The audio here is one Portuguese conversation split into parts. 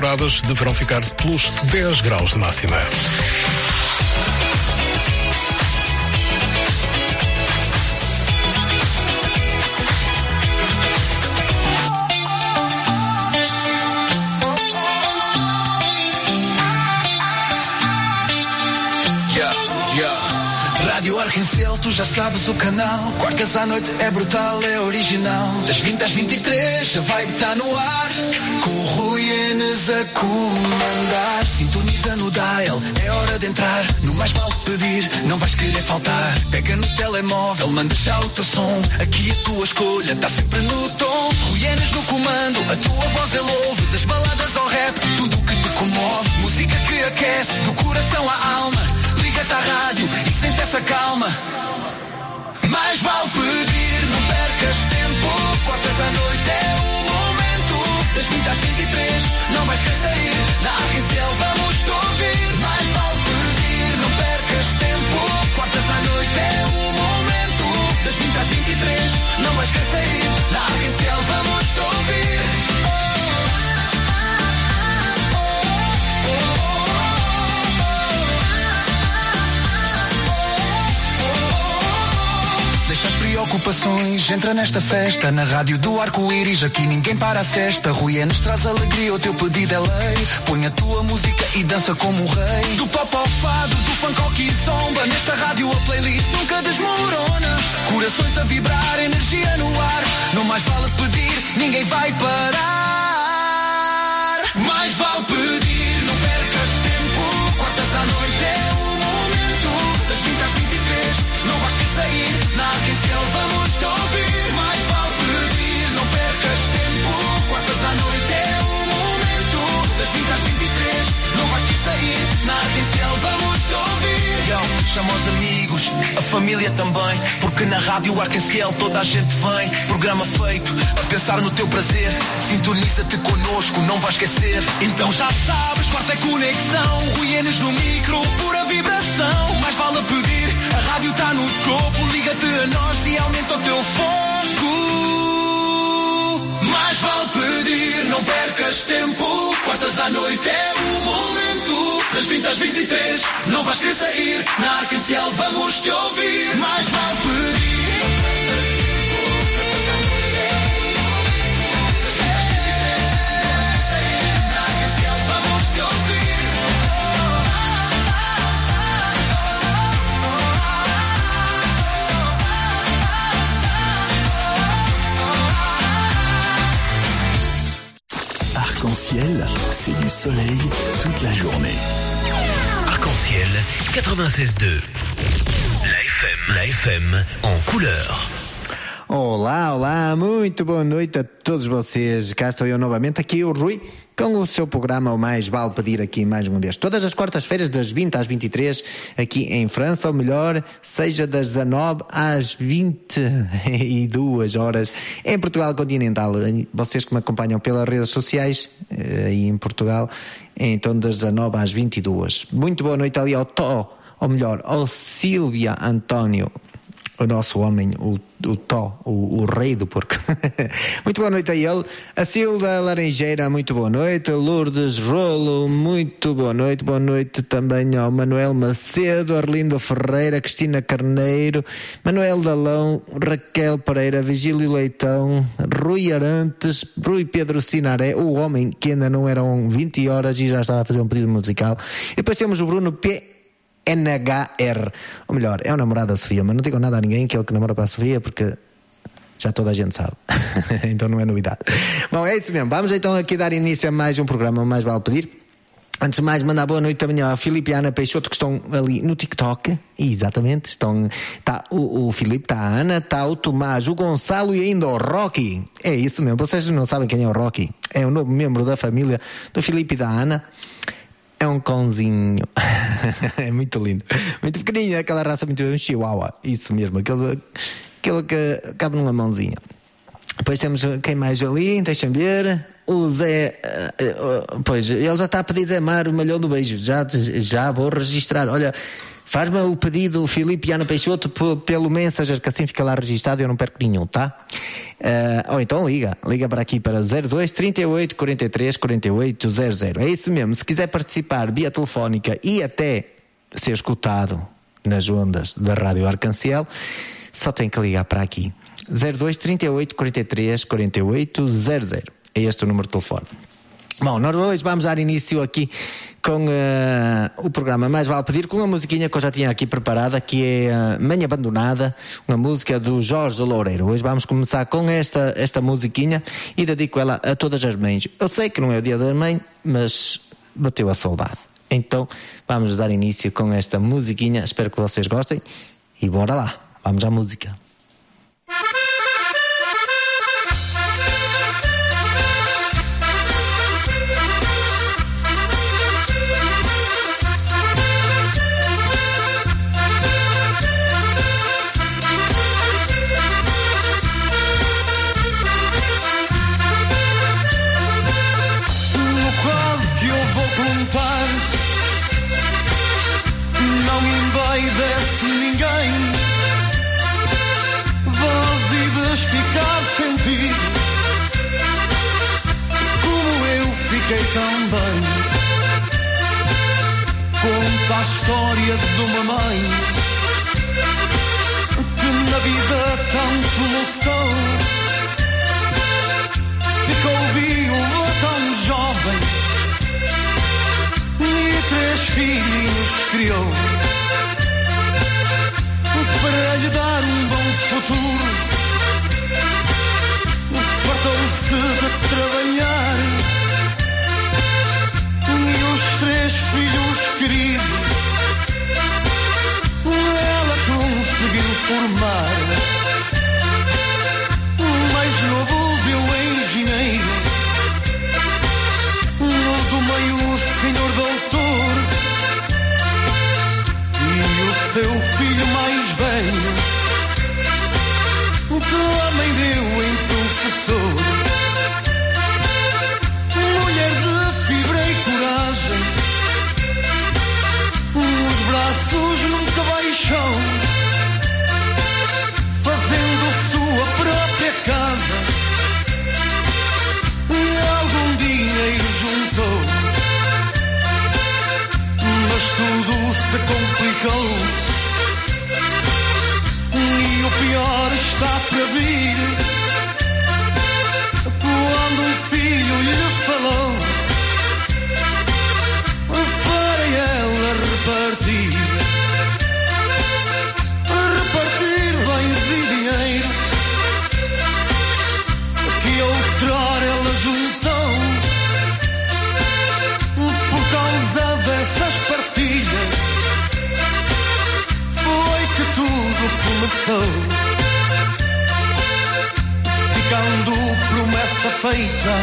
temperaturas deverão ficar pelos 10 graus de máxima. Rádio Arcángel, tu já sabes o canal. Quartas à noite é brutal, é original. Das 20 às 23, a vibe está no ar. Com o Rui Enes a comandar. Sintoniza no dial, é hora de entrar. No mais vale pedir, não vais querer faltar. Pega no telemóvel, manda já o teu som. Aqui a tua escolha está sempre no tom. Rui Enes no comando, a tua voz é louve. Das baladas ao rap, tudo o que te comove. Música que aquece, do coração à alma. Liga-te à rádio e sente essa calma. Mais vale pedir, não percas tempo. Quartas à noite é o momento. Das 20 às 23, não vais querer sair. Na Arcángel vamos te ouvir. Mais vale pedir, não percas tempo. Quartas à noite é o momento. Das 20 às 23, não vais querer sair. Na Arcángel vamos te ouvir. Deixa as preocupações, entra nesta festa. Na rádio do arco-íris, aqui ninguém para a sesta. Rui Enes traz alegria, o teu pedido é lei. Põe a tua música e dança como um rei. Do pop ao fado, do funk ao que zomba. Nesta rádio a playlist nunca desmorona. Corações a vibrar, energia no ar. Não mais vale pedir, ninguém vai parar. Mais vale pedir, não percas tempo. Quartas à noite é o momento. Das 20 às 23, não vais querer sair. Na Arcángel vamos te ouvir. Mais vale pedir, não percas tempo. Quartas à noite é o momento. Das 20 às 23, não vais querer sair. Na Arcángel vamos te ouvir. Chama os amigos, a família também. Porque na rádio Arcángel toda a gente vem. Programa feito a pensar no teu prazer. Sintoniza-te connosco, não vais esquecer. Então já sabes, quarta é conexão. Rui Enes no micro, pura vibração. Mais vale pedir, a rádio está no topo. Liga-te a nós e aumenta o teu foco. Mais vale pedir, não percas tempo. Quartas à noite é o momento. Das 20 às 23, não vais querer sair. Na Arcángel vamos te ouvir. Mais vale pedir. Arc-en-ciel, c'est du soleil toute la journée. Arc-en-ciel 96.2. La FM en couleur. Olá, olá, muito boa noite a todos vocês. Cá estou eu novamente, aqui o Rui, com o seu programa O Mais Vale Pedir, aqui mais uma vez. Todas as quartas-feiras, das 20 às 23, aqui em França, ou melhor, seja das 19 às 22 horas, em Portugal continental. Vocês que me acompanham pelas redes sociais, aí em Portugal, então das 19 às 22. Muito boa noite ali ao Tó, ou melhor, ao Silvia António, o nosso homem, o Tó, o rei do porco. Muito boa noite a ele. A Silda Laranjeira, muito boa noite. Lourdes Rolo, muito boa noite. Boa noite também ao Manuel Macedo, Arlindo Ferreira, Cristina Carneiro, Manuel Dalão, Raquel Pereira, Vigílio Leitão, Rui Arantes, Rui Pedro Sinaré, o homem que ainda não eram 20 horas e já estava a fazer um pedido musical. E depois temos o Bruno P. NHR, ou melhor, é o namorado da Sofia, mas não digo nada a ninguém que ele que namora para a Sofia, porque já toda a gente sabe. Então não é novidade. Bom, é isso mesmo, vamos então aqui dar início a mais um programa Mais Vale Pedir. Antes de mais, mandar boa noite também ao Filipe e à Ana Peixoto, que estão ali no TikTok. Exatamente, estão. Está o Filipe, está a Ana, está o Tomás, o Gonçalo e ainda o Rocky. É isso mesmo, vocês não sabem quem é o Rocky. É um novo membro da família do Filipe e da Ana. É um cãozinho. É muito lindo. Muito pequenininho, aquela raça muito... Um chihuahua. Isso mesmo. Aquele que cabe numa mãozinha. Depois temos... Quem mais ali? Deixa-me ver. O Zé... Pois, ele já está a pedir Zé Mário, o Malhão do Beijo. Já vou registrar. Olha, Faz-me o pedido, Filipe e Ana Peixoto, pelo Messenger, que assim fica lá registado e eu não perco nenhum, tá? Ou então liga para aqui para 02 38 43 48 00. É isso mesmo, se quiser participar via telefónica e até ser escutado nas ondas da Rádio Arcanciel, só tem que ligar para aqui. 02 38 43 48 00. É este o número de telefone. Bom, nós hoje vamos dar início aqui com o programa Mais Vale Pedir, com uma musiquinha que eu já tinha aqui preparada, que é Mãe Abandonada, uma música do Jorge Loureiro. Hoje vamos começar com esta musiquinha e dedico ela a todas as mães. Eu sei que não é o dia da mãe, mas bateu a saudade. Então vamos dar início com esta musiquinha, espero que vocês gostem e bora lá, vamos à música. Não embaidece ninguém, vós ides ficar sentido, como eu fiquei também. Conta a história de uma mãe que na vida tanto lutou, ficou viúva tão jovem e 3 filhos criou, para lhe dar um bom futuro. Fartou-se de trabalhar e os 3 filhos queridos ela conseguiu formar. O mais novo deu engenheiro, no do meio o senhor doutor, e o seu filho mais velho também deu em professor. Mulher de fibra e coragem, os braços nunca baixou, fazendo sua própria casa e algum dinheiro juntou. Mas tudo se complicou e o pior está para vir, quando um filho lhe falou para ela repartir bens e dinheiro que outrora ela juntou. Por causa dessas partilhas foi que tudo começou, ficando promessa feita,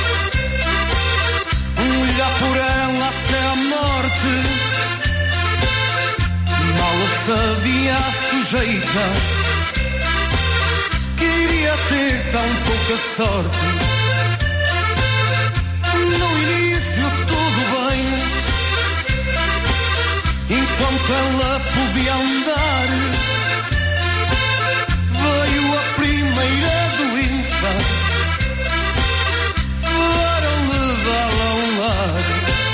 olhar por ela até a morte. Mal sabia a sujeita que iria ter tão pouca sorte. No início tudo bem, enquanto ela podia andar, veio a primeira doença, foram levá-la a um lar.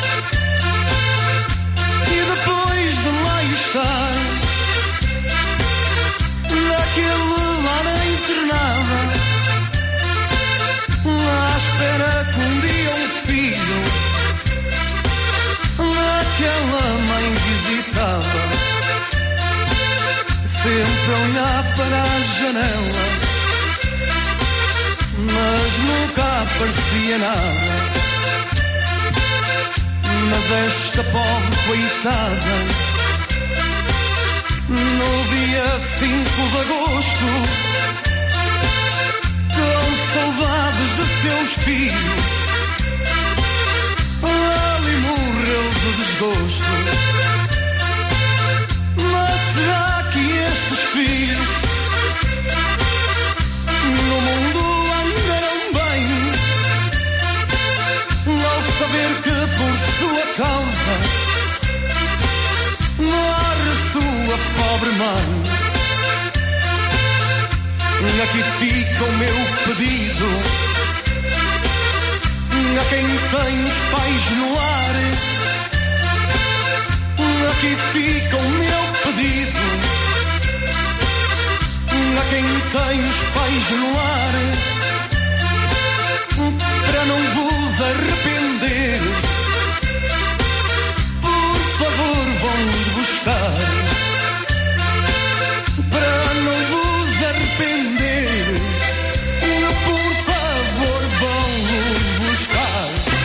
E depois de lá estar, naquele lar internada, à espera que um dia um filho naquela mãe visitava, sempre a olhar para a janela, mas nunca aparecia nada. Mas esta pobre coitada, no dia 5 de agosto, com saudades de seus filhos, ali morreu de desgosto. Mas será que estes filhos no mundo andarão bem, ao saber que por sua causa não há mãe. Aqui fica o meu pedido a quem tem os pais no ar. Aqui fica o meu pedido a quem tem os pais no ar. Para não vos arrepender, por favor vão-nos buscar. Para não vos arrepender, por favor vão-nos buscar.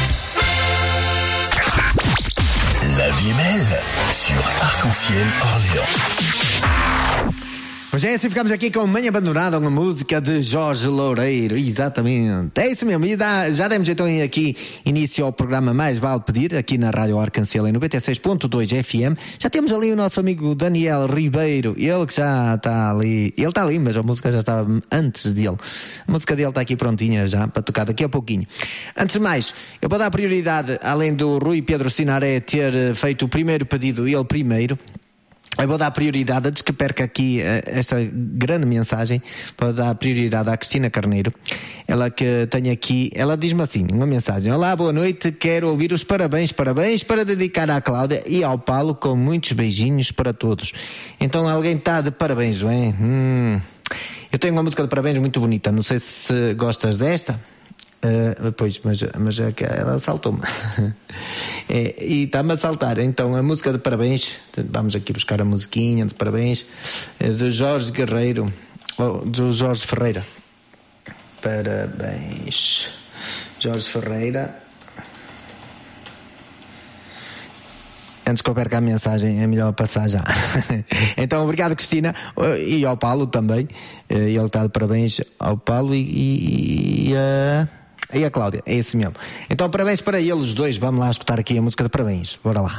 La vie est belle sur Arc-en-Ciel Orléans. Pois é, assim ficamos aqui com Manhã Abandonada, uma música de Jorge Loureiro, exatamente. É isso mesmo, e já demos então aqui início ao programa Mais Vale Pedir, aqui na Rádio Arc-en-Ciel em 96.2 FM. Já temos ali o nosso amigo Daniel Ribeiro, ele que já está ali, ele está ali, mas a música já estava antes dele. A música dele está aqui prontinha já para tocar daqui a pouquinho. Antes de mais, eu vou dar prioridade, além do Rui Pedro Sinaré ter feito o primeiro pedido, ele primeiro. Eu vou dar prioridade, antes que perca aqui esta grande mensagem, vou dar prioridade à Cristina Carneiro. Ela que tem aqui, ela diz-me assim, uma mensagem: olá, boa noite, quero ouvir os parabéns para dedicar à Cláudia e ao Paulo, com muitos beijinhos para todos. Então alguém está de parabéns, não é? Eu tenho uma música de parabéns muito bonita, não sei se gostas desta. Pois, mas ela saltou-me. E está-me a saltar. Então a música de parabéns, vamos aqui buscar a musiquinha de parabéns, de Jorge Guerreiro, do Jorge Ferreira. Parabéns, Jorge Ferreira. Antes que eu perca a mensagem, é melhor passar já. Então, obrigado, Cristina, e ao Paulo também. Ele está de parabéns ao Paulo e a Cláudia, é esse mesmo. Então, parabéns para eles dois. Vamos lá escutar aqui a música de parabéns. Bora lá.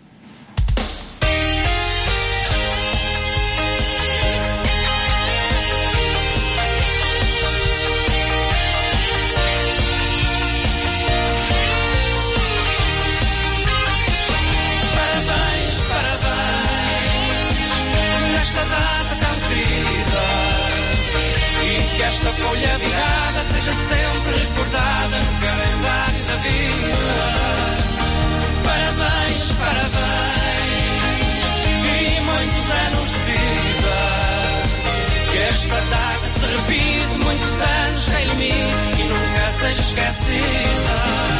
Parabéns, parabéns, nesta data tão querida, e que esta folha virada seja sempre recordada no calendário da vida. Parabéns, parabéns, e muitos anos de vida. Que esta data se repita muitos anos sem limite e nunca seja esquecida.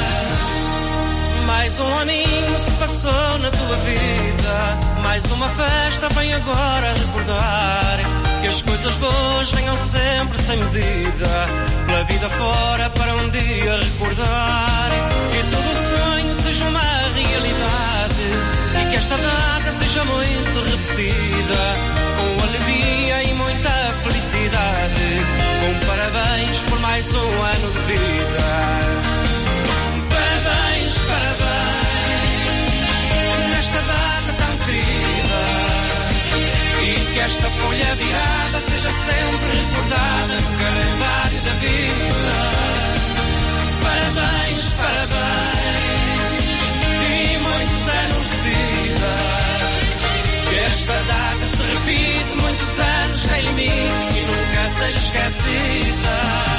Mais um aninho se passou na tua vida, mais uma festa vem agora recordar. Que as coisas boas venham sempre sem medida, pela vida fora para um dia recordar. E todo sonho seja uma realidade, e que esta data seja muito repetida, com alegria e muita felicidade, com parabéns por mais um ano de vida. Parabéns, parabéns, nesta data tão querida, e que esta folha virada seja sempre recordada no calendário da vida. Parabéns, parabéns, e muitos anos de vida. Que esta data se repita muitos anos sem limite e nunca seja esquecida.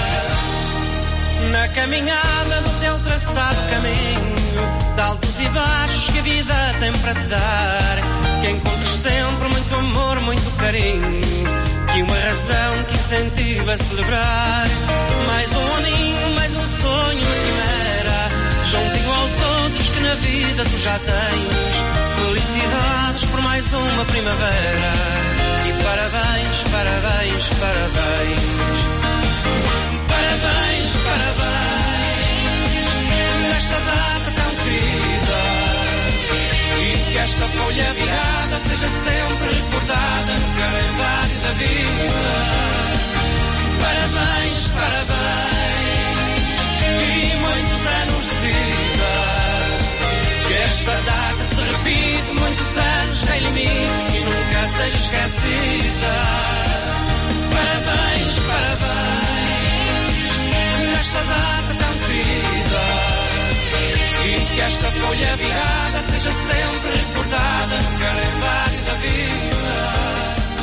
Na caminhada do teu traçado caminho, de altos e baixos que a vida tem para te dar, que encontres sempre muito amor, muito carinho, e uma razão que incentiva a celebrar. Mais um aninho, mais um sonho, uma quimera, juntinho aos outros que na vida tu já tens. Felicidades por mais uma primavera, e parabéns, parabéns, parabéns. Parabéns, parabéns, nesta data tão querida, e que esta folha virada seja sempre recordada no calendário da vida. Parabéns, parabéns, e muitos anos de vida. Que esta data se repita muitos anos sem limite e nunca seja esquecida. Parabéns, parabéns, nesta data tão querida, e que esta folha virada seja sempre recordada no calendário da vida.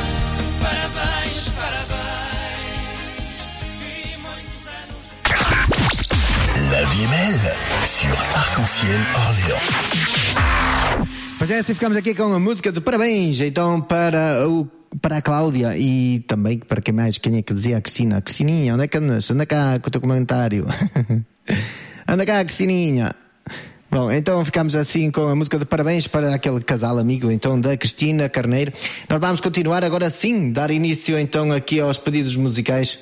La vie est belle sur Arc-en-Ciel Orléans. Mas é assim, ficamos aqui com a música de parabéns, então para a Cláudia e também para quem mais, quem é que dizia? A Cristina. Cristininha, onde é que andas? Anda cá com o teu comentário. Anda cá, Cristininha. Bom, então ficamos assim com a música de parabéns para aquele casal amigo então da Cristina Carneiro. Nós vamos continuar agora sim, dar início então aqui aos pedidos musicais.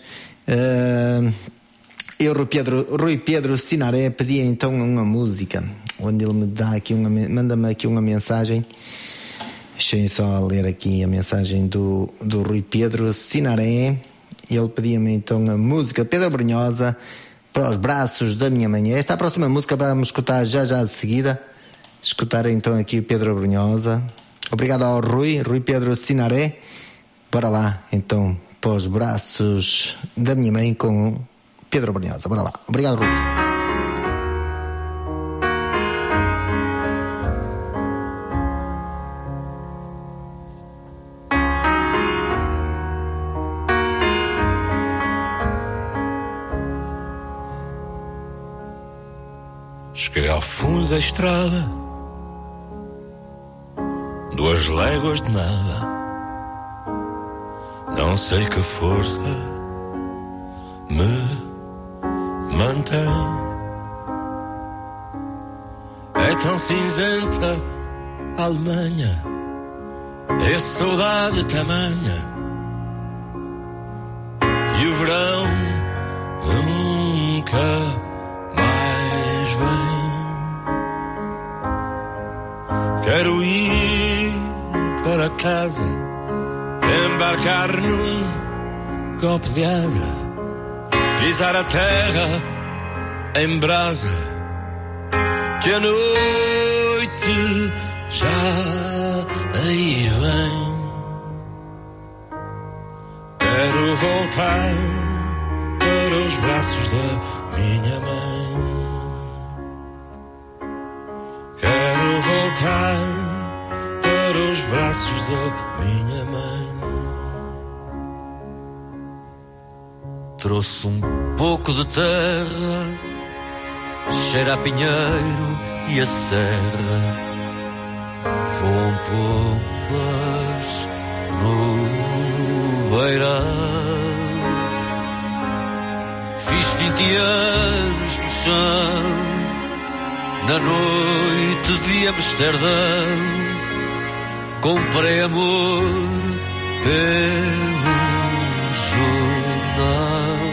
Eu, Rui Pedro Sinaré, pedia então uma música onde ele me dá aqui manda-me aqui uma mensagem. Deixem só ler aqui a mensagem do Rui Pedro Sinaré. Ele pedia-me então a música Pedro Brunhosa, Para os Braços da Minha Mãe. Esta é a próxima música, vamos escutar já de seguida. Escutar então aqui o Pedro Brunhosa. Obrigado ao Rui Pedro Sinaré. Bora lá então, Para os Braços da Minha Mãe com Pedro Brunhosa. Bora lá. Obrigado, Rui. Cheguei ao fundo da estrada, 2 léguas de nada. Não sei que força me mantém. É tão cinzenta a Alemanha, é saudade tamanha, e o verão nunca mais vem. Quero ir para casa, embarcar num golpe de asa, pisar a terra em brasa, que a noite já aí vem. Quero voltar para os braços da minha mãe. Quero voltar para os braços da minha mãe. Trouxe um pouco de terra, cheira a pinheiro e a serra. Voam pombas no beirão. Fiz 20 anos no chão, na noite de Amsterdão. Comprei amor pelo jornal.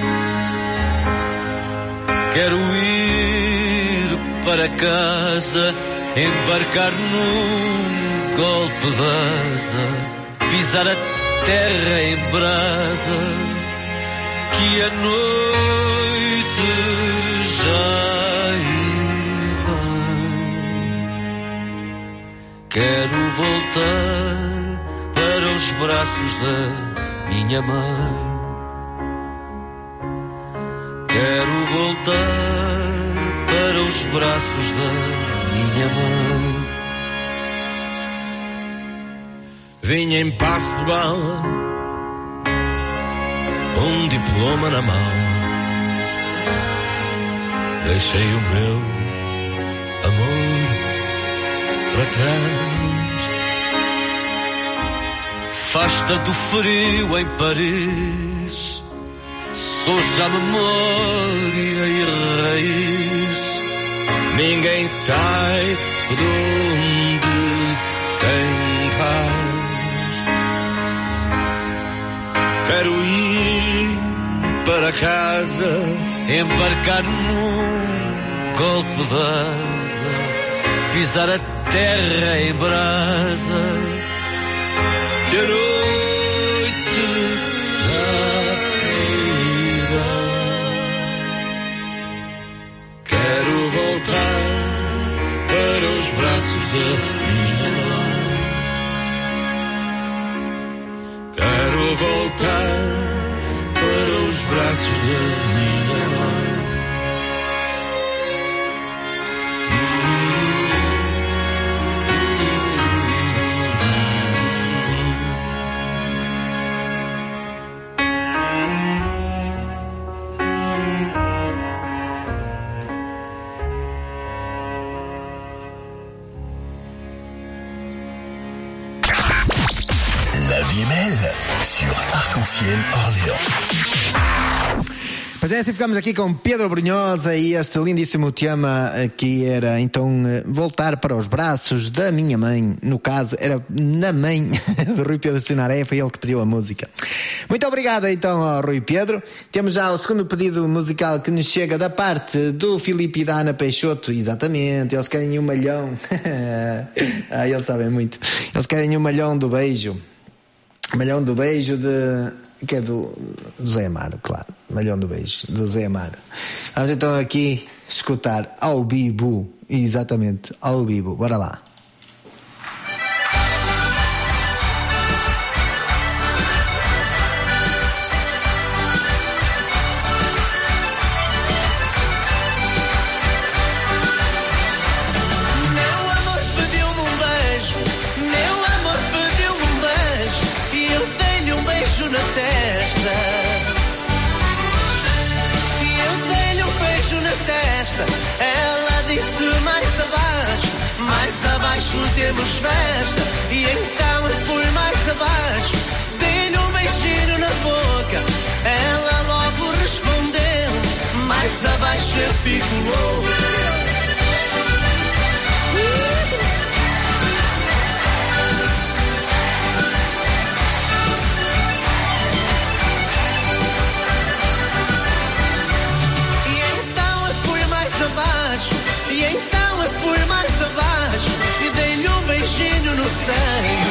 Quero ir para casa, embarcar num golpe de asa, pisar a terra em brasa, que a noite já vai. Quero voltar para os braços da minha mãe. Quero voltar para os braços da minha mãe. Vinha em passo de bala, um diploma na mão. Deixei o meu amor para trás. Faz tanto frio em Paris, sou já memória e raiz. Ninguém sai de onde tem paz. Quero ir para casa, embarcar num golpe de asa, pisar a terra em brasa, que a noite já vai. Quero voltar para os braços da minha mãe. Quero voltar para os braços da minha mãe. Viemel sur Arc-en-Ciel Orléans. Pois é, assim ficamos aqui com Pedro Brunhosa e este lindíssimo tema que era então voltar para os braços da minha mãe. No caso, era na mãe do Rui Pedro Sinaré, foi ele que pediu a música. Muito obrigado então ao Rui Pedro. Temos já o segundo pedido musical que nos chega da parte do Filipe e da Ana Peixoto. Exatamente, eles querem 1 milhão. Eles sabem muito. Eles querem 1 milhão do beijo. 1 milhão do beijo que é do Zé Amaro, claro. 1 milhão do beijo do Zé Amaro. Vamos então aqui escutar ao vivo. Exatamente, ao vivo. Bora lá. Temos festa, e então eu fui mais abaixo, dei-lhe um beijinho na boca, ela logo respondeu, mais abaixo eu fico louco. E então eu fui mais abaixo, e então eu fui mais abaixo, e dei-lhe um beijinho no seio.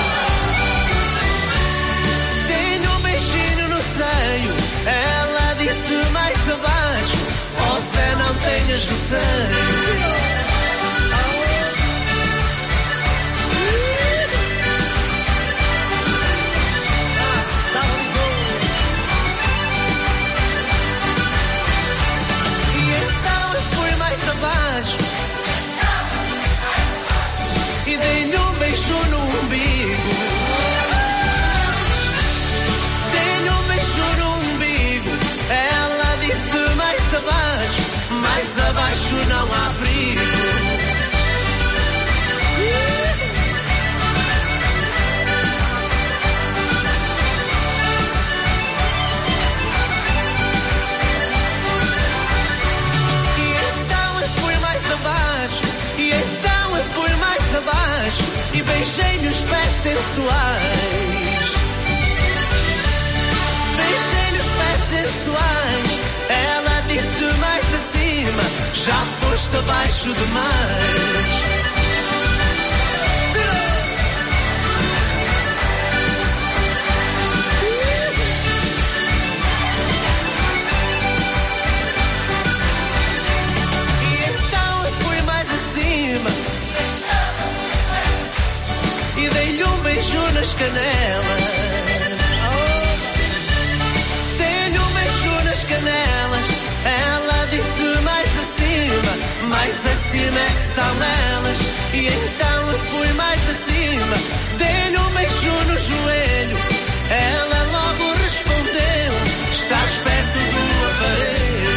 Dei-lhe um beijinho no seio. Ela disse mais abaixo: ó Zé, não tenhas receio. E então eu fui mais abaixo e dei-lhe um beijo no umbigo. Dei-lhe um beijo no umbigo. Ela disse mais abaixo não há perigo. E então eu fui mais abaixo, e então eu fui mais abaixo, e beijei-lhe os pés sensuais. Beijei-lhe os pés sensuais. Ela disse mais acima: já foste abaixo demais. E então eu fui mais acima e dei-lhe um beijo nas canelas. Dei-lhe um beijo nas canelas. Ela disse mais acima é que são elas. E então eu fui mais acima, dei-lhe um beijo no joelho. Ela logo respondeu: estás perto do aparelho.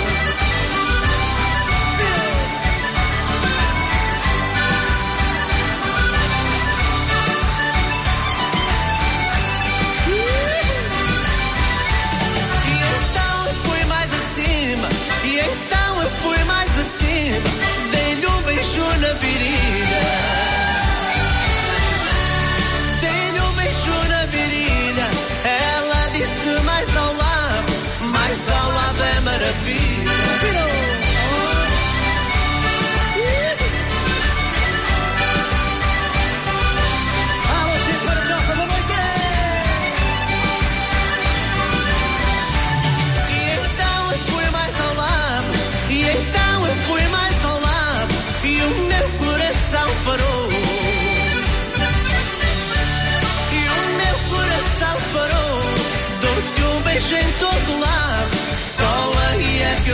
E então eu fui mais acima, dei-lhe um beijo na virilha. Dei-lhe um beijo na virilha. Ela disse mais ao lado é maravilha. E então eu fui mais ao lado, e o meu coração parou. E o meu coração parou. Dou-te um beijo em todo lado, só aí é que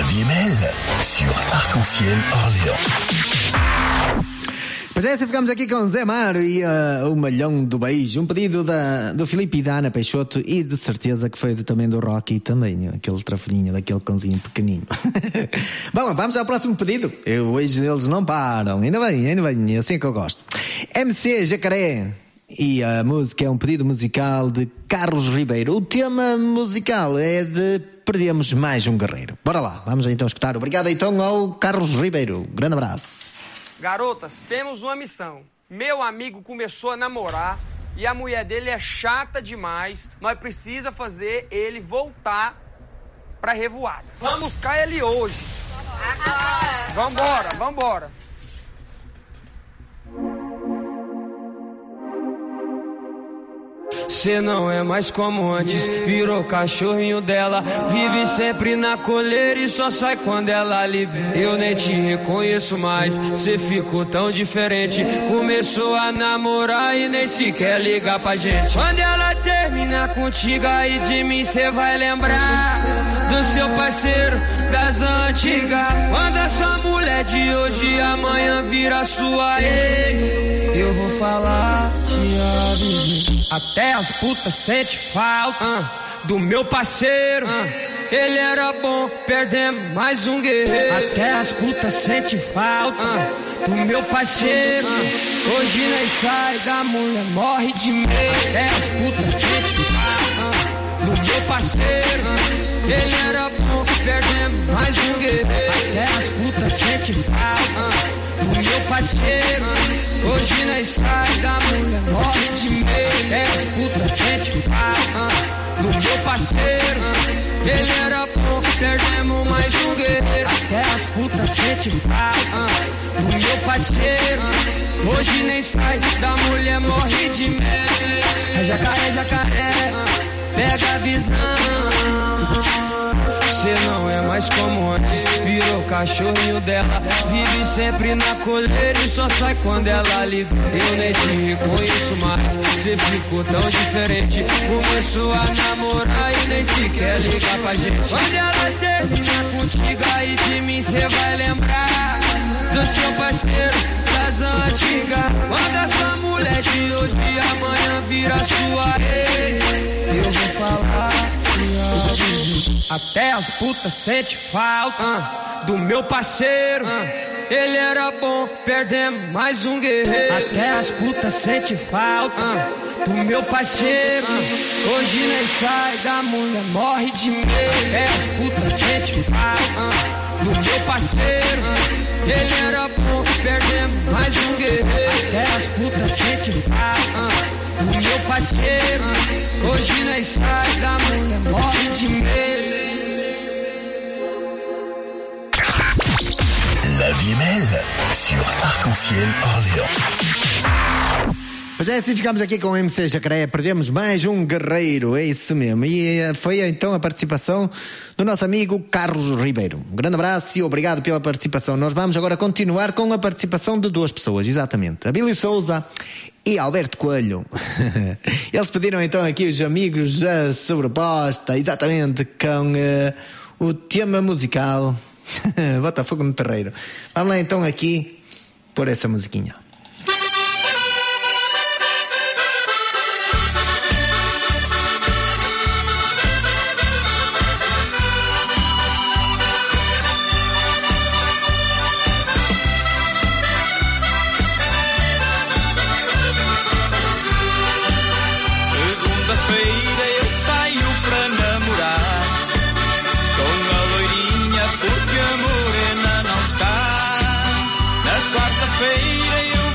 vie mêle sur Arc-en-Ciel Orléans. Pois é, assim ficamos aqui com Zé Mário e o Malhão do Beijo. Um pedido do Filipe e da Ana Peixoto e de certeza que foi também do Rocky também, aquele trafolhinho daquele cãozinho pequenino. Bom, vamos ao próximo pedido. Hoje eles não param, ainda bem, é assim que eu gosto. MC Jacaré. E a música é um pedido musical de Carlos Ribeiro. O tema musical é de Perdemos Mais um Guerreiro. Bora lá, vamos então escutar. Obrigado então ao Carlos Ribeiro. Grande abraço. Garotas, temos uma missão. Meu amigo começou a namorar e a mulher dele é chata demais. Nós precisa fazer ele voltar pra revoada. Vamos buscar ele hoje. Vambora. Cê não é mais como antes, virou cachorrinho dela. Vive sempre na coleira e só sai quando ela libera. Eu nem te reconheço mais, cê ficou tão diferente. Começou a namorar e nem sequer ligar pra gente. Quando ela terminar contigo aí de mim cê vai lembrar do seu parceiro das antigas. Quando essa mulher de hoje amanhã vira sua ex, eu vou falar, te aviso. Até as putas sente falta do meu parceiro. Ele era bom, perdemos mais um guerreiro. Até as putas sente falta do meu parceiro. Hoje nem sai da mulher, morre de medo. Até as putas sente falta do meu parceiro. Ele era bom, perdemos mais um guerreiro. Até as putas sente falta do meu parceiro. Hoje nós sai da mulher, morre de medo. É as putas sente falta do meu parceiro. Ele era bom, perdemos mais um guerreiro. Até as putas sente falta do meu parceiro. Hoje nem sai da mulher, morre de medo. É jacaré, pega a visão. Cê não é mais como antes, virou cachorrinho dela. Vive sempre na coleira e só sai quando ela libera. Eu nem te reconheço mais, cê ficou tão diferente. Começou a namorar e nem sequer ligar pra gente. Quando ela terminar contigo aí de mim cê vai lembrar do seu parceiro das antigas. Quando essa mulher de hoje amanhã vira sua ex, eu vou falar. Até as putas sente falta do meu parceiro. Ele era bom, perdemos mais um guerreiro. Até as putas sente falta do meu parceiro. Hoje nem sai da mulher, morre de medo. Até as putas sente falta do meu parceiro. Ele era bom, perdemos mais um guerreiro. Até as putas sente falta do meu parceiro. Hoje nós sai da mulher, morre de medo. La vie mêle sur Arc-en-Ciel Orléans. Pois é, assim ficamos aqui com o MC Jacaré. Perdemos mais um guerreiro, é isso mesmo. E foi então a participação do nosso amigo Carlos Ribeiro. Um grande abraço e obrigado pela participação. Nós vamos agora continuar com a participação de duas pessoas, exatamente. Abílio Souza e Alberto Coelho. Eles pediram então aqui os amigos a sobreposta, exatamente, com o tema musical Botafogo no Terreiro. Vamos lá então aqui por essa musiquinha. Feira eu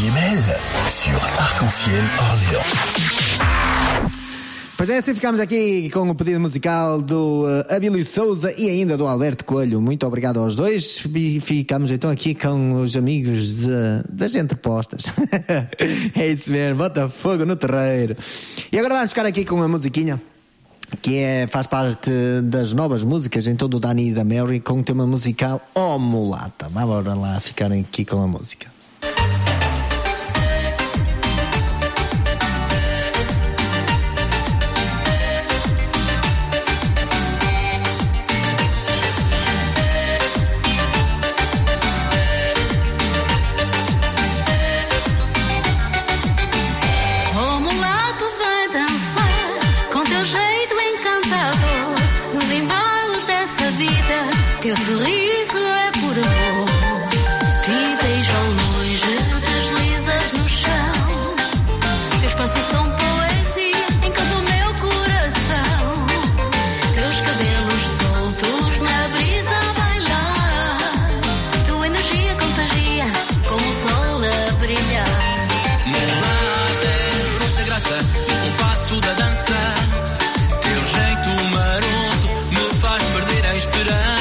vie est belle sur Arc-en-Ciel Orléans. Pois é, assim ficamos aqui com o pedido musical do Abílio Souza e ainda do Alberto Coelho. Muito obrigado aos dois. E ficamos então aqui com os amigos das entrepostas. É isso mesmo, bota fogo no terreiro. E agora vamos ficar aqui com uma musiquinha que faz parte das novas músicas então do Dani e da Mary, com o tema musical Oh Mulata. Vamos lá ficar aqui com a música. Teu sorriso é por amor. Te vejo ao longe, deslizas no chão. Teus passos são poesia em cada meu coração. Teus cabelos soltos na brisa a bailar. Tua energia contagia como o sol a brilhar. Mulata é força, graça e o passo da dança. Teu jeito maroto me faz perder a esperança.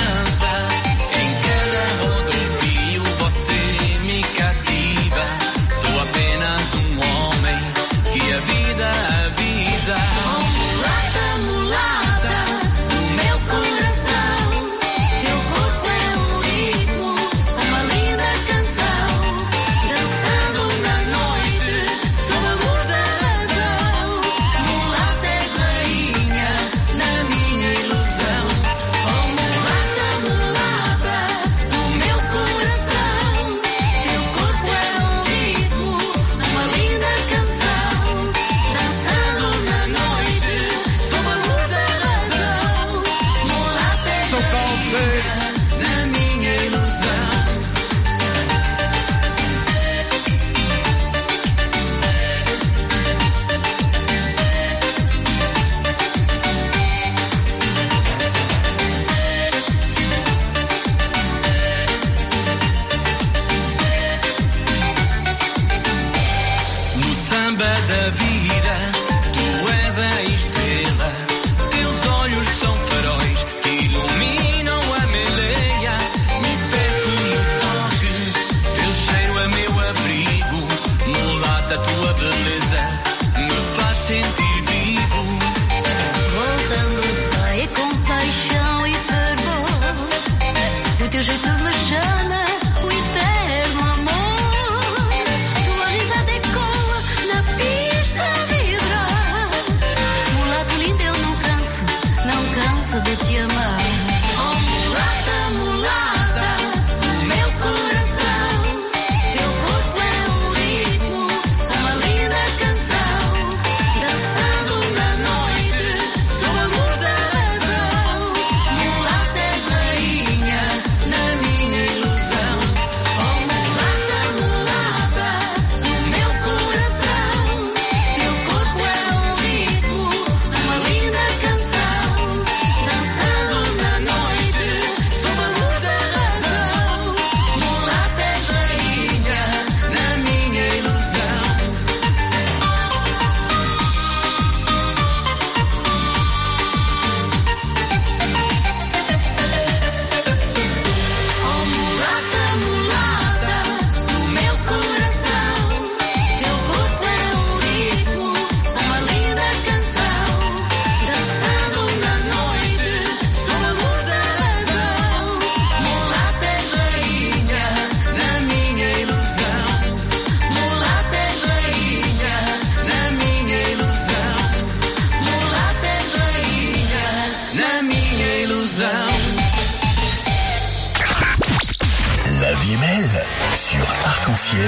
La vie est belle sur Arc-en-Ciel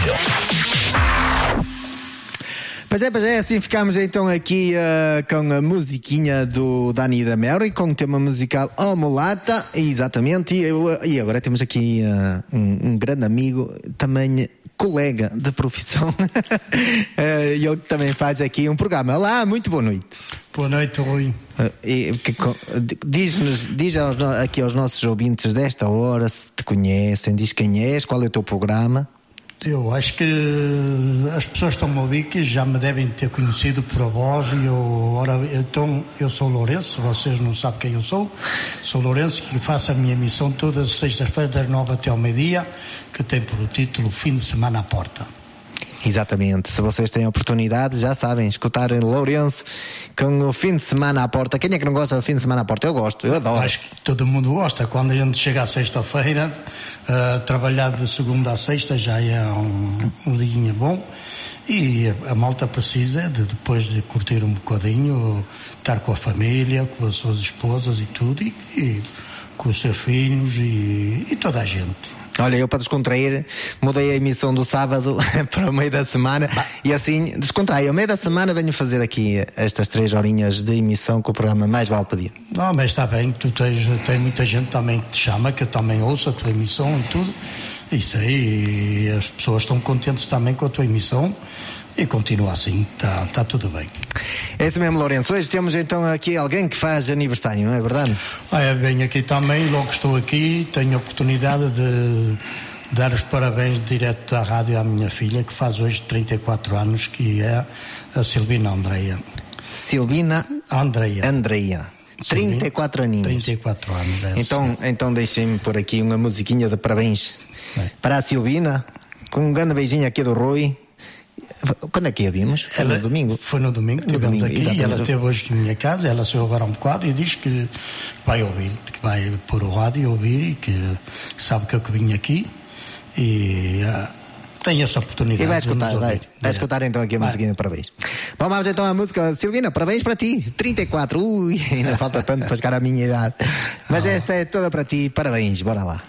Orléans. Pois é, assim ficamos então aqui com a musiquinha do Dani e da Mary, com o tema musical Oh Mulata, exatamente, e agora temos aqui um grande amigo, também colega de profissão, ele também faz aqui um programa. Olá, muito boa noite. Boa noite, Rui. Diz aqui aos nossos ouvintes desta hora, se te conhecem, diz quem és, qual é o teu programa. Eu acho que as pessoas estão a ouvir que já me devem ter conhecido por a voz e eu sou Lourenço, vocês não sabem quem eu sou Lourenço, que faço a minha emissão todas as sextas-feiras das 9 até ao meio-dia, que tem por título Fim de Semana à Porta. Exatamente, se vocês têm a oportunidade, já sabem, escutarem Lourenço com o Fim de Semana à Porta. Quem é que não gosta do Fim de Semana à Porta? Eu gosto, eu adoro. Acho que todo mundo gosta. Quando a gente chega à sexta-feira, trabalhar de segunda a sexta já é um dia bom, e a malta precisa depois de curtir um bocadinho, estar com a família, com as suas esposas e tudo, e com os seus filhos e toda a gente. Olha, eu para descontrair mudei a emissão do sábado para o meio da semana e assim descontraio. Ao meio da semana venho fazer aqui estas 3 horinhas de emissão com o programa Mais Vale Pedir. Não, mas está bem, tu tens muita gente também que te chama, que eu também ouço a tua emissão e tudo. Isso aí, e as pessoas estão contentes também com a tua emissão. E continua assim, está tudo bem. É isso mesmo, Lourenço. Hoje temos então aqui alguém que faz aniversário, não é verdade? Venho aqui também, logo que estou aqui, tenho a oportunidade de dar os parabéns direto da rádio à minha filha, que faz hoje 34 anos, que é a Silvina Andreia. Silvina Andreia. 34 aninhos. 34 anos. Então deixem-me por aqui uma musiquinha de parabéns para a Silvina, com um grande beijinho aqui do Rui. Quando é que a vimos? Foi no domingo? Foi no domingo, estivemos aqui, exatamente. E ela esteve hoje em minha casa, ela saiu agora um bocado e diz que vai ouvir, que vai pôr o rádio e ouvir, e que sabe que eu que vim aqui e tem essa oportunidade. E vai escutar então aqui a musiquinha de parabéns. Vamos então à música. Silvina, parabéns para ti, 34, ainda falta tanto para chegar à minha idade, mas esta é toda para ti, parabéns, bora lá.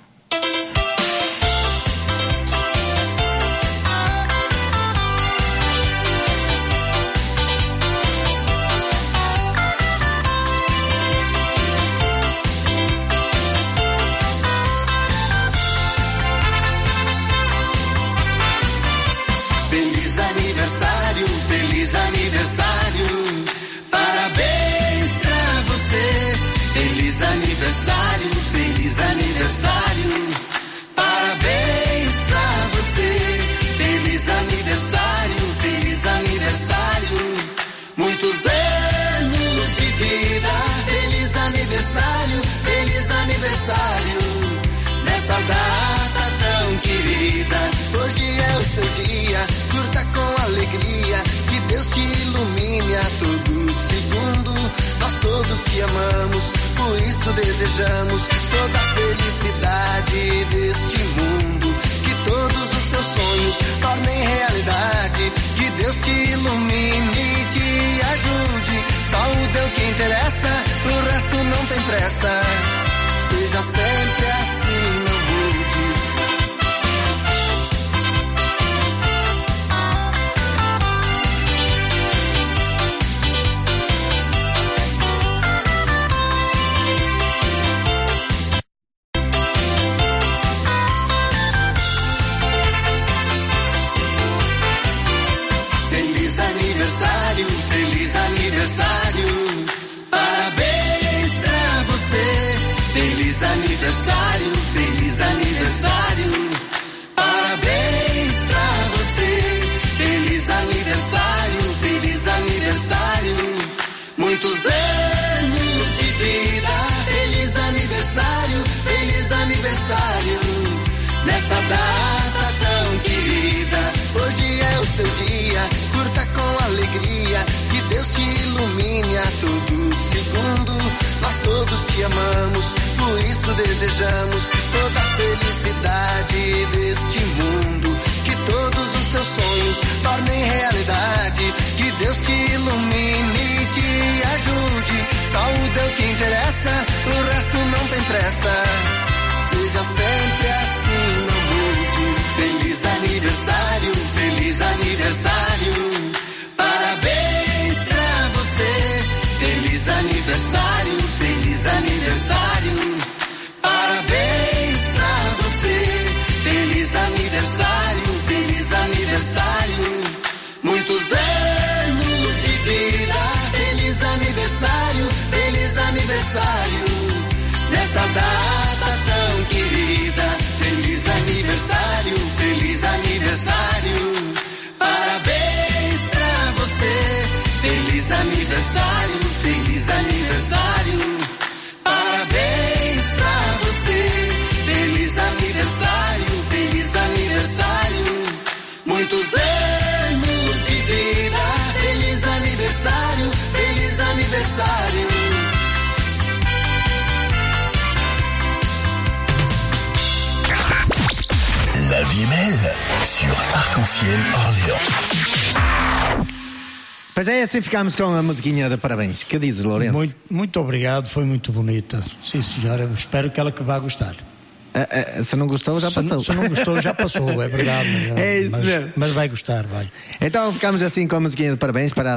Feliz aniversário, parabéns pra você. Feliz aniversário, feliz aniversário, parabéns pra você. Feliz aniversário, feliz aniversário, muitos anos de vida. Feliz aniversário, feliz aniversário, nesta data tão querida. Hoje é o seu dia, curta com alegria, que Deus te ilumine a todo segundo. Nós todos te amamos, por isso desejamos toda a felicidade deste mundo. Que todos os teus sonhos tornem realidade, que Deus te ilumine e te ajude. Saúde é o que interessa, o resto não tem pressa. Seja sempre assim, não mude. Feliz aniversário, parabéns pra você. Feliz aniversário, feliz aniversário, parabéns pra você. Feliz aniversário, feliz aniversário, muitos anos de vida. Feliz aniversário, nesta data tão querida. Hoje é o seu dia, curta com alegria, que Deus te ilumine a todo segundo. Nós todos te amamos, por isso desejamos toda a felicidade deste mundo. Que todos os teus sonhos tornem realidade, que Deus te ilumine e te ajude. Saúde é o que interessa, o resto não tem pressa. Seja sempre assim, não mude. Feliz aniversário, feliz aniversário, parabéns pra você. Feliz aniversário, feliz aniversário, parabéns pra você. Feliz aniversário, muitos anos de vida. Feliz aniversário, nesta data tão querida. Feliz aniversário, feliz aniversário, aniversário. La vie est belle sur Arc-en-Ciel Orléans. Pois é, assim ficámos com a musiquinha de parabéns. Que dizes, Lourenço? Muito obrigado, foi muito bonita. Sim, senhora, espero que ela que vá gostar. Se não gostou, já passou. Se não gostou, já passou, é verdade. É isso mesmo. Mas vai gostar, vai. Então ficamos assim com a musiquinha de parabéns para a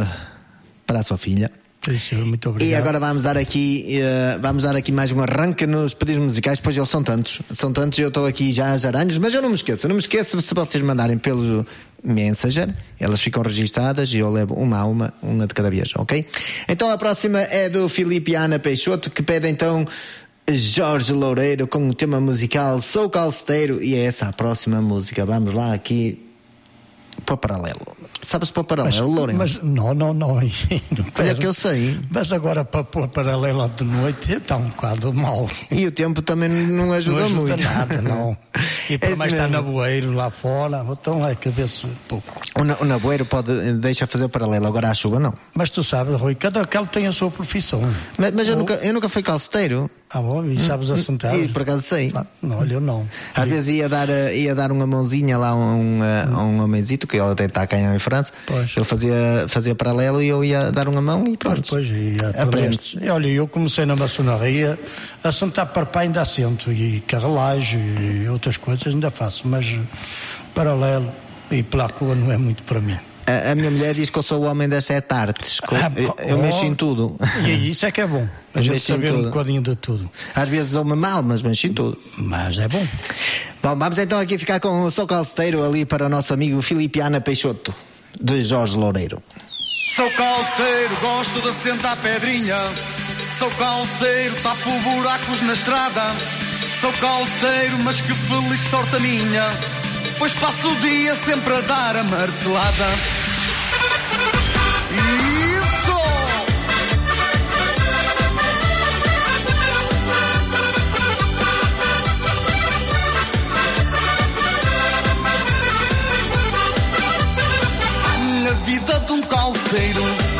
sua filha. Sim, senhor, muito obrigado. E agora vamos dar aqui mais um arranque nos pedidos musicais, pois eles são tantos e eu estou aqui já às aranhas, mas eu não me esqueço se vocês mandarem pelo Messenger, elas ficam registadas e eu levo uma de cada vez, ok? Então a próxima é do Filipe e Ana Peixoto, que pede então Jorge Loureiro com o tema musical Sou Calceteiro, e é essa a próxima música. Vamos lá aqui para o paralelo. Sabes para o paralelo, Lourenço? Mas não. Olha que eu sei. Mas agora para pôr paralelo de noite está um bocado mal. E o tempo também não ajuda muito. Não ajuda nada, não. E para mais está nevoeiro lá fora, então é cabeça pouco. O nevoeiro deixa fazer o paralelo, agora a chuva não. Mas tu sabes, Rui, cada aquele tem a sua profissão. Mas eu nunca fui calceteiro. Ah, bom, e sabes assentar? E por acaso sei. Não, olha, eu não. Às vezes ia dar uma mãozinha lá a um homenzito, que ele até está cá em França. Pois. Ele fazia paralelo e eu ia dar uma mão e pronto. Pois, aprendes. E olha, eu comecei na maçonaria a sentar para pá ainda assento, e carrelagem e outras coisas ainda faço, mas paralelo e pela rua não é muito para mim. A minha mulher diz que eu sou o homem das 7 artes. Eu mexo em tudo. E isso é que é bom. A gente saber um bocadinho de tudo. Às vezes dou-me mal, mas mexo em tudo. Mas é bom. Bom, vamos então aqui ficar com o Sou Calceteiro ali para o nosso amigo Filipe Ana Peixoto, de Jorge Loureiro. Sou calceteiro, gosto de sentar pedrinha. Sou calceteiro, tapo buracos na estrada. Sou calceteiro, mas que feliz sorte a minha, pois passo o dia sempre a dar a martelada. Isso! A vida de um calceteiro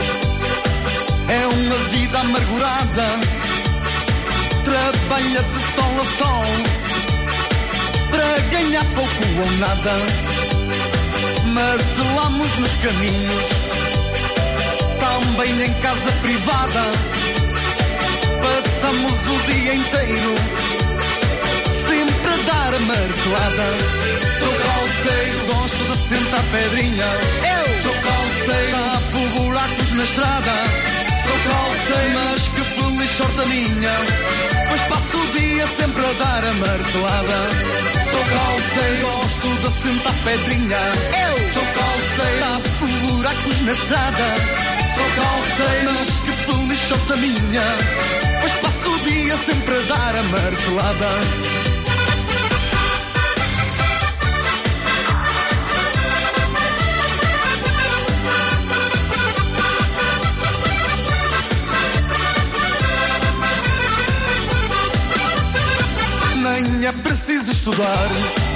é uma vida amargurada. Trabalha de sol a sol para ganhar pouco ou nada. Martelamos nos caminhos, também em casa privada. Passamos o dia inteiro sempre a dar a martelada. Sou calceteiro, gosto de sentar pedrinha. Eu sou calceteiro, tapo buracos na estrada. Sou calceteiro, mas que feliz sorte a minha, pois passo o dia sempre a dar a martelada. Sou calceteiro, gosto de sentar pedrinha. Eu sou calceteiro, tapo buracos na estrada. Sou calceteiro, mas que feliz sorte a minha, pois passo o dia sempre a dar a martelada. Nem é preciso estudar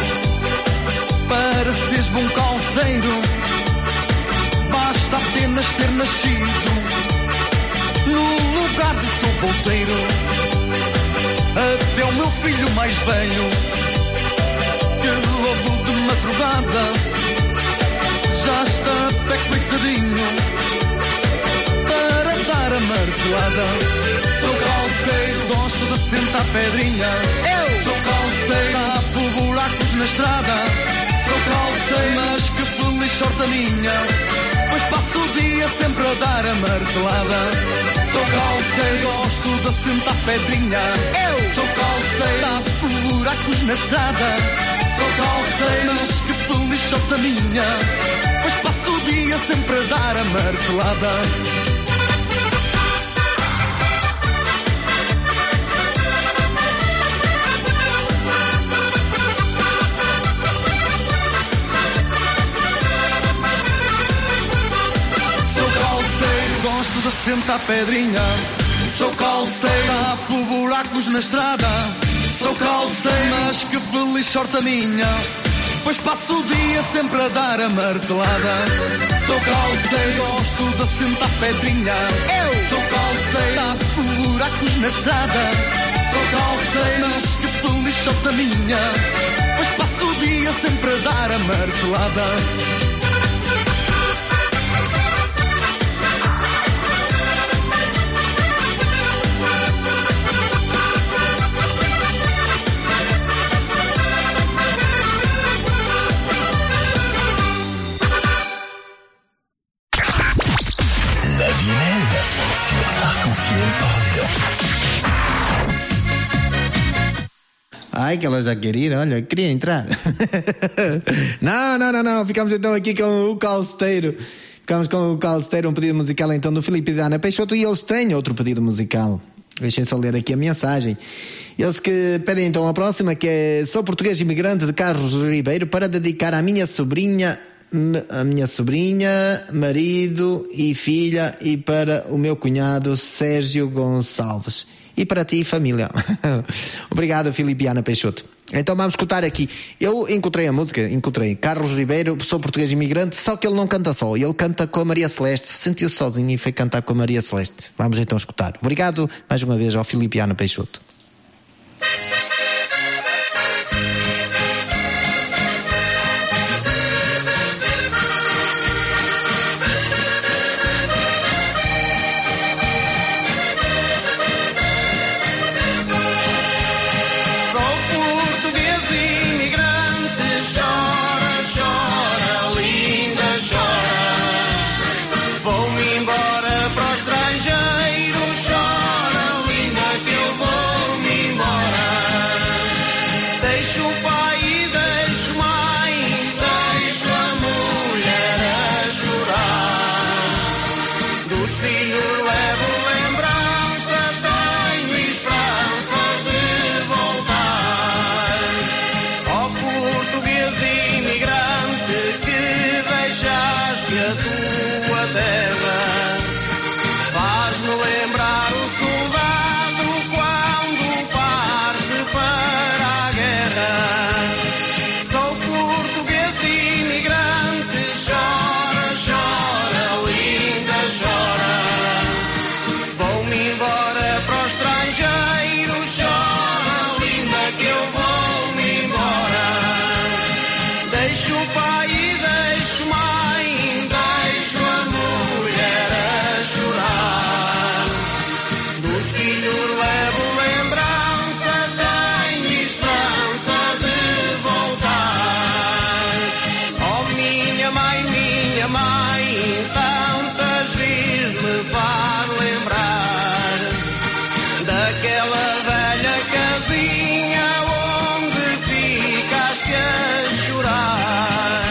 para seres bom calceteiro. Basta apenas ter nascido no lugar de solteiro. Até o meu filho mais velho, que logo de madrugada já está pé coitadinho para dar a martelada. Sou calceteiro, gosto de sentar pedrinha. Eu sou calceteiro, tapo buracos na estrada. Sou calceteiro, mas que feliz sorte a minha, pois passo o dia sempre a dar a martelada. Sou calceteiro, gosto de sentar pedrinha. Eu sou calceteiro, tapo buracos na estrada. Sou calceteiro, mas que feliz sorte a minha, pois passo o dia sempre a dar a martelada. Gosto de sentar pedrinha. Sou calceteiro, tapo buracos na estrada. Sou calceteiro, mas que feliz sorte a minha, pois passo o dia sempre a dar a martelada. Sou calceiro, gosto de sentar pedrinha. Eu sou calceiro, tapo buracos na estrada. Sou calceiro, mas que feliz solta minha, pois passo o dia sempre a dar a martelada. La vie est belle sur Arc-en-Ciel Orléans. Ai, que ela já queria ir, olha, queria entrar. Não. Ficamos então aqui com o Calceteiro. Ficamos com o Calceteiro, um pedido musical então do Filipe e da Ana Peixoto, e eles têm outro pedido musical. Deixem só ler aqui a mensagem. Eles que pedem então a próxima, que é: sou português imigrante de Carlos Ribeiro, para dedicar à minha sobrinha, marido e filha, e para o meu cunhado Sérgio Gonçalves. E para ti, família. Obrigado, Filipe e Ana Peixoto. Então vamos escutar aqui. Eu encontrei a música, Carlos Ribeiro, sou português imigrante, só que ele não canta só, ele canta com a Maria Celeste, sentiu-se sozinho e foi cantar com a Maria Celeste. Vamos então escutar. Obrigado mais uma vez ao Filipe e Ana Peixoto. Casinha onde ficaste a chorar.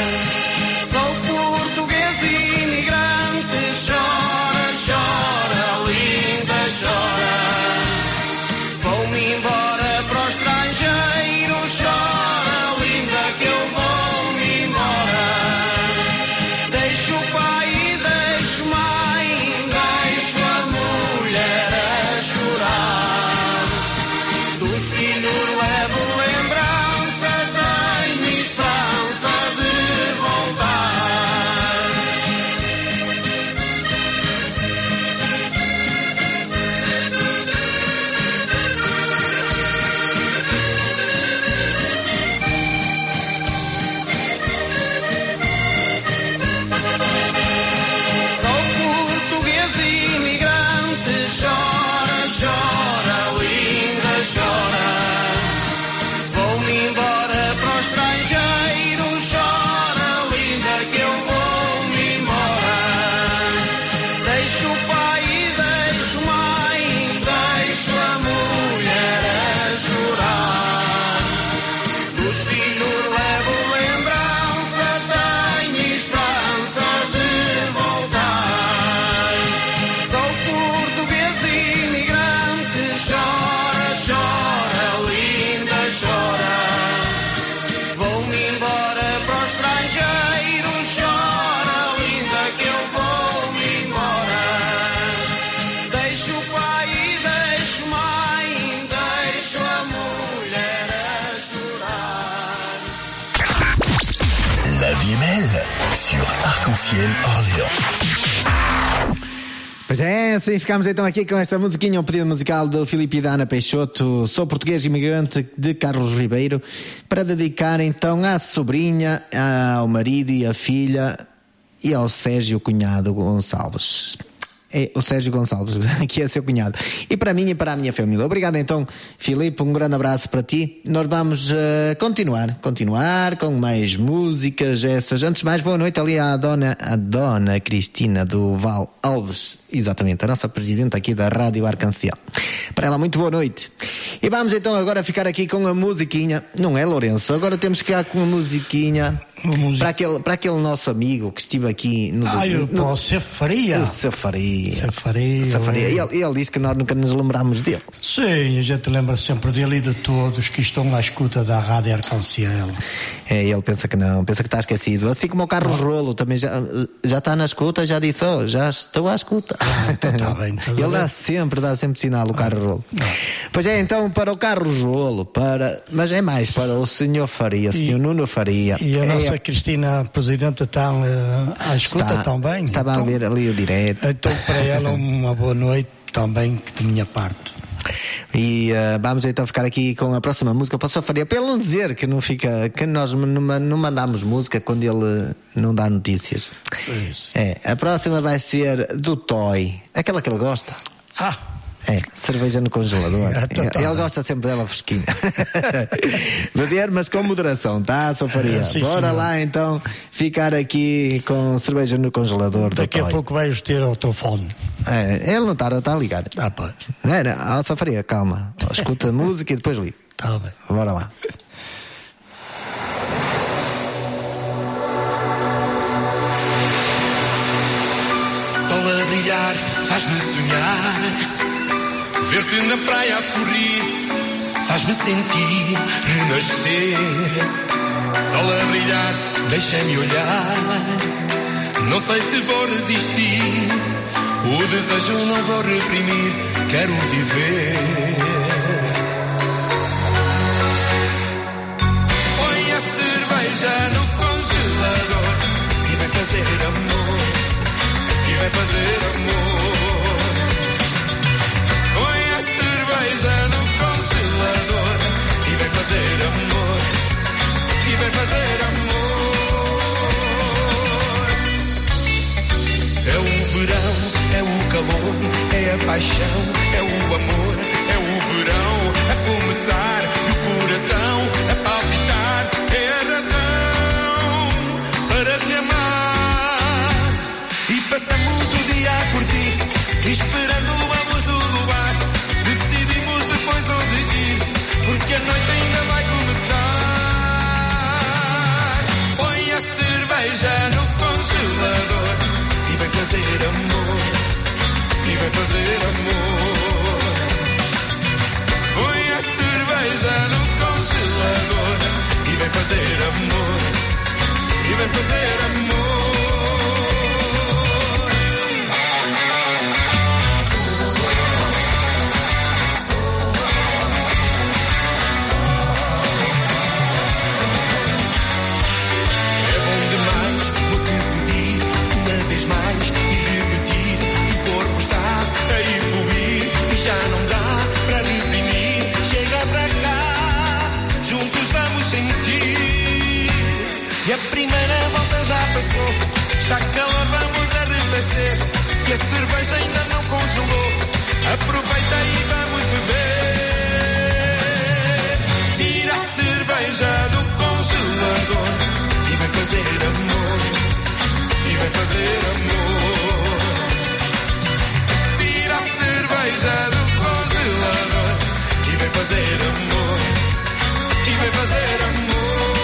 JML sur Arc-en-Ciel Orléans. Pois é, assim ficamos então aqui com esta musiquinha, um pedido musical do Filipe e da Ana Peixoto. Sou português imigrante de Carlos Ribeiro, para dedicar então à sobrinha, ao marido e à filha e ao Sérgio Cunhado Gonçalves. É o Sérgio Gonçalves, que é seu cunhado. E para mim e para a minha família. Obrigado então, Filipe, um grande abraço para ti. Nós vamos continuar com mais músicas essas. Antes de mais, boa noite ali à dona Cristina do Val Alves, exatamente, a nossa presidente aqui da Rádio Arc-en-Ciel. Para ela, muito boa noite. E vamos então agora ficar aqui com a musiquinha. Não é, Lourenço? Agora temos que ficar com a musiquinha para aquele nosso amigo que estive aqui no Cefaria. Ele disse que nós nunca nos lembramos dele. Sim, a gente lembra sempre dele e de todos que estão à escuta da Rádio Arc-en-Ciel. É, ele pensa que não, pensa que está esquecido. Assim como o Carlos Rolo também já está na escuta, já disse, já estou à escuta. Está bem. Ele dá sempre sinal, o Carlos Rolo. Pois é, então para o Carlos Rolo, mas é mais para o senhor Faria, o senhor Nuno Faria. E a nossa Cristina Presidente está à escuta também. Estava a ver ali o direto. Então para ela uma boa noite também de minha parte. E vamos então ficar aqui com a próxima música para o senhor Faria, para ele não dizer que não fica, que nós não mandamos música quando ele não dá notícias. Isso. A próxima vai ser do Toy, aquela que ele gosta. Cerveja no congelador. Ele gosta sempre dela fresquinha. Beber, mas com moderação, tá, Sr. Faria? Bora lá então ficar aqui com cerveja no congelador. Daqui a pouco vais ter o telefone. Ele não está a ligar. Pois. Não, Sr. Faria, calma. Escuta a música e depois liga. Tá bem. Bora lá. Sol a brilhar, faz-me sonhar. Ver-te na praia a sorrir, faz-me sentir renascer. Sol a brilhar, deixa-me olhar. Não sei se vou resistir, o desejo não vou reprimir, quero viver. Põe a cerveja no congelador e vai fazer amor, e vai fazer amor. Põe a cerveja no congelador e vai fazer amor, e vai fazer amor. É o verão, é o calor, é a paixão, é o amor, é o verão a começar e o coração a palpitar. É a razão para te amar. E passamos o dia a curtir, esperando a luz do luar. Decidimos depois onde ir, porque a noite ainda vai começar. Põe a cerveja no congelador e vai fazer amor, e vai fazer amor. Põe a cerveja no congelador e vai fazer amor, e vai fazer amor. Já não dá para reprimir, chega para cá, juntos vamos sentir. E a primeira volta já passou, está calor, vamos arrefecer. Se a cerveja ainda não congelou, aproveita e vamos beber. Tira a cerveja do congelador e vai fazer amor, e vai fazer amor. Tira a cerveja do congelador e vai fazer amor, e vai fazer amor.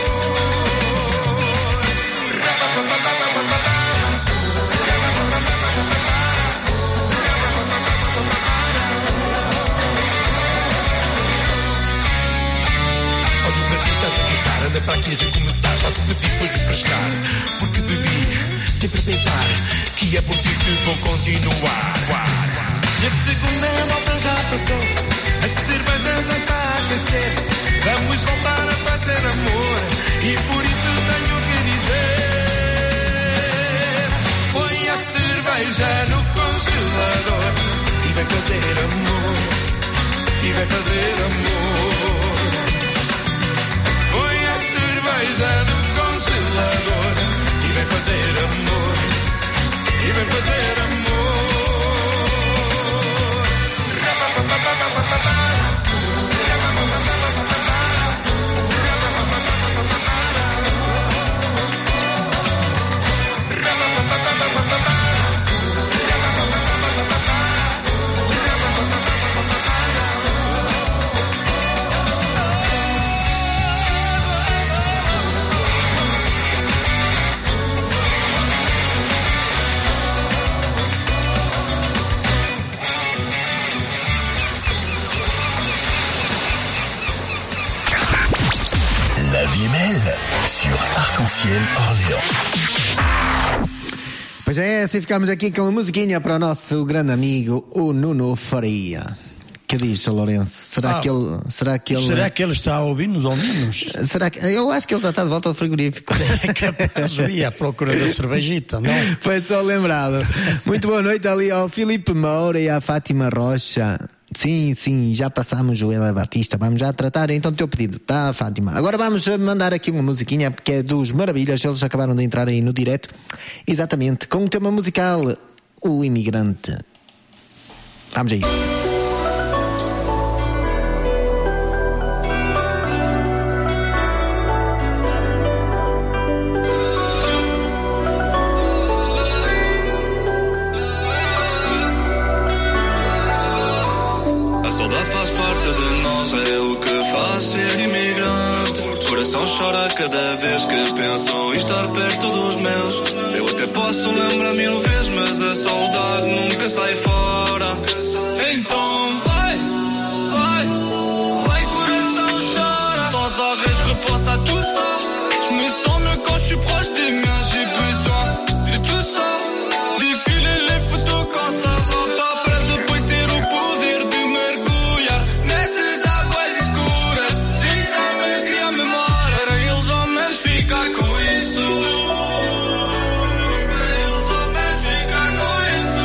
Olha para ti, estás a gostar, anda para aqui a recomeçar. Já te pedi foi refrescar, porque bebi sempre a pensar que é por ti que vou continuar. E a segunda volta já passou, a cerveja já está a aquecer. Vamos voltar a fazer amor, e por isso tenho que dizer: cerveja no congelador e vai fazer amor, e vai fazer amor. Põe a cerveja no congelador e vai fazer amor, e vai fazer amor. La vie est belle sur Arc-en-Ciel Orléans. Pois é, assim ficamos aqui com a musiquinha para o nosso grande amigo, o Nuno Faria. Que diz, Sr. Lourenço? Será que ele está a ouvir-nos ou menos? Será que... Eu acho que ele já está de volta ao frigorífico. É capaz de ir à procura da cervejita, não? Foi só lembrado. Muito boa noite ali ao Filipe Moura e à Fátima Rocha. Sim, já passámos o Ela Batista. Vamos já tratar então do teu pedido, tá, Fátima? Agora vamos mandar aqui uma musiquinha que é dos Maravilhas. Eles acabaram de entrar aí no direto. Exatamente, com o tema musical O Imigrante. Vamos a isso. Ser imigrante, o coração chora cada vez que penso em estar perto dos meus. Eu até posso lembrar 1000 vezes, mas a saudade nunca sai fora. Então vai, coração chora. Sans arrêt je repense à tout ça. Je me sens mieux quand je suis proche des miens. J'ai besoin de tout ça. Défiler les photos quand ça va pas. Para depois ter o poder de mergulhar nessas águas escuras. Deixa-me criar memória para eles ao menos ficar com isso. Para eles ao menos ficar com isso.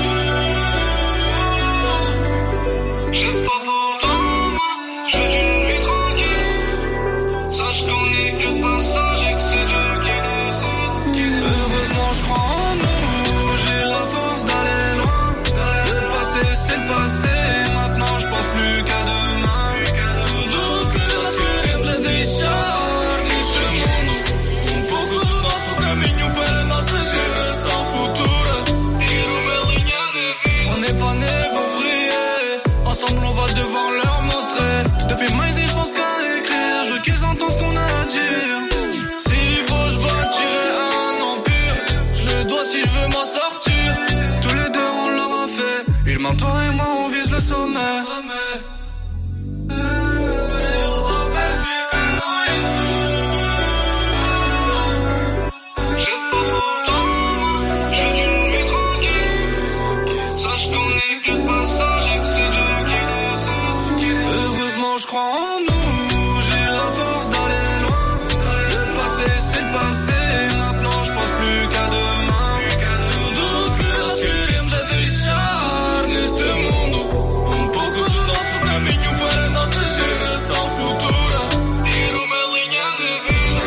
J'ai pas besoin, je veux une vie tranquille. Sache qu'on est que passage et que c'est Dieu qui décide. Heureusement je crois en nous, j'ai la force d'aller loin. Le passé c'est le passé, maintenant je pense plus qu'à demain. Tudo que nós queremos é deixar neste mundo pouco do nosso caminho para a nossa geração futura. Ter uma linha de vie. On n'est pas né pour briller, ensemble on va devoir leur montrer. Depuis mais je pense qu'à écrire, je veux qu'ils entendent ce qu'on a à dire. S'il faut je bâtirai un empire, je le dois si je veux m'en sortir. Tous les deux on l'aura fait, Irma, toi et moi on vise le sommet. J'ai pas besoin, je veux une vie tranquille. Sache qu'on est que de passage et que c'est Dieu qui décide. Heureusement je crois en nous, j'ai la force d'aller loin. Le passé c'est le passé, maintenant je pense plus qu'à demain. Tudo que nós queremos é deixar neste mundo pouco do nosso caminho para a nossa geração futura. Ter uma linha de vida.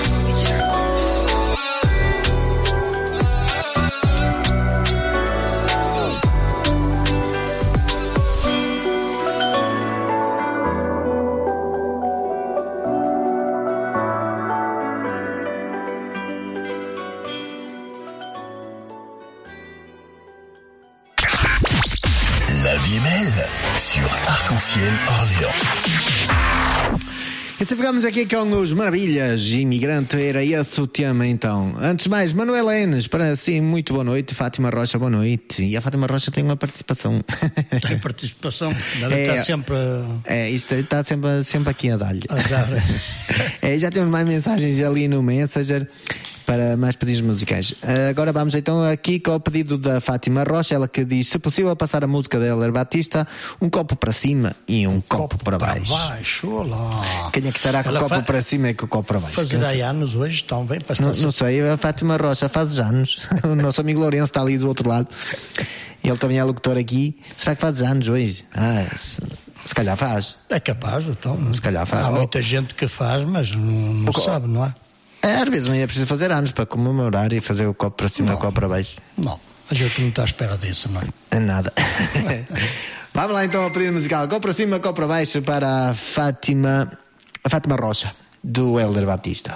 La vie est belle sur Arc-en-Ciel Orléans. E se ficamos aqui com os Maravilhas, Imigrante, era esse o tema então. Antes de mais, Manuel Enes, para si, muito boa noite. Fátima Rocha, boa noite. E a Fátima Rocha tem uma participação. Tem participação, ela está sempre. Isto está sempre aqui a dar-lhe. Já temos mais mensagens ali no Messenger. para mais pedidos musicais. Agora vamos então aqui com o pedido da Fátima Rocha, ela que diz: se possível passar a música da Helder Batista, um copo para cima e um copo para baixo. Olá. Quem é que será com o copo para cima e com o copo para baixo? Fazerá anos hoje, estão bem para não sei, a Fátima Rocha faz anos. O nosso amigo Lourenço está ali do outro lado. Ele também é locutor aqui. Será que faz anos hoje? Se calhar faz. É capaz, então. Se calhar faz. Há muita gente que faz, mas não sabe, não é? Às vezes não é preciso fazer anos para comemorar e fazer o copo para cima e o copo para baixo. Não, a gente não está à espera disso, não é? É nada. Vamos lá então ao pedido musical. Copo para cima, copo para baixo para a Fátima Rocha, do Helder Batista.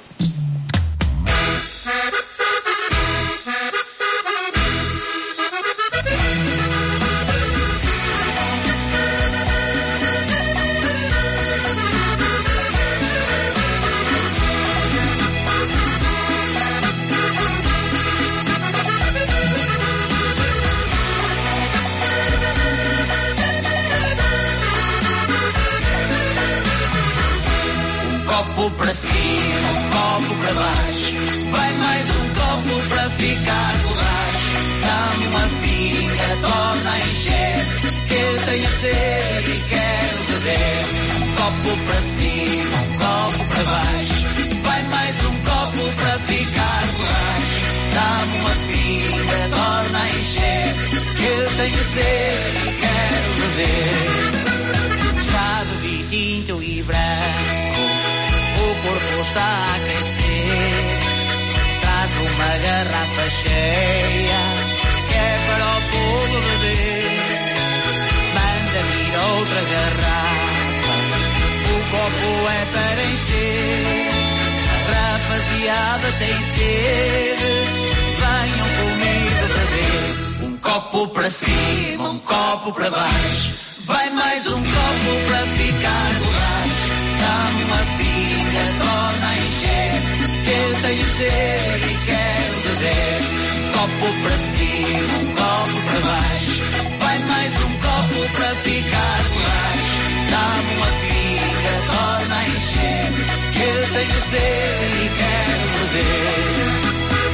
Copo para cima, um copo para baixo. Vai mais um copo para ficar borracho. Dá-me uma pinga, torna a encher, que eu tenho sede e quero beber. Um copo para cima, um copo para baixo. Vai mais um copo para ficar borracho. Dá-me uma pinga, torna a encher, que eu tenho sede e quero beber. Já bebi tinto e branco, o corpo está a aquecer. Traz uma garrafa cheia, que é para o povo beber. Manda-me outra garrafa, o copo é para encher. A rapaziada tem sede, venham comigo beber. Um copo para cima, um copo para baixo. Vai mais um copo para ficar borracho. Dá-me uma pinga, torna a encher, que eu tenho sede e quero beber. Um copo para cima, um copo para baixo. Vai mais um copo para ficar borracho. Dá-me uma pinga, torna a encher, que eu tenho sede e quero beber.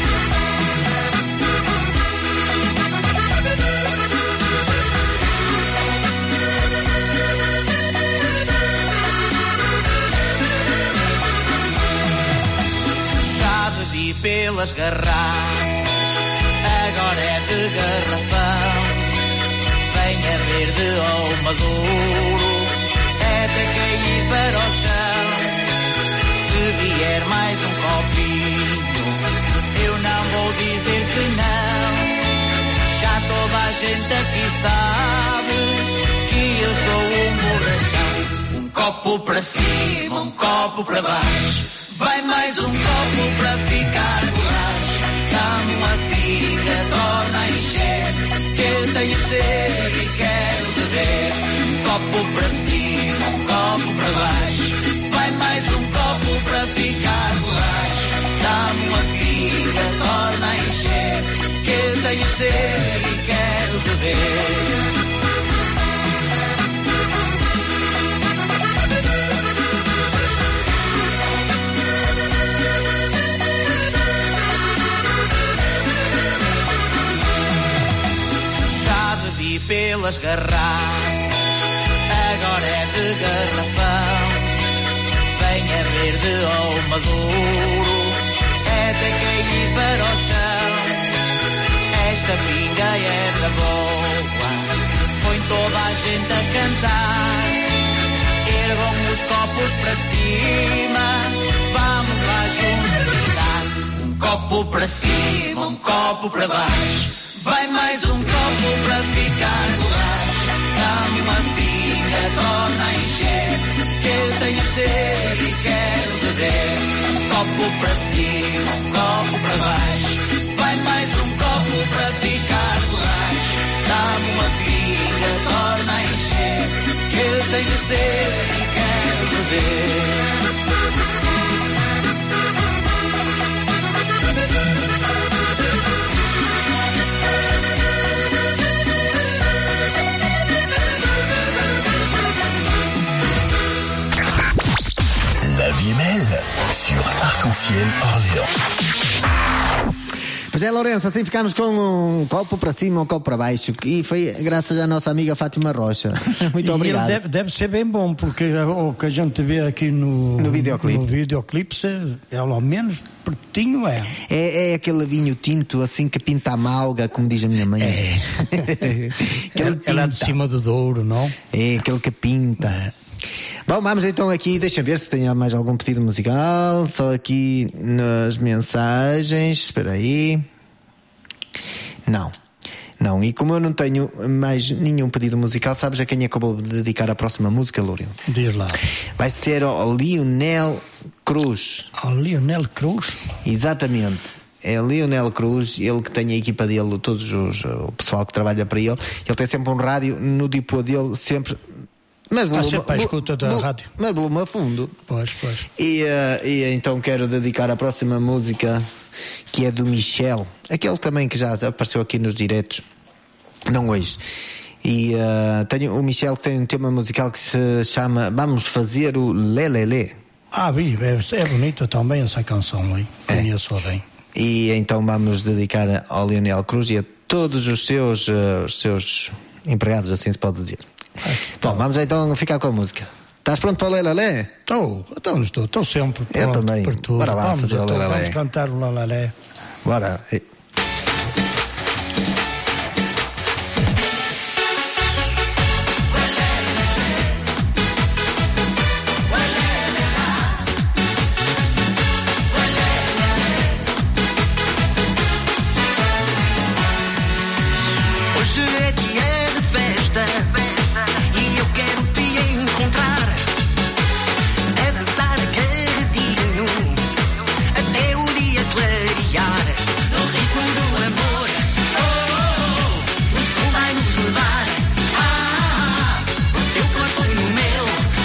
Bebi pelas garrafas, agora é de garrafão. Venha verde ou maduro, é de cair para o chão. Se vier mais um copinho, eu não vou dizer que não. Já toda a gente aqui sabe que eu sou um borrachão. Um copo para cima, um copo para baixo. Vai mais um copo para ficar borracho. Dá-me uma pinga, torna a encher, que eu tenho sede e quero beber. Um copo para cima, um copo para baixo. Vai mais um copo para ficar borracho. Dá-me uma pinga, torna a encher, que eu tenho sede e quero beber. Pelas garrafas, agora é de garrafão. Venha verde ou maduro, é de cair para o chão. Esta pinga é da boa, põe toda a gente a cantar. Ergam os copos para cima, vamos lá juntos brindar. Um copo para cima, um copo para baixo. Vai mais um copo para ficar borracho. Dá-me uma pinga, torna a encher, que eu tenho sede e quero beber. Um copo para cima, um copo para baixo. Vai mais um copo para ficar borracho. Dá-me uma pinga, torna a encher, que eu tenho sede e quero beber. La vie est belle. Noël sur Arc-en-Ciel Orléans. Pois é, Lourenço, assim ficámos com um copo para cima, um copo para baixo. E foi graças à nossa amiga Fátima Rocha. Muito obrigado. E ele deve ser bem bom, porque o que a gente vê aqui no videoclipe, ela ao menos pertinho é. É aquele vinho tinto, assim, que pinta a malga, como diz a minha mãe. Ela é de cima do Douro, não? É, aquele que pinta. Bom, vamos então aqui, deixa ver se tem mais algum pedido musical. Só aqui nas mensagens. Espera aí. Não, e como eu não tenho mais nenhum pedido musical, sabes a quem é que eu vou dedicar a próxima música, Lourenço? Diz lá. Vai ser ao Lionel Cruz. Ao Lionel Cruz? Exatamente. É Lionel Cruz, ele que tem a equipa dele, o pessoal que trabalha para ele. Ele tem sempre um rádio no dipô dele, sempre. Mas sempre à escuta da rádio. Mas volume a fundo. Pois. E então quero dedicar a próxima música, que é do Michel, aquele também que já apareceu aqui nos diretos, não hoje. E o Michel que tem um tema musical que se chama Vamos Fazer o Lelele. É bonita também essa canção aí. Conheço bem. E então vamos dedicar ao Lionel Cruz e a todos os seus empregados, assim se pode dizer. Bom, vamos então ficar com a música. Estás pronto para o Lelele? Estou sempre pronto. Eu também. Bora lá vamos fazer o Lelele. Vamos cantar o Lelele. Bora. Hoje é dia de festa e eu quero te encontrar. É dançar agarradinho até o dia clarear. No ritmo do amor, o som vai nos levar. O teu corpo no meu,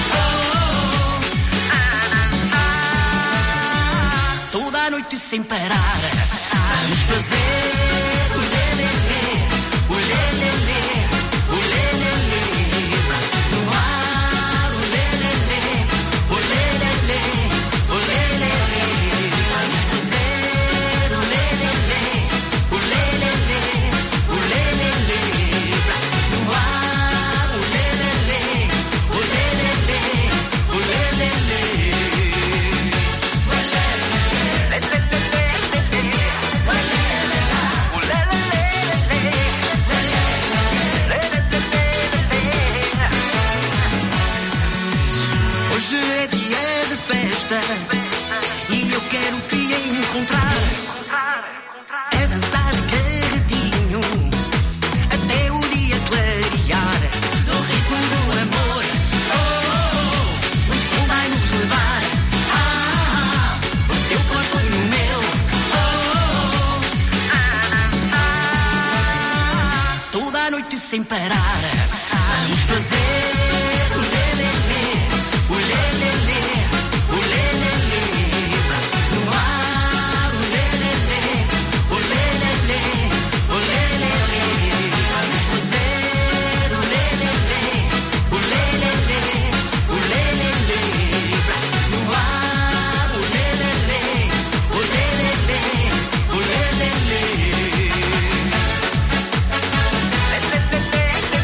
toda a noite sem parar. Vamos fazer o lelele, o lelele, o lelele. Braços no ar, o lelele, o lelele, o lelele. Vamos fazer o lelele, o lelele, o lelele. Braços no ar, o lelele, o lelele, o lelele. Hoje é dia de festa e eu quero te encontrar. É dançar agarradinho até o dia clarear. No ritmo do amor, o som vai nos levar. O teu corpo no meu, toda a noite sem parar. Vamos fazer o lelele, o lelele, o lelele. Braços no ar, o lelele, o lelele, o lelele. Vamos fazer o lelele, o lelele, o lelele. Braços no ar, o lelele, o lelele, o lelele.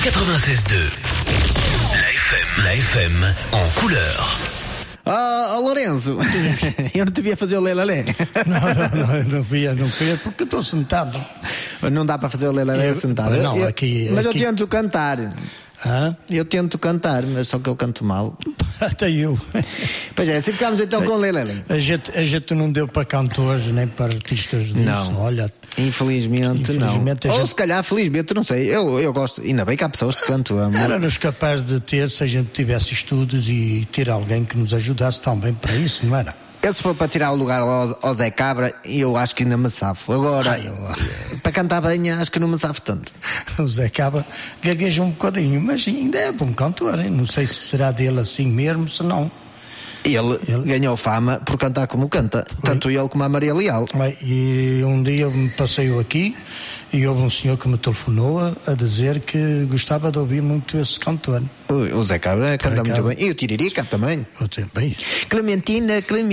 96.2. La FM en couleur. Lourenço, eu não te via fazer o lelé. Não via, porque estou sentado. Não dá para fazer o lelé sentado. Mas eu tento cantar. Eu tento cantar, mas só que eu canto mal. Até eu. Pois é, assim ficámos então com o lelé. A gente não deu para cantores nem para artistas disso. Não. Olha, Infelizmente não. Ou se calhar, felizmente, não sei. Eu gosto. Ainda bem que há pessoas que cantam. Era-nos capaz de ter, se a gente tivesse estudos e ter alguém que nos ajudasse também para isso, não era? Eu, se for para tirar o lugar ao Zé Cabra, eu acho que ainda me safo. Agora, para cantar bem, acho que não me safo tanto. O Zé Cabra gagueja um bocadinho, mas ainda é bom cantor, hein? Não sei se será dele assim mesmo, se não. Ele ganhou fama por cantar como canta, tanto ele como a Maria Leal. E um dia me passei aqui e houve um senhor que me telefonou a dizer que gostava de ouvir muito esse cantor. O Zé Cabra canta muito bem. E o Tiririca também. Clementina.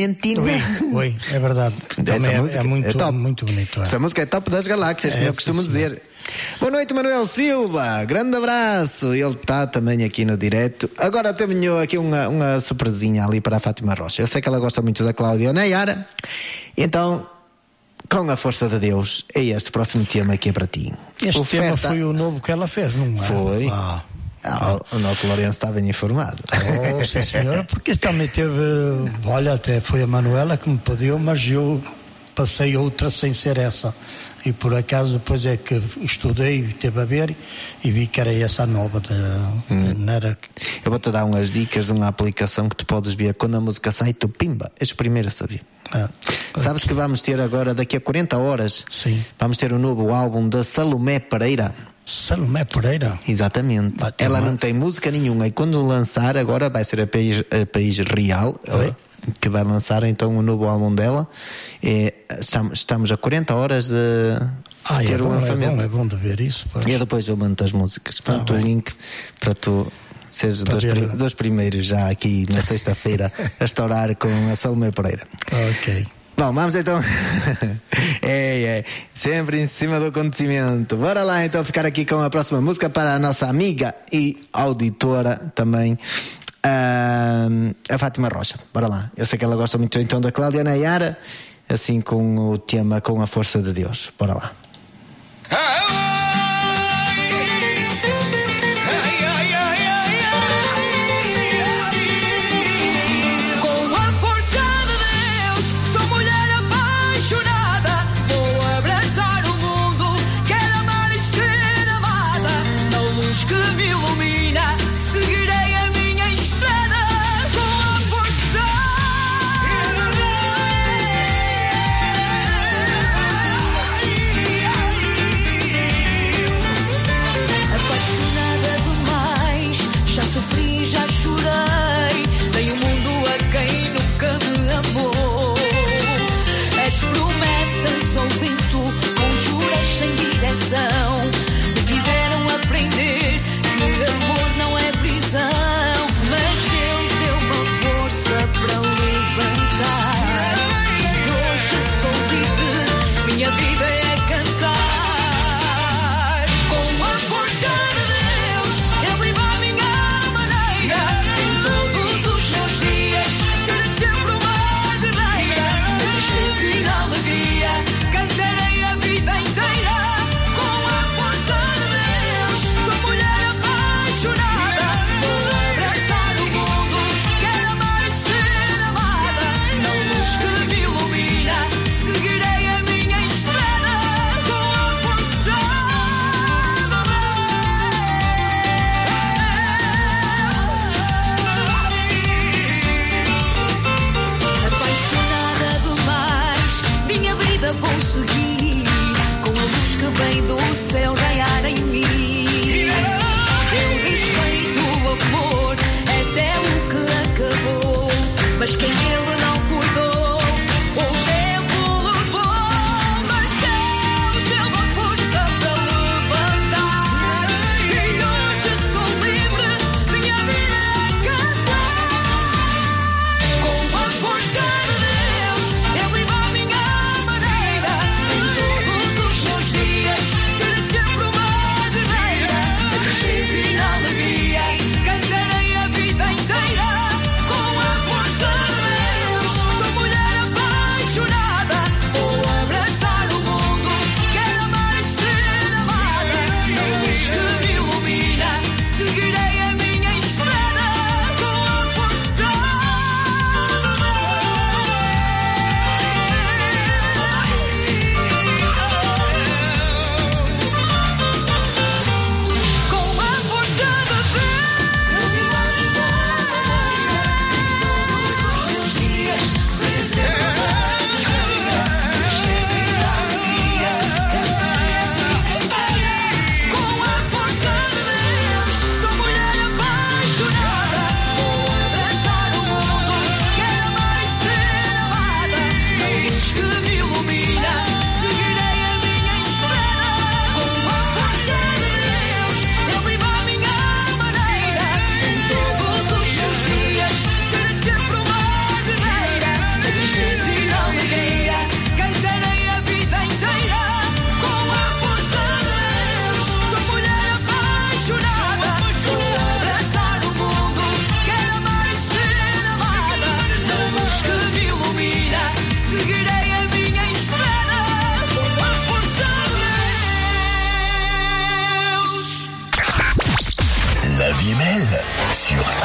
Oi, é verdade. É muito bonito. Essa música é top das galáxias, como eu costumo dizer. Boa noite, Manuel Silva, grande abraço. Ele está também aqui no direto. Agora tenho aqui uma surpresinha ali para a Fátima Rocha. Eu sei que ela gosta muito da Cláudia Nayara. Então, com a força de Deus, é este próximo tema que é para ti. Este tema foi o novo que ela fez, não é? Foi. O nosso Lourenço está bem informado. Sim, senhora, porque também teve. Olha, até foi a Manuela que me pediu, mas eu passei outra sem ser essa. E por acaso depois é que estudei, teve a ver e vi que era essa nova. Eu vou-te dar umas dicas de uma aplicação que tu podes ver quando a música sai, tu pimba, és o primeiro a saber. Sabes que vamos ter agora, daqui a 40 horas, vamos ter um novo álbum da Salomé Pereira. Salomé Pereira? Exatamente. Ela não tem música nenhuma e quando lançar, agora vai ser a País Real. Que vai lançar então um novo álbum dela. Estamos a 40 horas de ter o lançamento. É bom de ver isso. Pois. E depois eu mando as músicas. Mando o link para tu seres dos primeiros já aqui na sexta-feira a estourar com a Salomé Pereira. Ok. Bom, vamos então. Sempre em cima do acontecimento. Bora lá então ficar aqui com a próxima música para a nossa amiga e auditora também, a Fátima Rocha. Bora lá. Eu sei que ela gosta muito então da Cláudia Nayara, assim com o tema Com a Força de Deus. Bora lá. Me fizeram aprender que amor não é prisão, mas Deus deu-me a força para levantar. E hoje sou livre, minha vida é cantar. Com a força de Deus, eu vivo a minha maneira. Em todos os meus dias, serei sempre uma guerreira. De tristeza e de alegria, cantarei a vida inteira. Vou seguir com a luz que vem do céu raiar em mim. Eu respeito o amor até o que acabou, mas quem ele não cuidou, o tempo levou. Mas Deus deu-me a força para levantar. E hoje sou livre, minha vida é cantar. Com a força de Deus, eu vivo a minha dias, serei sempre uma guerreira.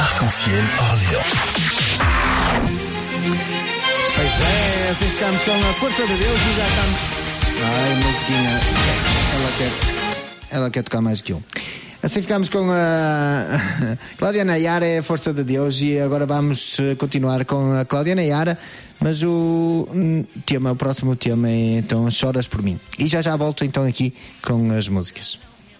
Arc-en-Ciel Orléans. Pois é, assim ficamos com a força de Deus e já estamos. Ai, musiquinha. Ela quer tocar mais que um. Assim ficamos com a Cláudia Nayara, é a força de Deus, e agora vamos continuar com a Cláudia Nayara, mas o próximo tema é então Choras por Mim. E já volto então aqui com as músicas.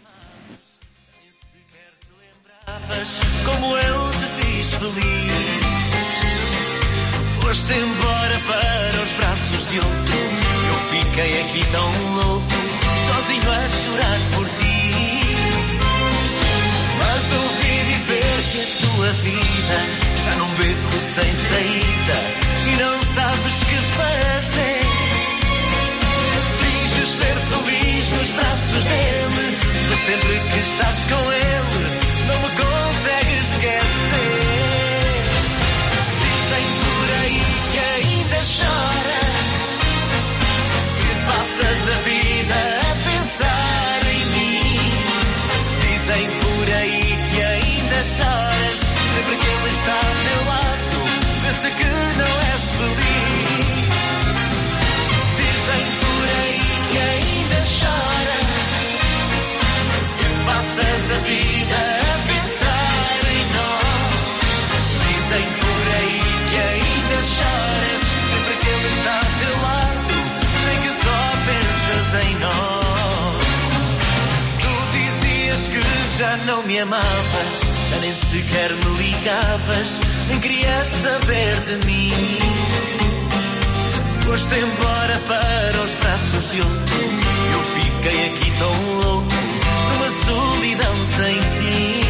Como eu te fiz feliz, foste embora para os braços de outro. Eu fiquei aqui tão louco, sozinho a chorar por ti. Mas ouvi dizer que a tua vida está num beco sem saída e não sabes que fazer. Finges ser feliz nos braços dele, mas sempre que estás com ele não me consegues esquecer. Dizem por aí que ainda choras, que passas a vida a pensar em mim. Dizem por aí que ainda choras, sempre que ele está ao teu lado, pensa que não és feliz. Dizem por aí que ainda choras, que passas a vida a pensar em nós. Dizem por aí que ainda choras, sempre que ele está ao teu lado, sei que só pensas em nós. Tu dizias que já não me amavas, já nem sequer me ligavas, nem querias saber de mim. Foste embora para os braços de outro, eu fiquei aqui tão louco, numa solidão sem fim.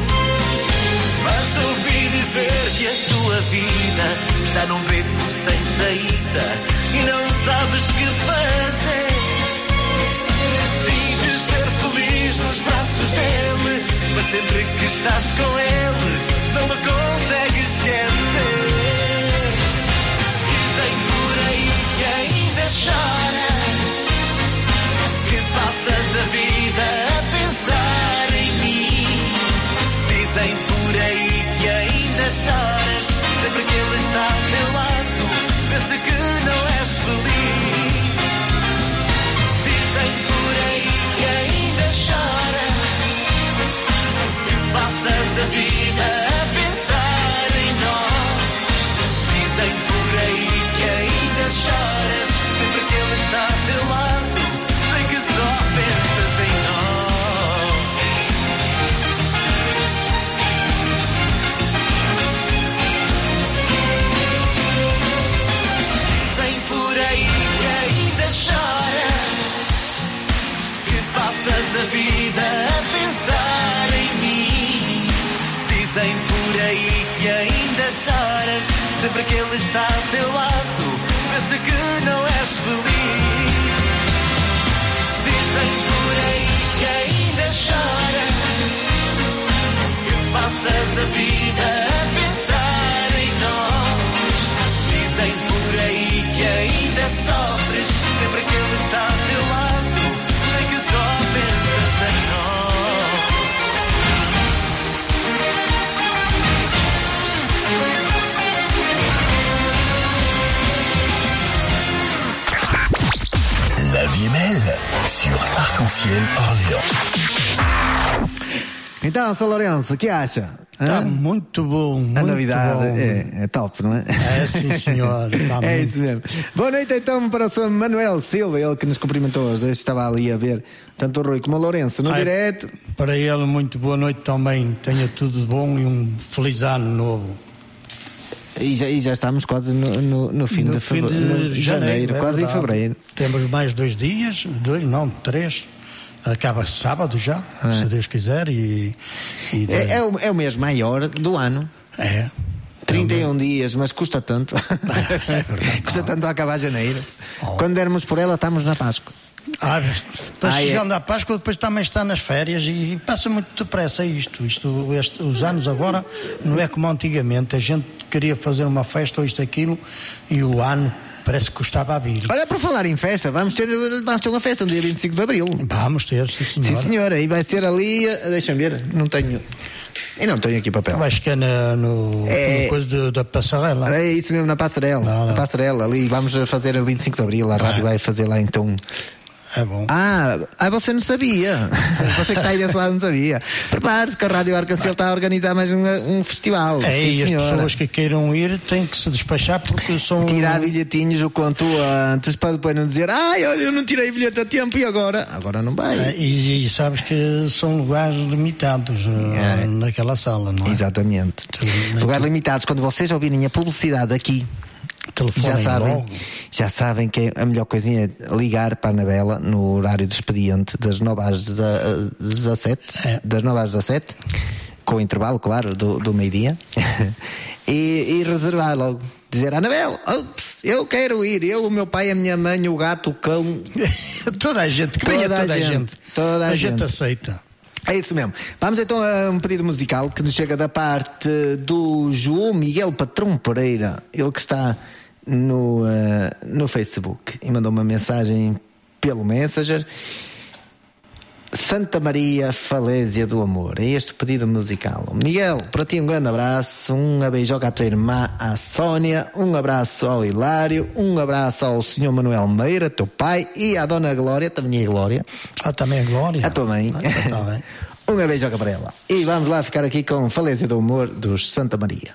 Mas ouvi dizer que a tua vida está num beco sem saída e não sabes que fazer. Finges ser feliz nos braços dele, mas sempre que estás com ele não me consegues esquecer. Dizem por aí que ainda choras, que passas a vida a pensar em mim. Dizem por aí que ainda choras, sempre que ele está ao teu lado, pensa que não és feliz. Dizem por aí que ainda choras, que passas a vida a pensar em nós. Dizem por aí que ainda choras, sempre que ele está ao teu lado, sei que só pensas em nós. Dizem por aí que ainda choras, que passas a vida a pensar em mim. Dizem por aí que ainda choras, sempre que ele está ao teu lado, pensa que não és feliz. Dizem por aí que ainda choras, que passas a vida a pensar em nós. Dizem por aí que ainda sofres, sempre que ele está ao teu lado, sei que só pensas em nós. La vie est belle sur Arc-en-Ciel Orléans. Então, São Lourenço, o que acha? Está muito bom, muito a novidade bom. é top, não é? É, sim, senhor. Está É muito... isso mesmo. Boa noite então para o Sr. Manuel Silva, ele que nos cumprimentou hoje, estava ali a ver tanto o Rui como o Lourenço no direto. Para ele, muito boa noite também. Tenha tudo de bom e um feliz ano novo. E já estamos quase no fim de janeiro, quase em fevereiro. Temos mais 2 dias, 3. Acaba sábado já, se Deus quiser. É o mês maior do ano. É. 31 dias, mas custa tanto. É verdade. Custa tanto a acabar janeiro. Quando dermos por ela, estamos na Páscoa. Depois chegando à Páscoa, depois também está nas férias e passa muito depressa os anos agora não é como antigamente, a gente queria fazer uma festa ou isto, aquilo, e o ano parece que custava a vir. Olha, por falar em festa, vamos ter uma festa no dia 25 de Abril. Vamos ter, sim senhora. Sim senhora, e vai ser ali, deixa-me ver, não tenho... Eu não tenho aqui papel. Acho que é no coisa da passarela. É isso mesmo, na passarela. Na passarela, ali. Vamos fazer o 25 de Abril. A rádio vai fazer lá então. É bom. Você não sabia. Você que está aí desse lado não sabia. Prepare-se que a Rádio Arcacil está a organizar mais um festival. Sim, e as senhora. pessoas que queiram ir têm que se despachar porque são... Tirar bilhetinhos o quanto antes para depois não dizer olha, eu não tirei bilhete a tempo e agora não vai. E sabes que são lugares limitados naquela sala, não é? Exatamente. Lugares limitados. Quando vocês ouvirem a publicidade aqui, já sabem que a melhor coisinha é ligar para a Anabela no horário do expediente das 9 às 17, das 9 às 17, com o intervalo, claro, do meio-dia, e reservar logo. Dizer, Anabela, eu quero ir, eu, o meu pai, a minha mãe, o gato, o cão. Toda a gente, que venha toda a gente. Toda a gente aceita. É isso mesmo. Vamos então a um pedido musical que nos chega da parte do João Miguel Patrão Pereira, ele que está no Facebook e mandou uma mensagem pelo Messenger. Santa Maria, Falésia do Amor. É este o pedido musical. Miguel, para ti um grande abraço, beijoca à tua irmã, à Sónia, um abraço ao Hilário, um abraço ao senhor Manuel Meira, teu pai, e à dona Glória, também é Glória. Também é Glória. A tua mãe. Tá bem. Beijoca para ela. E vamos lá ficar aqui com Falésia do Amor dos Santa Maria.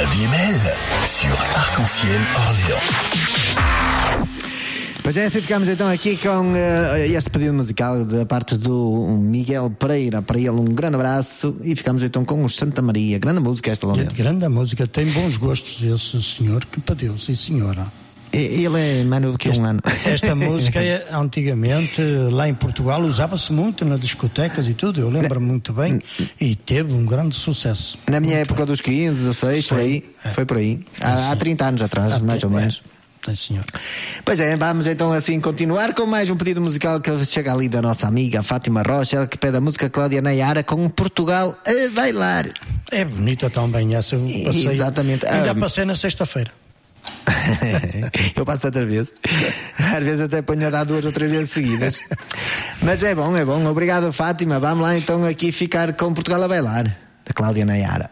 vie est belle sur Arc-en-Ciel Orléans. Pois é, assim ficamos então aqui com este pedido musical da parte do Miguel Pereira. Para ele um grande abraço e ficamos então com o Santa Maria. Grande música esta, Lourenço. Grande música, tem bons gostos esse senhor que pediu, sim senhora. Ele é mais novo que um ano. Esta música, antigamente, lá em Portugal, usava-se muito nas discotecas e tudo, eu lembro muito bem, e teve um grande sucesso. Na minha época dos 15, 16, por aí, foi por aí. Há 30 anos atrás, mais ou menos. Sim, senhor. Pois é, vamos então assim continuar com mais um pedido musical que chega ali da nossa amiga Fátima Rocha, ela que pede a música Cláudia Nayara com Portugal a bailar. É bonita também essa, eu passei. Exatamente. Ainda passei na sexta-feira. Eu passo tantas vezes. Às vezes até ponho a dar 2 ou 3 vezes seguidas. Mas é bom. Obrigado, Fátima. Vamos lá então aqui ficar com Portugal a bailar, da Cláudia Nayara.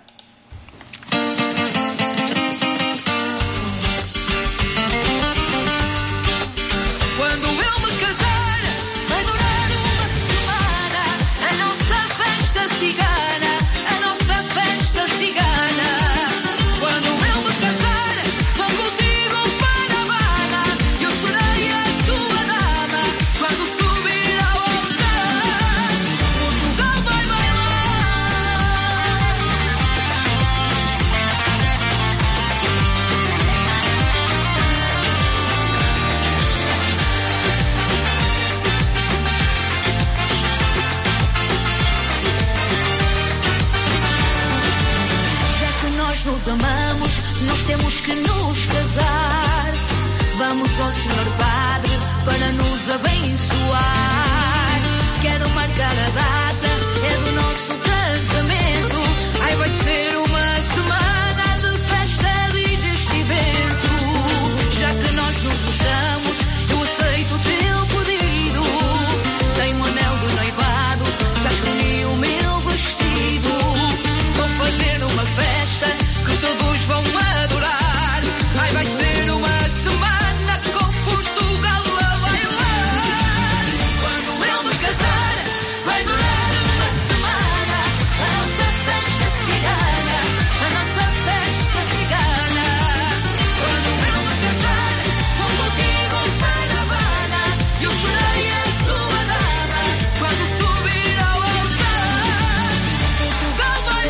Nos amamos, nós temos que nos casar. Vamos ao Senhor Padre para nos abençoar. Quero marcar a data, é do nosso casamento. Ai, vai ser uma semana de festa, diz este evento. Já que nós nos gostamos, eu aceito o teu pedido. Tenho um anel de noivado, já escolhi o meu vestido. Vou fazer uma festa que todos vão adorar. Ai, vai ser uma semana com Portugal a bailar. Quando eu me casar, vai durar uma semana. A nossa festa cigana, a nossa festa cigana. Quando eu me casar, vou contigo para a Havana. Eu serei a tua dama quando subir ao altar. Portugal vai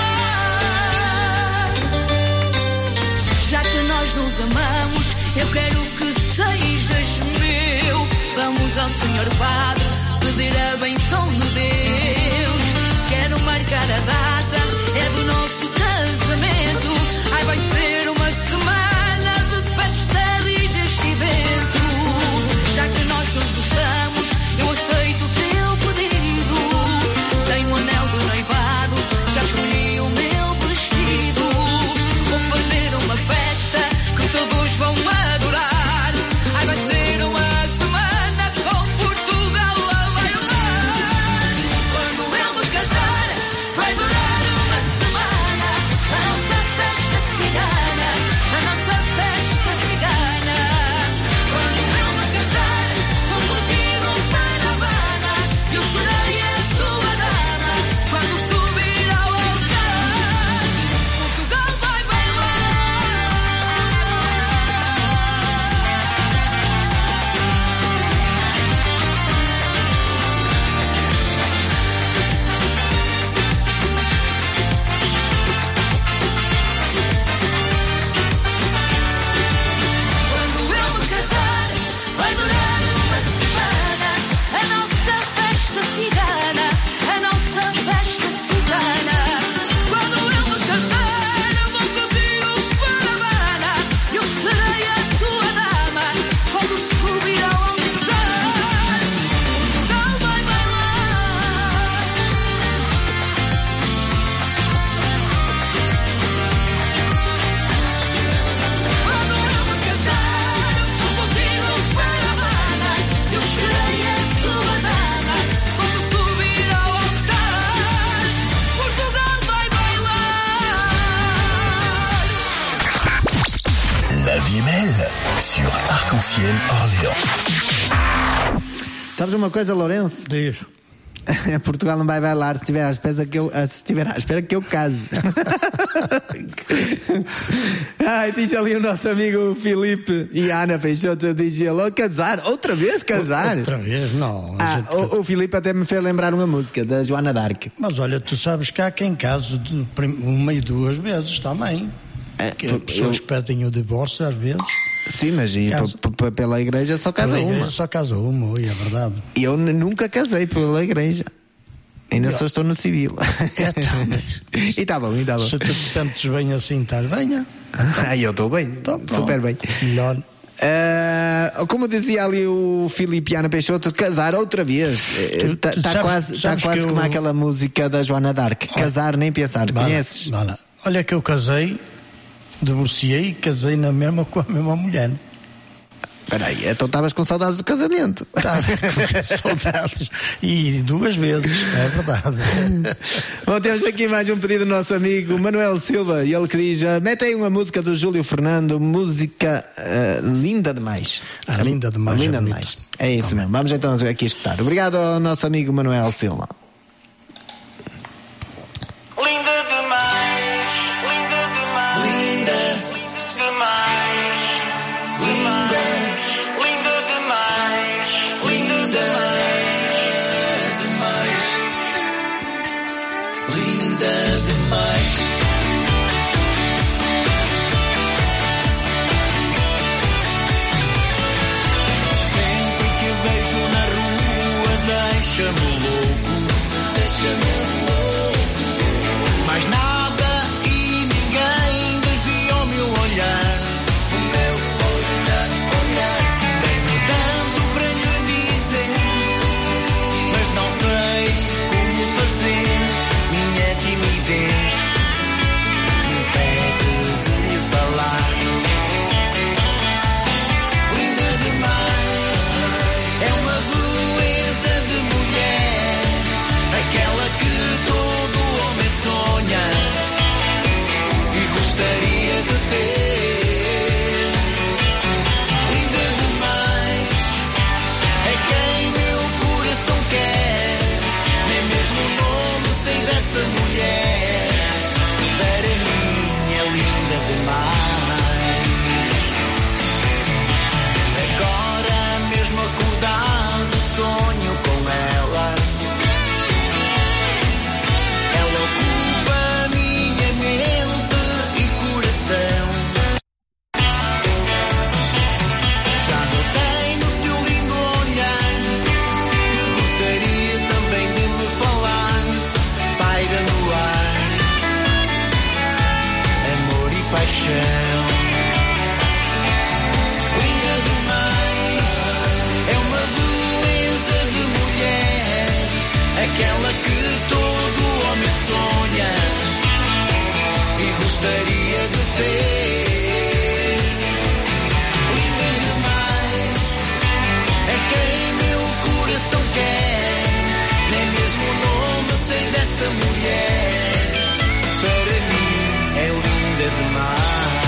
bailar. Já que nós nos amamos, eu quero que sejas meu. Vamos ao Senhor Padre pedir a benção de Deus. Quero marcar a data, é do nosso casamento. Ai, vai ser uma semana de festa, diz este evento. Já que nós nos gostamos, eu aceito o teu pedido. Tenho um anel de noivado, já escolhi o meu vestido. Vou fazer uma festa que todos vão adorar. Ai, vai ser uma semana com Portugal a bailar. Quando eu me casar, vai durar uma semana. A nossa festa cigana, a nossa festa cigana. Quando eu me casar, vou contigo para a Havana. Eu serei a tua dama quando subir ao altar. Portugal vai Quando eu me casar, vai durar uma semana. A nossa festa cigana, a nossa festa cigana. Quando eu me casar, vou contigo para a Havana. Eu serei a tua dama quando subir ao altar. Portugal vai bailar. Quando eu me casar, vou contigo para a Havana. Eu serei a tua dama quando subir ao altar. Portugal vai bailar. La vie est belle sur Arc-en-Ciel Orléans. Sabes uma coisa, Lourenço? Diz. Portugal não vai bailar se estiver à espera que eu case. Ai, diz ali o nosso amigo Filipe e a Ana Peixoto, diz ele, casar, outra vez casar? Outra vez, não. O Filipe até me fez lembrar uma música da Joana d'Arc. Mas olha, tu sabes que há quem case uma e duas vezes também. Que as pessoas pedem o divórcio às vezes. Sim, mas pela igreja só casa uma. Só casa uma, é verdade. Eu nunca casei pela igreja. Ainda só estou no civil. E está bom. Se tu te sentes bem assim, estás bem? Eu estou bem, super bem. Melhor. Como dizia ali o Filipe e Ana Peixoto, casar outra vez. Está quase como aquela música da Joana d'Arc. Casar nem pensar. Conheces? Olha que eu casei, divorciei e casei na mesma com a mesma mulher. Espera aí, então estavas com saudades do casamento. Saudades. E duas vezes, é verdade. Bom, temos aqui mais um pedido do nosso amigo Manuel Silva, e ele que diz: mete aí uma música do Júlio Fernando, música linda demais. Linda demais. Linda demais. É isso mesmo. Vamos então aqui escutar. Obrigado ao nosso amigo Manuel Silva. Linda demais, linda demais, linda demais, linda, linda demais, linda demais, linda demais. Sempre que a vejo na rua deixa-me louco, deixa-me louco. Mais nada e ninguém desvia o meu olhar. O meu olhar. Tenho tanto para lhe dizer, mas não sei como fazer. Minha timidez me impede de lhe falar. Linda demais, é uma beleza de mulher, aquela que todo homem sonha e gostaria de ter. Linda demais, é quem meu coração quer, nem mesmo o nome sei dessa mulher. Para mim é linda demais. Agora mesmo acordado sonho com ela. Ela ocupa minha mente e coração. Já notei no seu lindo olhar que gostaria também de me falar. Paira no ar, amor e paixão. Linda demais, é uma beleza de mulher, aquela que todo homem sonha e gostaria de ter. Linda demais, é quem meu coração quer, nem mesmo o nome sei dessa mulher. Para mim é linda demais.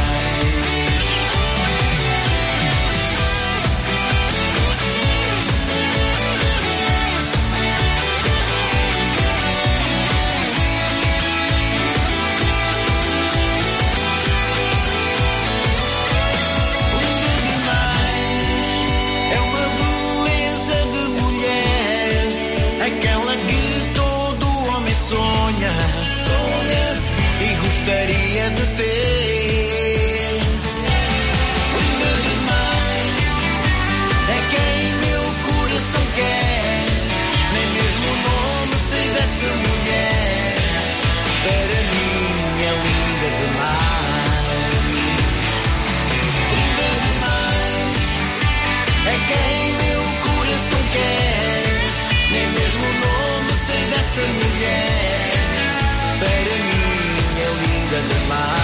É uma beleza de mulher, aquela que todo homem sonha e gostaria de ter. Linda demais, é quem meu coração quer, nem mesmo o nome sei dessa mulher. Para mim é linda demais. Linda demais, é quem meu coração quer, nem mesmo o nome sei dessa mulher. Para mim é linda demais.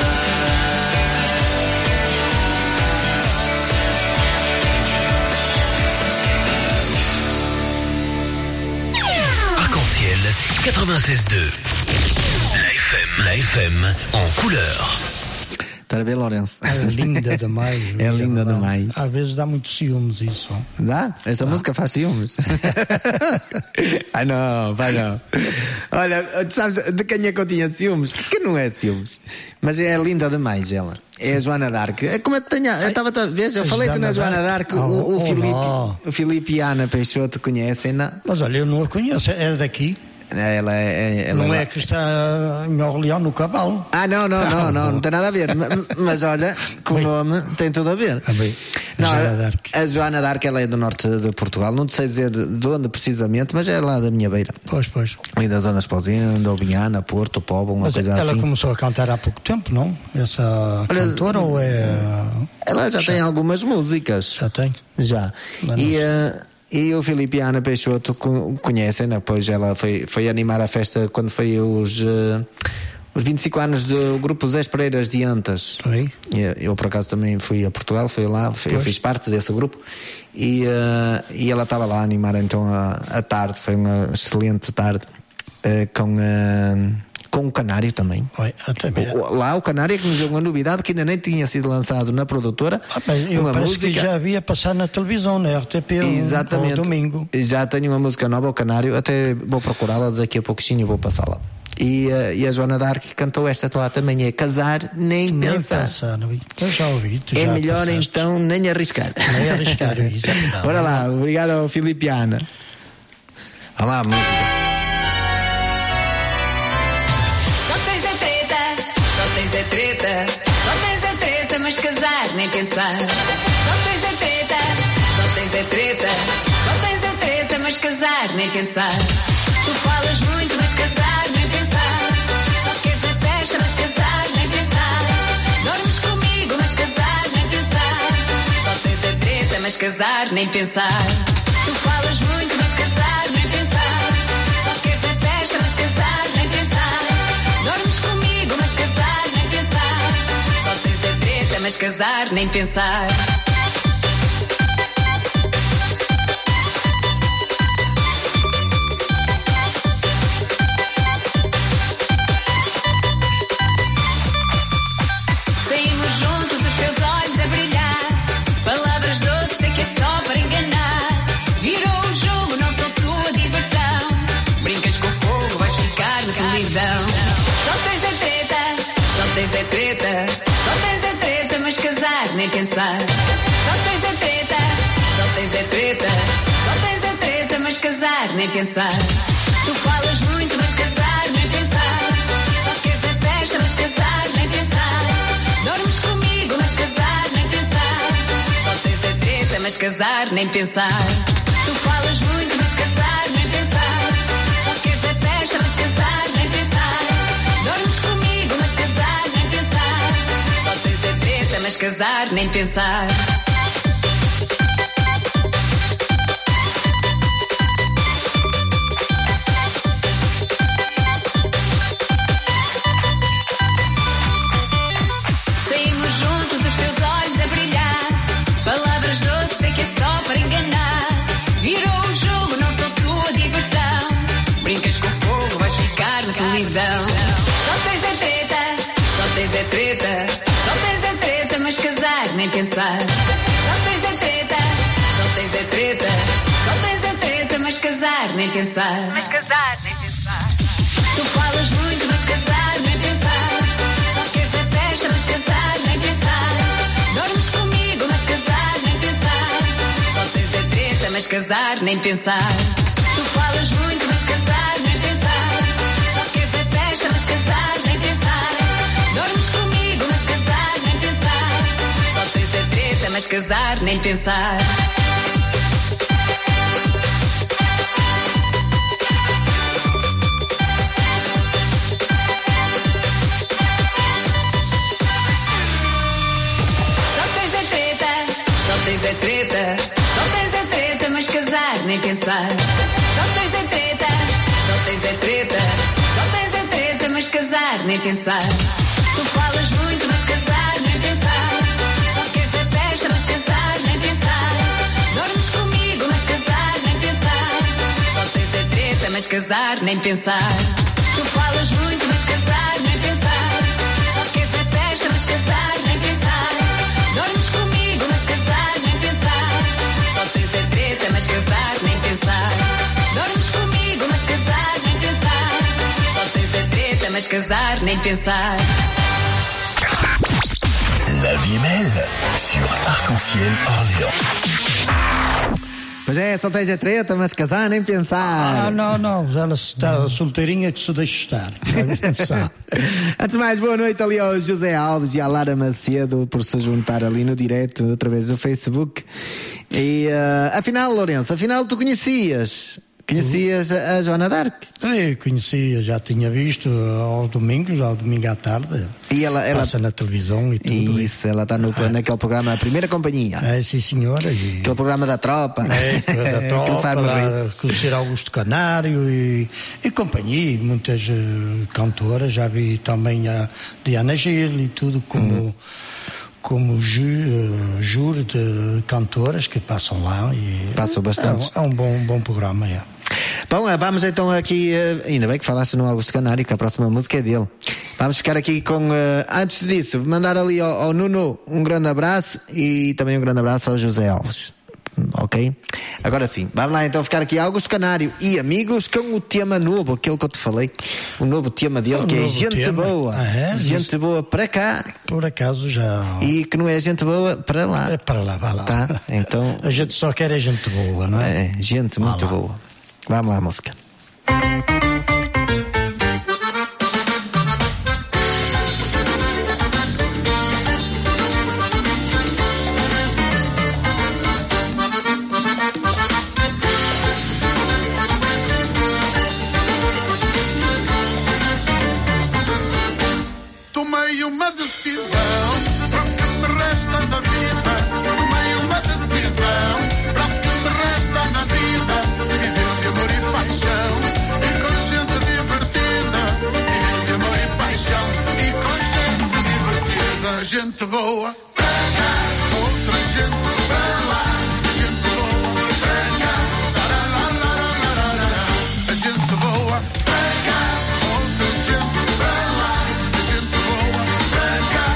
Arc-en-ciel 96.2. La FM en couleur. Para ver, Lourenço. É linda demais. É linda demais. Às vezes dá muito ciúmes isso. Dá? Essa música faz ciúmes. Ai não, vai não. Olha, sabes de quem é que eu tinha ciúmes? Que não é ciúmes. Mas é linda demais ela. É a Joana d'Arc. É como eu tenho. Eu falei-te na Joana d'Arc. O Filipe e a Ana Peixoto conhecem, não? Mas olha, eu não a conheço. É daqui. Ela não é que está em Orleão no cavalo. Não tem nada a ver. Mas olha, com o nome tem tudo a ver. A Joana d'Arc ela é do norte de Portugal. Não sei dizer de onde precisamente, mas é lá da minha beira. Pois. E da zona Esposenda, Obiana, Porto, Póvoa, uma coisa assim. Ela começou a cantar há pouco tempo, não? Essa cantora ou é... Ela já tem algumas músicas. Já tem? Já. E o Filipe e a Ana Peixoto conhecem, né? Pois ela foi animar a festa quando foi os 25 anos do grupo Zé Pereiras de Antas. Eu por acaso também fui a Portugal, fui lá, eu fiz parte desse grupo e ela estava lá a animar então a tarde, foi uma excelente tarde com o Canário também. Lá o Canário que nos deu uma novidade que ainda nem tinha sido lançado na produtora. Eu uma parece música que já havia passar na televisão, na RTP. Exatamente. No domingo. Já tenho uma música nova, o Canário, até vou procurá-la daqui a pouquinho, vou passá-la. E a Joana d'Arc cantou esta lá também, é Casar Nem Pensar. Eu já ouvi. É melhor passaste. Então nem arriscar. Nem arriscar. Bora lá, obrigado ao Filipe e a Ana. Olá, música. Só tens a treta, mas casar nem pensar. Só tens a treta, só tens a treta, mas casar nem pensar. Tu falas muito, mas casar nem pensar. Só queres a festa, mas casar nem pensar. Dormes comigo, mas casar nem pensar. Só tens a treta, mas casar nem pensar. Tu falas muito, mas casar nem pensar. Só queres a festa, mas casar nem pensar. Dormes comigo, mas casar nem pensar. Só tens a treta, mas casar nem pensar. Saímos juntos, os teus olhos a brilhar. Palavras doces, sei que é só para enganar. Virou o jogo, não sou tua diversão. Brincas com fogo, vais ficar na solidão. Só tens a treta, só tens a treta. Só tens a treta, mas casar nem pensar. Só tens a treta, só tens a treta. Só tens a treta, mas casar nem pensar. Tu falas muito, mas casar nem pensar. Só queres a festa, mas casar nem pensar. Dormes comigo, mas casar nem pensar. Só tens a treta, mas casar nem pensar. Tu falas muito, mas casar nem pensar. Só queres a festa, mas casar nem pensar. Dormes comigo, mas casar nem pensar. Só tens a treta, mas casar nem pensar. Saímos juntos, os teus olhos a brilhar. Palavras doces, sei que é só para enganar. Virou o jogo, não sou tua diversão. Brincas com fogo, vais ficar na solidão. Só tens a treta, só tens a treta. Só tens a treta, mas casar nem pensar. Só tens a treta, só tens a treta. Só tens a treta, mas casar nem pensar. Mas casar nem pensar. Tu falas muito, mas casar nem pensar. Só queres a festa, mas casar nem pensar. Dormes comigo, mas casar nem pensar. Só tens a treta, mas casar nem pensar. Tu falas muito, mas casar nem pensar. Só queres a festa, mas casar nem pensar. Dormes comigo, mas casar nem pensar. Só tens a treta, mas casar nem pensar. Só tens a treta, só tens a treta, mas casar nem pensar. Só tens a treta, só tens a treta. Só tens a treta, mas casar nem pensar. Tu falas muito, mas casar nem pensar. Só queres a festa, mas casar nem pensar. Dormes comigo, mas casar nem pensar. Só tens a treta, mas casar nem pensar. Tu falas muito, mas casar nem pensar. Só queres a festa, mas casar nem casar, nem pensar. La vie est belle sur Arc-en-Ciel Orléans. Pois é, só tens a treta, mas casar nem pensar. Não, ela está solteirinha que se deixa estar. Antes de mais, boa noite ali ao José Alves e à Lara Macedo por se juntar ali no direto através do Facebook. E afinal, Lourenço, tu conhecias a Joana d'Arc? Eu conhecia, já tinha visto ao domingo à tarde. E ela passa na televisão e tudo. Isso, ela está naquele programa A Primeira Companhia. Sim, senhora. Aquele programa da Tropa. Da Tropa, lá, conhecer Augusto Canário e companhia, muitas cantoras. Já vi também a Diana Gil e tudo como júri de cantoras que passam lá. Passam bastante. É um bom programa, Bom, vamos então aqui, ainda bem que falaste no Augusto Canário, que a próxima música é dele. Vamos ficar aqui com, antes disso, mandar ali ao Nuno um grande abraço e também um grande abraço ao José Alves. Ok? Agora sim, vamos lá então ficar aqui Augusto Canário e amigos com o tema novo, aquele que eu te falei, o novo tema dele, que é Gente Boa. Gente boa para cá. Por acaso já. E que não é gente boa para lá. É para lá, vai lá. Tá? Então. A gente só quer gente boa, não é? É, gente muito boa. Vamos lá, música. Tomei uma decisão para o que me resta da vida. Tomei uma decisão para o que me resta na vida. Viver de amor e paixão e com gente divertida. Viver de amor e paixão e com gente divertida. Gente boa para cá, outra gente para lá. Gente boa para cá, a gente boa para cá, outra gente para lá. Gente boa para cá,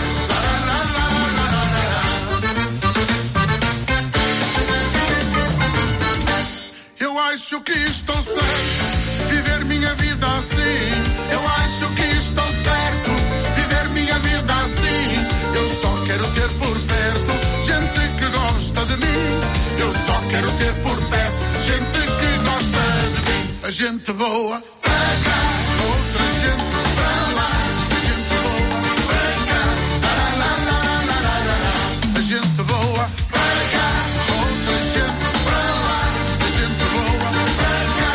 eu acho que estou certo, viver minha vida assim. Eu acho que estou certo, viver minha vida assim. Eu só quero ter por perto gente que gosta de mim. Eu só quero ter por perto gente que gosta de mim. A gente boa para cá, outra gente para lá. Gente boa para cá, a gente boa para cá, outra gente para lá. A gente boa para cá,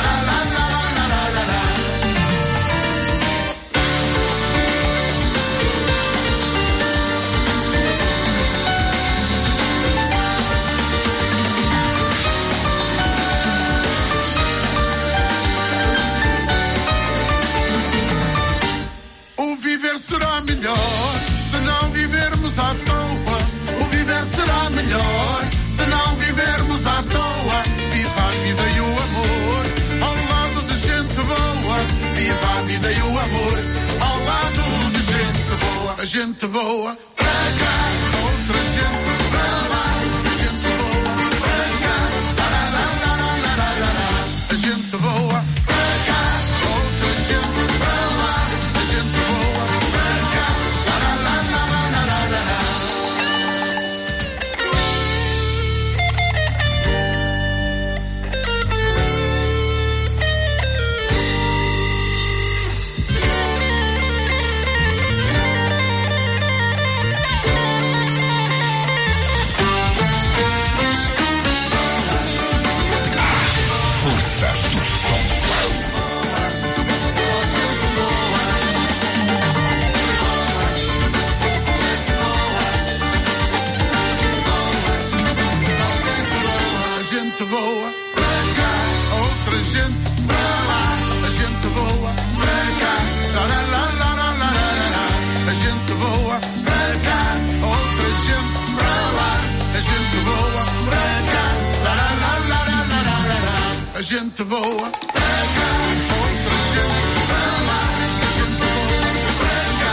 o viver será melhor se não vivermos à toa. O viver será melhor se não vivermos à toa. Viva a vida e o amor ao lado de gente boa. Viva a vida e o amor ao lado de gente boa. A gente boa para cá, outra gente para lá. Gente boa para cá, a gente boa para cá, outra gente para lá. A gente boa para cá, Força do som. a gente boa para cá, outra gente para lá. A gente boa para cá, a gente boa para cá, outra gente para lá. A gente boa para cá, a gente boa para cá, outra gente para lá. A gente boa para cá,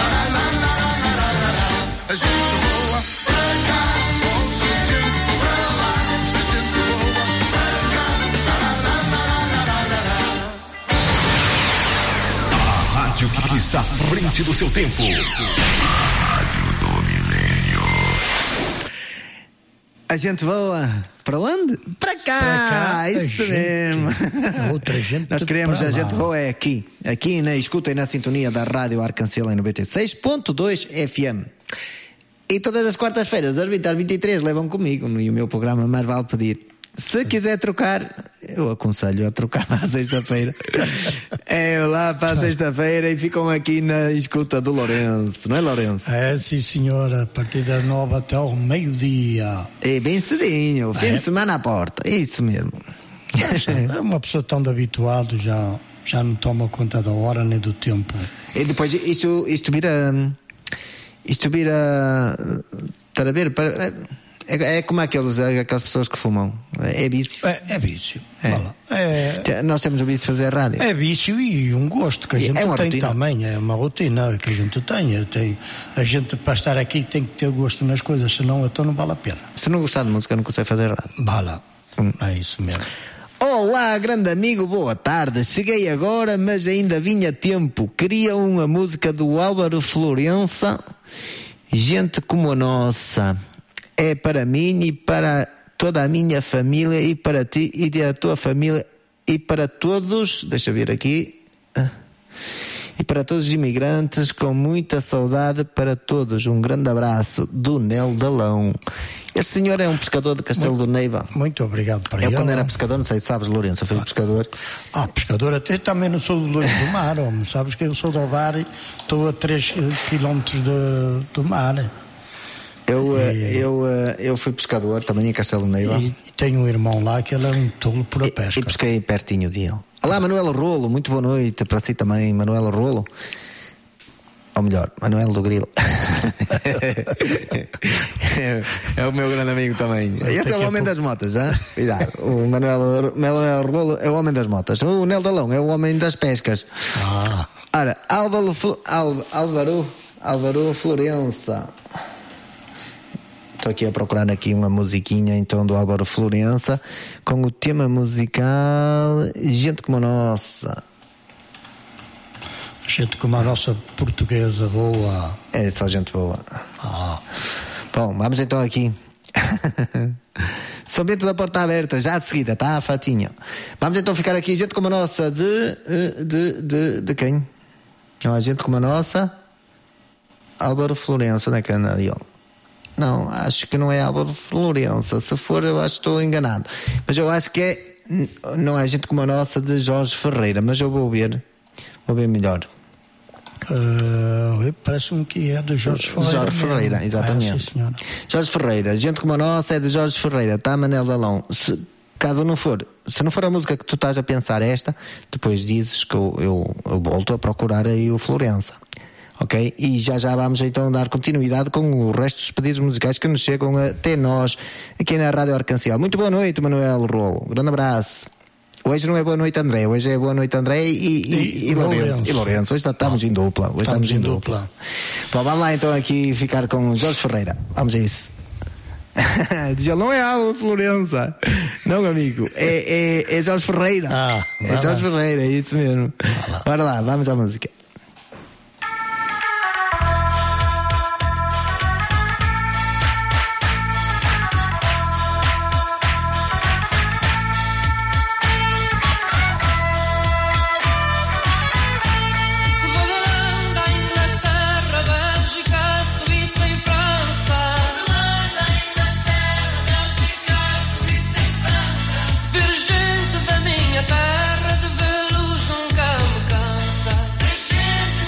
a gente boa para cá, outra gente para lá. A gente boa para cá, A rádio que frente do seu tempo. A gente voa para onde? Para cá, isso mesmo. Outra gente. Nós queremos, a para lá. gente voa é aqui na escuta e na sintonia da Rádio Arcancel em 96.2 FM. E todas as quartas-feiras, das 20 às 23, levam comigo no meu programa Mais Vale Pedir. Se quiser trocar, eu aconselho a trocar para a sexta-feira. É lá para a sexta-feira e ficam aqui na escuta do Lourenço, não é, Lourenço? É, sim, senhora, a partir das 9 até ao meio-dia. É bem cedinho, fim de semana à porta, é isso mesmo. É uma pessoa tão habituado, já não toma conta da hora nem do tempo. E depois isto vira. Estar a ver? É como aquelas pessoas que fumam. É vício. É vício. Nós temos o vício de fazer rádio. É vício e um gosto que a gente tem rotina. também. É uma rotina que a gente tem. A gente, para estar aqui, tem que ter gosto nas coisas, senão então não vale a pena. Se não gostar de música, não consegue fazer rádio. Vale. É isso mesmo. Olá, grande amigo, boa tarde. Cheguei agora, mas ainda vinha a tempo. Queria uma música do Álvaro Florença, Gente Como a Nossa. É para mim e para toda a minha família e para ti e da tua família e para todos, deixa eu ver aqui, e para todos os imigrantes, com muita saudade para todos. Um grande abraço do Nel Dalão. Este senhor é um pescador de Castelo do Neiva. Muito obrigado para ele. Eu quando era pescador, não sei se sabes, Lourenço, fui pescador. Pescador até também não sou do longe do mar, homem. Sabes que eu sou do Alvar e estou a 3 km do mar. Eu fui pescador também em Castelo do Neiva. E tenho um irmão lá que ele é um tolo por a pesca. E pesquei pertinho dele. Olá, Manuel Rolo, muito boa noite para si também, Manuel Rolo. Ou melhor, Manuel do Grilo. É o meu grande amigo também. Este é o homem das motas, hein? Cuidado. O Manuel Rolo é o homem das motas. O Nel Dalão é o homem das pescas. Ora, Álvaro Florença. Estou aqui a procurar uma musiquinha então do Álvaro Florença com o tema musical Gente Como a Nossa. Gente como a nossa portuguesa boa. É só gente boa. Bom, vamos então aqui. São Bento da Porta Aberta, já de seguida, tá a fatinha. Vamos então ficar aqui, Gente Como a Nossa de quem? Não, a Gente Como a Nossa, Álvaro Florença, onde é que anda ali? Não, acho que não é Álvaro Florença. Se for, eu acho que estou enganado. Mas eu acho que não é Gente Como a Nossa de Jorge Ferreira, mas eu vou ver melhor. Parece-me que é de Jorge Ferreira. Jorge Ferreira, exatamente. Sim, Jorge Ferreira, Gente Como a Nossa é de Jorge Ferreira, tá, Manel Dalão? Se não for a música que tu estás a pensar esta, depois dizes que eu volto a procurar aí o Florença. Ok? E já vamos então dar continuidade com o resto dos pedidos musicais que nos chegam até nós aqui na Rádio Arcancel. Muito boa noite, Manuel Rolo. Grande abraço. Hoje não é boa noite, André. Hoje é boa noite, André e Lourenço. E Lourenço. Hoje estamos em dupla. Estamos em dupla. Bom, vamos lá então aqui ficar com Jorge Ferreira. Vamos a isso. Diz ele, não é Álvaro Florença. Não, amigo. É Jorge Ferreira. É Jorge Ferreira, é isso mesmo. Bora lá, vamos à música. Terra de vê-los nunca me cansa.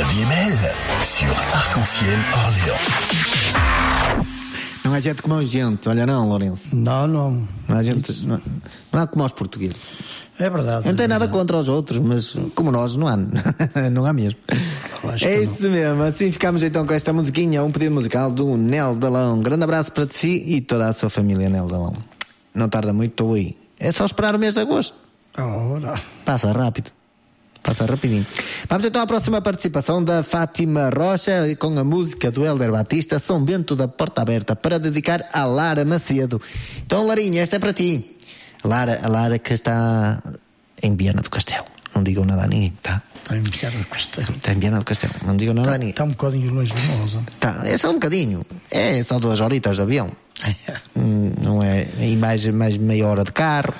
vie est belle sur Arc-en-Ciel Orléans. Não há gente como a gente, olha não, Lourenço. Não há gente, não há como os portugueses. É verdade. Eu não tenho nada contra os outros, mas como nós não há. Não há mesmo. É isso mesmo. Assim ficamos então com esta musiquinha, um pedido musical do Nel Dalão. Grande abraço para si e toda a sua família, Nel Dalão. Não tarda muito, estou aí. É só esperar o mês de agosto. Passa rápido. Passa rapidinho. Vamos então à próxima participação da Fátima Rocha com a música do Hélder Batista, São Bento da Porta Aberta, para dedicar a Lara Macedo. Então, Larinha, esta é para ti. A Lara que está em Viana do Castelo. Não digam nada a ninguém, tá? Está em Viana do Castelo. Está em Viana do Castelo. Não digam nada a ninguém. Está um bocadinho longe de nós. Tá, é só um bocadinho. É só 2 horitas de avião. Não é? E mais meia hora de carro.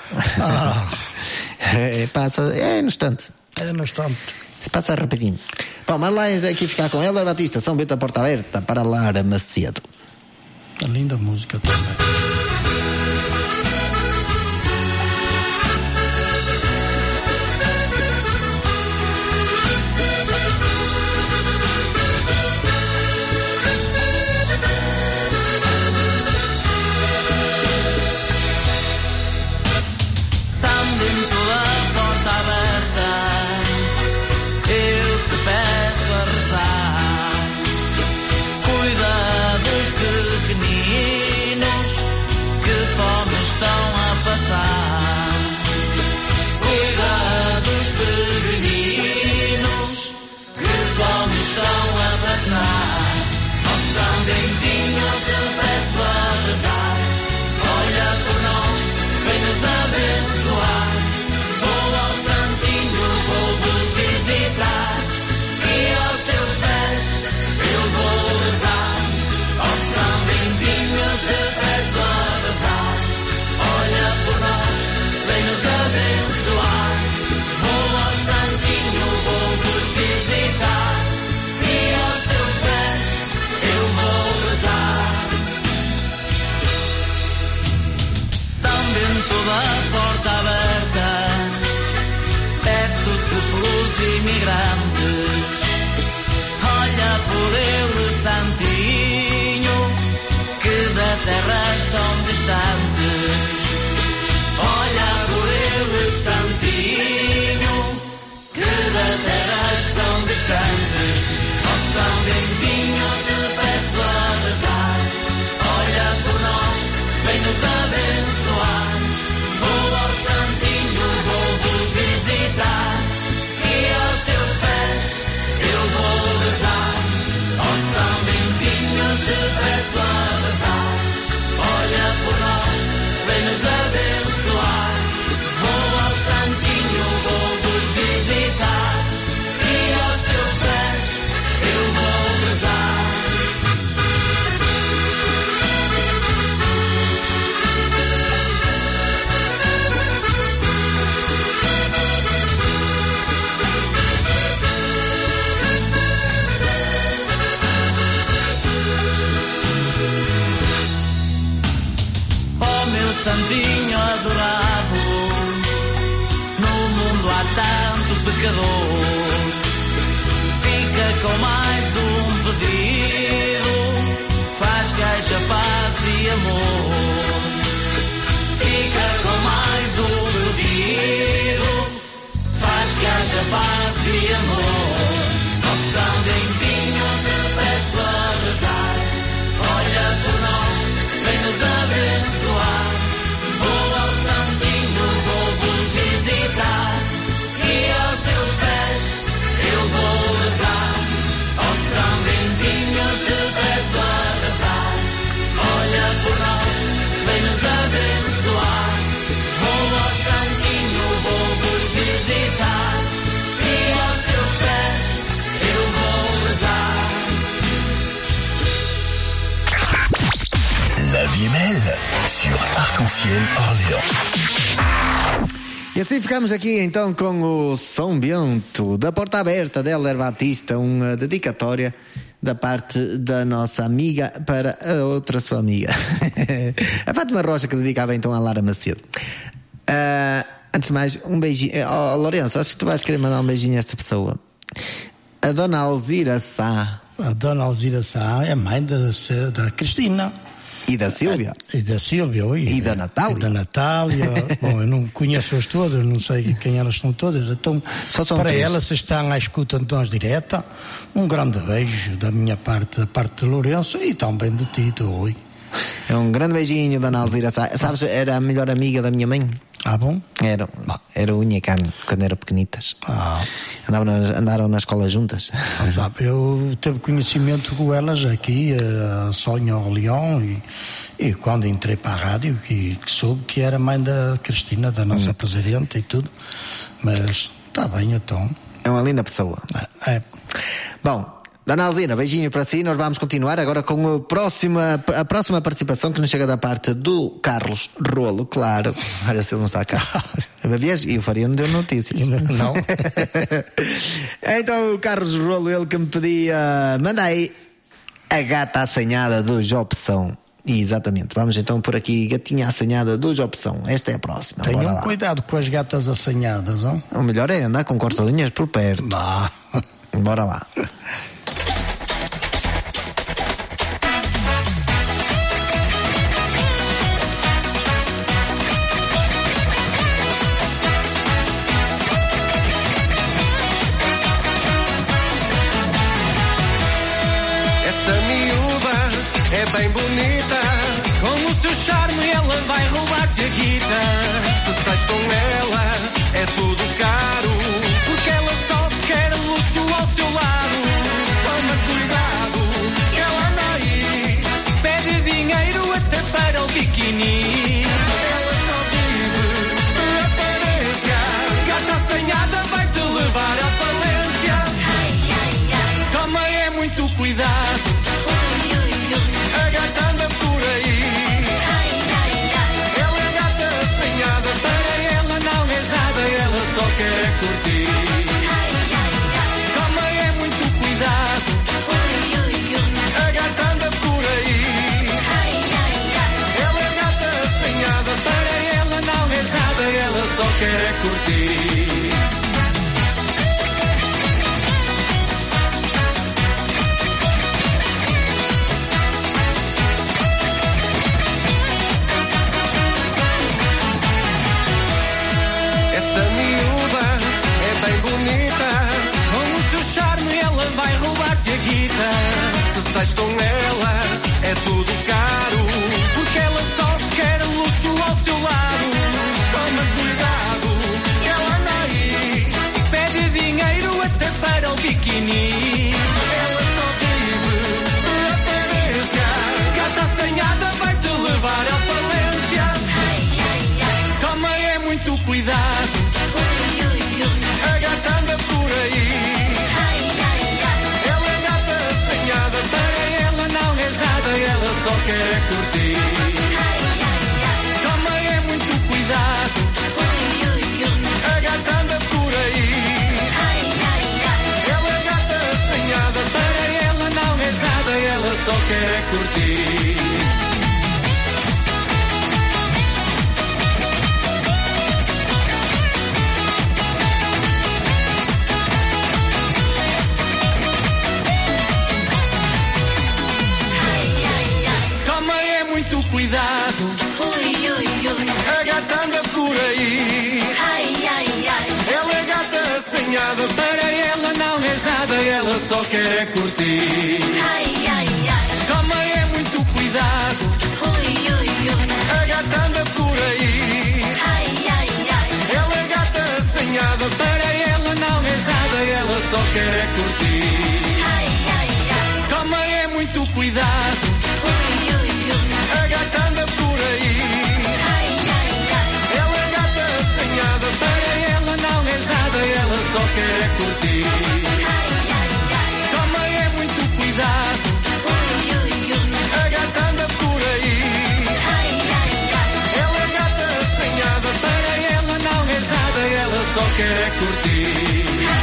Passa, é no instante. Se passa rapidinho. Bom, mas lá aqui ficar com Hélder Batista, São Bento da Porta Aberta, para Lara Macedo. A linda música também. Santinho adorado, no mundo há tanto pecador. Fica com mais um pedido, faz que haja paz e amor. Fica com mais um pedido, faz que haja paz e amor. Nosso São Bentinho, te peço a rezar, olha por nós, vem nos abençoar. Vou ao Santinho, vou-vos visitar, e aos teus pés eu vou rezar. Ó São Bentinho, te peço a rezar, olha por nós, vem nos abençoar. Vou ao Santinho, vou-vos visitar, e aos teus pés eu vou rezar. La vie est belle sur Arc-en-Ciel Orléans. E assim ficamos aqui então com o São Bento da Porta Aberta de Hélder Batista, uma dedicatória da parte da nossa amiga para a outra sua amiga, a Fátima Rocha, que dedicava então a Lara Macedo. Antes de mais, um beijinho. Lourenço, acho que tu vais querer mandar um beijinho a esta pessoa. A Dona Alzira Sá. A Dona Alzira Sá é mãe da Cristina. E da Sílvia. E da Sílvia, e da Natália. E da Natália. Bom, eu não conheço-as todas, não sei quem elas são todas. Então, para elas, se estão à escuta de nós direta, um grande beijo da minha parte, da parte de Lourenço e também de Tito, oi. É um grande beijinho, Dona Alzira Sá. Sabes, era a melhor amiga da minha mãe. Ah, bom? Era unha e carne, quando eram pequenitas. Andaram na escola juntas. Eu tive conhecimento com elas aqui, a Sônia Leão, e quando entrei para a rádio, que soube que era mãe da Cristina, da nossa presidente e tudo. Mas está bem, então. É uma linda pessoa. É. Bom, Dona Alzira, beijinho para si. Nós vamos continuar agora com a próxima participação, que nos chega da parte do Carlos Rolo, claro. Olha, se ele não está cá. E o Faria não deu notícias. Não. Então, o Carlos Rolo, ele que me pedia, manda aí a gata assanhada do Jobson. Exatamente. Vamos então por aqui, gatinha assanhada do Jobson. Esta é a próxima. Tenham cuidado com as gatas assanhadas, não? O melhor é andar com corta-unhas por perto. Bora lá. É bem bonita, com o seu charme ela vai roubar-te a guita. Se sais com ela é tudo caro, porque ela só quer luxo ao seu lado. Toma cuidado, que ela anda aí, pede dinheiro até para o biquíni. Ela só vive de aparência, gata assanhada vai-te levar à falência. Toma é muito cuidado, a gata anda por aí. Ela é gata assanhada, para ela não és nada, ela só quer curtir. Toma é muito cuidado, a gata anda por aí. Ela é gata assanhada, para ela não és nada, ela só quer curtir. Vai roubar-te a guita. Se sais com ela é tudo caro, porque ela só quer luxo ao seu lado. Toma cuidado, que ela anda aí, pede dinheiro até para o biquíni. Ela só vive de aparência, gata assanhada vai-te levar à falência. Toma é muito cuidado, a gata anda por aí. Ela só quer curtir. Toma é muito cuidado, a gata anda por aí. Ela é gata assanhada, para ela não é nada, ela só quer curtir. Muito cuidado, a gata anda por aí. Ela é gata assanhada, para ela não és nada, ela só quer curtir. Toma é muito cuidado, a gata anda por aí. Ela é gata assanhada, para ela não és nada, ela só quer curtir. Toma é muito cuidado, a gata anda por aí. Ela é gata assanhada, para ela não és nada, ela só quer curtir. Toma é muito cuidado, a gata anda por aí. Ela é gata assanhada, para ela não és nada, ela só quer curtir.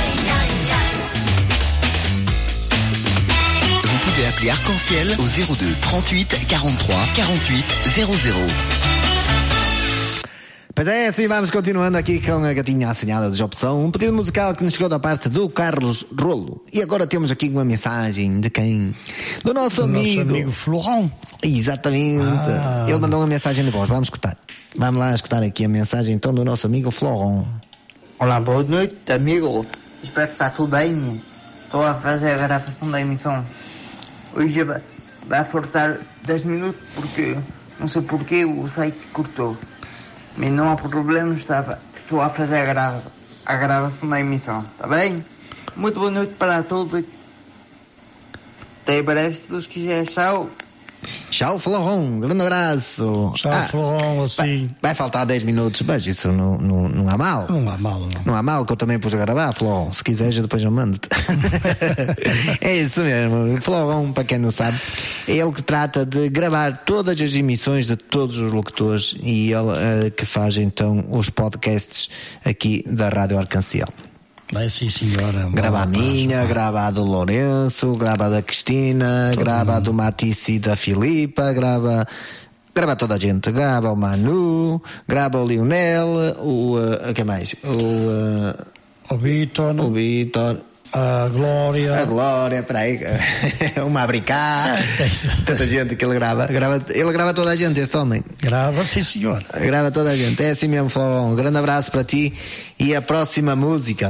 Appelez Arc-en-Ciel au 02 38 43 48 00. Pois é, assim vamos continuando aqui com a gatinha assinhada de Opção. Um pedido musical que nos chegou da parte do Carlos Rolo. E agora temos aqui uma mensagem de quem? Do nosso amigo Florão. Exatamente. Ele mandou uma mensagem de voz. Vamos escutar. Vamos lá escutar aqui a mensagem então do nosso amigo Florão. Olá, boa noite, amigo. Espero que está tudo bem. Estou a fazer a gravação da emissão. Hoje vai forçar 10 minutos porque não sei porquê o site cortou. Mas não há problema, estou a fazer a gravação da emissão, está bem? Muito boa noite para todos. Até breve, se Deus quiser. Tchau. Tchau, Florão. Grande abraço. Tchau, Florão, assim. Vai faltar 10 minutos, mas isso não há mal. Não há mal, não. Não há mal, que eu também pus a gravar, Florão. Se quiseres, depois eu mando-te. É isso mesmo. Florão, para quem não sabe, é ele que trata de gravar todas as emissões de todos os locutores e ele que faz então os podcasts aqui da Rádio Arcanciel. É sim, senhora. Grava a minha, grava a do Lourenço, grava a da Cristina, grava a do Matisse e da Filipa, grava toda a gente, grava o Manu, grava o Lionel, o que mais? O Vitor. A Glória, peraí, uma a brincar. Tanta gente que ele grava. Ele grava toda a gente, este homem. Grava, sim, senhor. Grava toda a gente, é assim mesmo, Florão. Um grande abraço para ti. E a próxima música.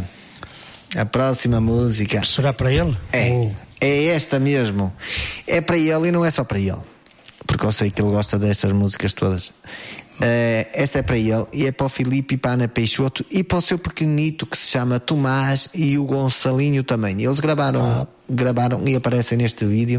Será para ele? É esta mesmo. É para ele e não é só para ele. Porque eu sei que ele gosta destas músicas todas. Esta é para ele e é para o Filipe e para a Ana Peixoto e para o seu pequenito que se chama Tomás e o Gonçalinho também. Eles gravaram e aparecem neste vídeo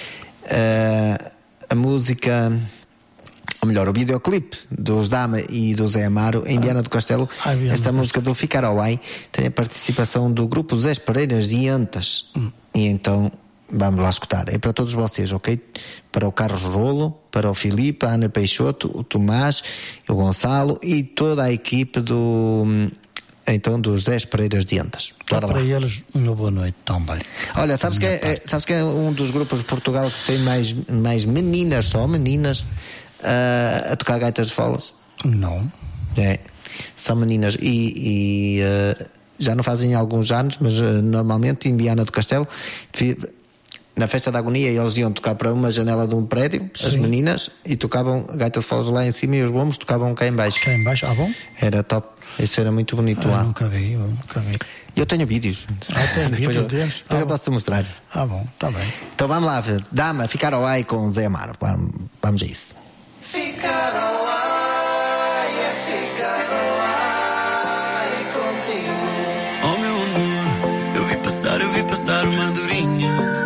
a música, ou melhor, o videoclipe dos Dama e do Zé Amaro em Viana do Castelo. Esta música do Ficar ao Ai tem a participação do grupo Zé Pereiras de Antas. E então vamos lá escutar. É para todos vocês, ok? Para o Carlos Rolo, para o Filipe, a Ana Peixoto, o Tomás, o Gonçalo e toda a equipe dos Zé Pereiras de Antas. Para eles, uma boa noite também. Olha, sabes que é um dos grupos de Portugal que tem mais meninas a tocar gaitas de foles? Não. São meninas e já não fazem há alguns anos, mas normalmente em Viana do Castelo, na festa da agonia, eles iam tocar para uma janela de um prédio, as meninas, e tocavam gaita de foles lá em cima e os bombos tocavam cá em baixo. Cá em baixo, bom? Era top, isso era muito bonito lá. Nunca vi. Eu tenho vídeos. Tem vídeos deles? Depois eu posso-te mostrar. Bom, está bem. Então vamos lá, Dama, Ficar ao Ai com o Zé Amaro. Vamos a isso. Ficar ao ai, ficar ao ai contigo. Oh meu amor, eu vi passar uma andorinha.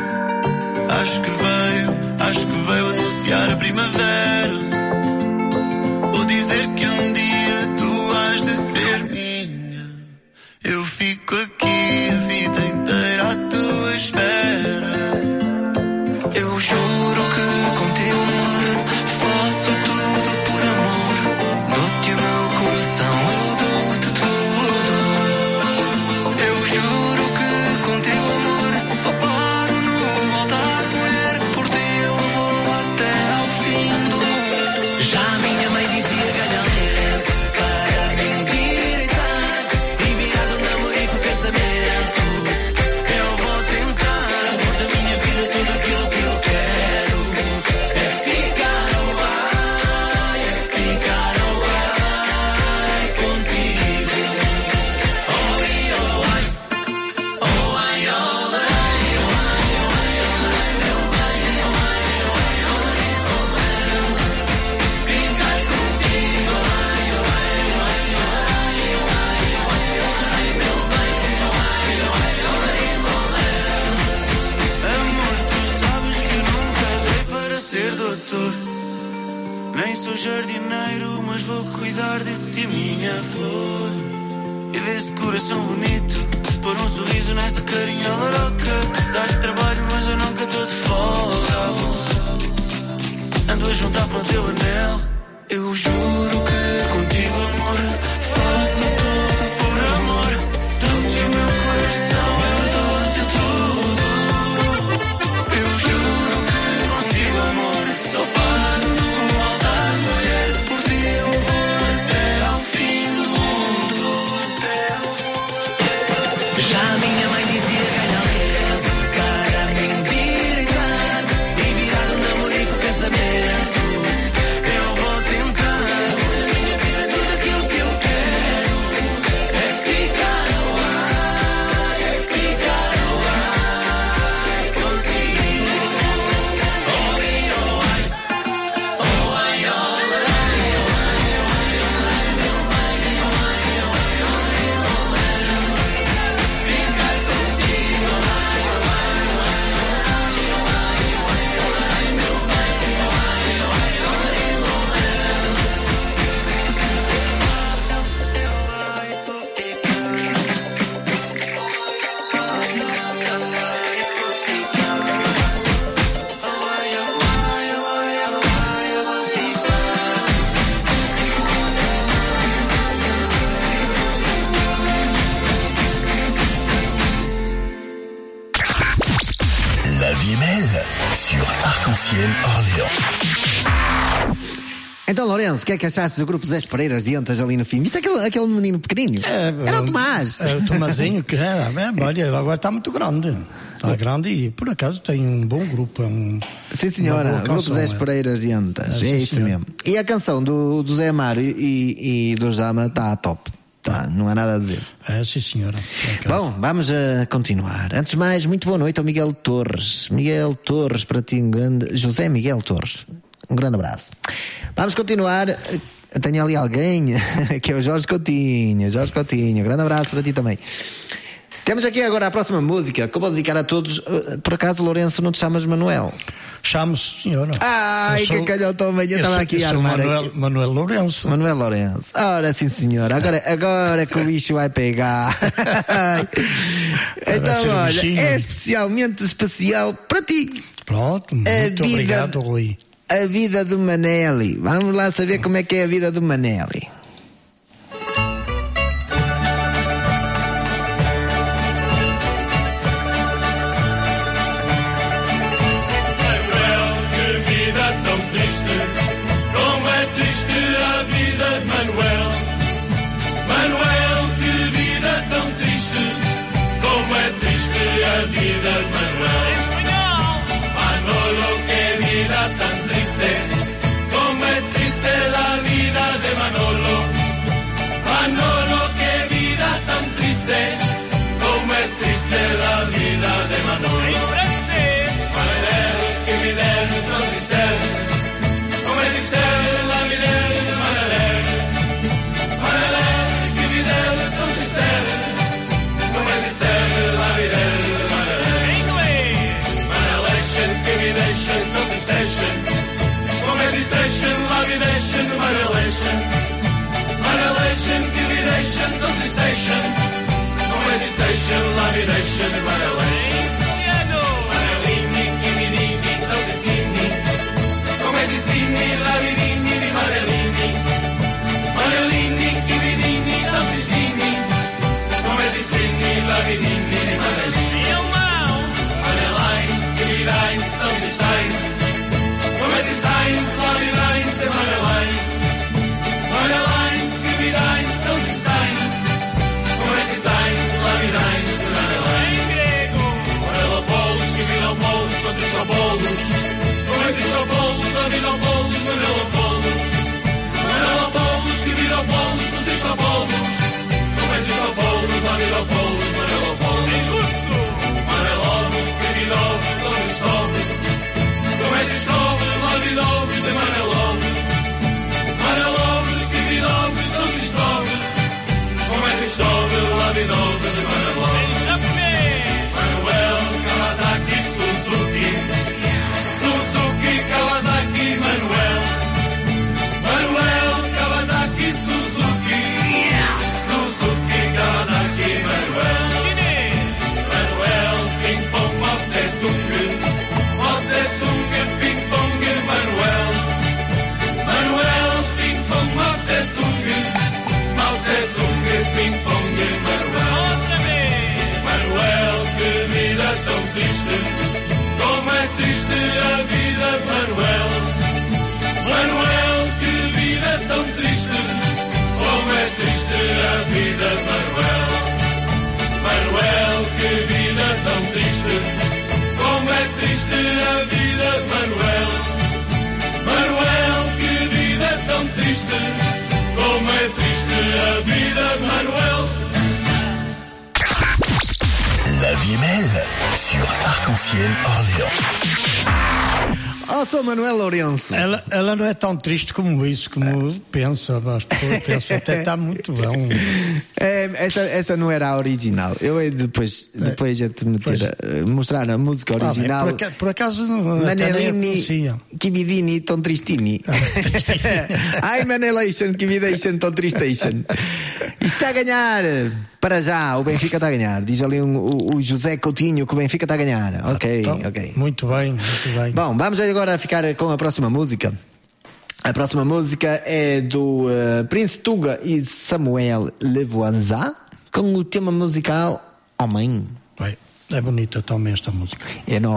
Acho que veio anunciar a primavera. Vou dizer que um dia tu has de ser minha. Eu fico aqui a vida inteira à tua espera. Eu juro que contigo, amor, faço tudo por amor. Dou-te o meu coração, eu dou-te tudo. Eu juro que contigo, amor, só paro no altar, mulher. Por ti eu vou até ao fim do mundo. Já a minha mãe dizia galhãoneira para me endireitar e virar do namorico casamento. Eu vou tentar pôr da minha vida tudo aquilo que eu quero. É ficar ao ai contigo. Oh ai, oh ai, oh ai, ficar contigo. Amor, tu sabes que nunca dei para ser doutor. Nem sou jardineiro, mas vou cuidar de ti, minha flor. E desse coração bonito, pôr um sorriso nessa carinha louca. Dás trabalho, mas eu nunca estou de folga. Ando a juntar para o teu anel. Eu juro que contigo, amor, faço tudo por amor. Dou-te o meu coração, eu dou-te tudo. Eu juro que contigo, amor, só paro no altar, mulher. Por ti eu vou até Arc-en-Ciel Orléans. Então, Lourenço, o que é que achaste do grupo Zé Pereiras de Antas ali no fim? Viste aquele menino pequenino? Era o Tomás. O Tomazinho, que olha, agora está muito grande. Está grande e, por acaso, tem um bom grupo. Sim, senhora. O grupo Zé Pereiras de Antas. É isso mesmo. E a canção do Zé Amaro e do Zama está top. Tá, não há nada a dizer. Sim, senhora. Bom, vamos a continuar. Antes de mais, muito boa noite ao Miguel Torres. Miguel Torres, para ti, um grande. José Miguel Torres. Um grande abraço. Vamos continuar. Eu tenho ali alguém que é o Jorge Coutinho. Jorge Coutinho, grande abraço para ti também. Temos aqui agora a próxima música que eu vou dedicar a todos. Por acaso, Lourenço, não te chamas Manuel? Chamo-se, senhora. Ai, que calhota também. Eu estava aqui a armar. Manuel Lourenço. Manuel Lourenço. Ora, sim, senhora. Agora que o bicho vai pegar. Então, olha, é especialmente especial para ti. Pronto, muito obrigado, Rui. A vida do Manelli. Vamos lá saber como é que é a vida do Manelli. Manuel, que vida tão triste. Como é triste a vida de Manuel. Manuel, que vida tão triste. Como é triste a vida de Manuel. Manolo, que vida tan triste, como es triste la vida de Manolo. Manolo, qué vida tan triste, como es triste la vida de Manolo. Manel, que vida tan triste, como es triste la vida de Manel. Manel, que vida tan triste, como es triste la vida de Manel. Manelation, que vida Station, Comedistation, Lavidation, Manelation, Manelation, Dividation, Contestation, Comedistation, Lavidation, Manelation, Manelini, Kividini, Contestini, Comedistini, Lavidini, Manelini, Manelini, Kividini, Contestini, Comedistini, Lavidini, Manelini, Manelines, Kividines, Contestines. Designs, lobby lines, and money lines. Money lines, give me lines, don't designs. Money designs, lobby lines, and money lines. Money bolos, give me no bolos, don't diz no bolos. Money diz no bolos, don't diz no bolos, money bolos. Money bolos, give me no bolos, don't diz no bolos. Money diz no bolos, don't diz no bolos, money bolos. Money love, give me love, don't diz love. Come diz love. Love, the money love, give me love, don't be love. Come and be love, love, the money love. Manuel, Kawasaki, Suzuki, Suzuki, Kawasaki, Manuel. Manuel, Kawasaki, Suzuki, Suzuki, Kawasaki, Manuel. Manuel, ping pong, Mao Zedong, Mao Zedong, ping pong. Manuel, Manuel, ping pong, Mao Zedong, Mao Zedong, ping pong, Manuel. Manuel, que vida tão triste, como é triste a vida de Manuel. Manuel, que vida tão triste, como é triste a vida de Manuel. Manuel, que vida tão triste, como é triste a vida de Manuel. Manuel, que vida tão triste, como é triste a vida de Manuel. La vie est belle sur Arc-en-Ciel Orléans. Oh, sou Manuel Lourenço. Ela não é tão triste como isso, como pensa, mas pensa até está muito bom. Essa não era a original. Eu depois ia te mostrar a música original. Por acaso Manelini, Kividini, Tom Tristini. Ai, Manelation, Kividation, Tom Tristation. Isto está a ganhar. Para já, o Benfica está a ganhar. Diz ali o José Coutinho que o Benfica está a ganhar. Ok. Muito bem. Bom, vamos agora ficar com a próxima música. A próxima música é do Prince Tuga e Samuel Levoisin com o tema musical Homem. É bonita também esta música. É nova.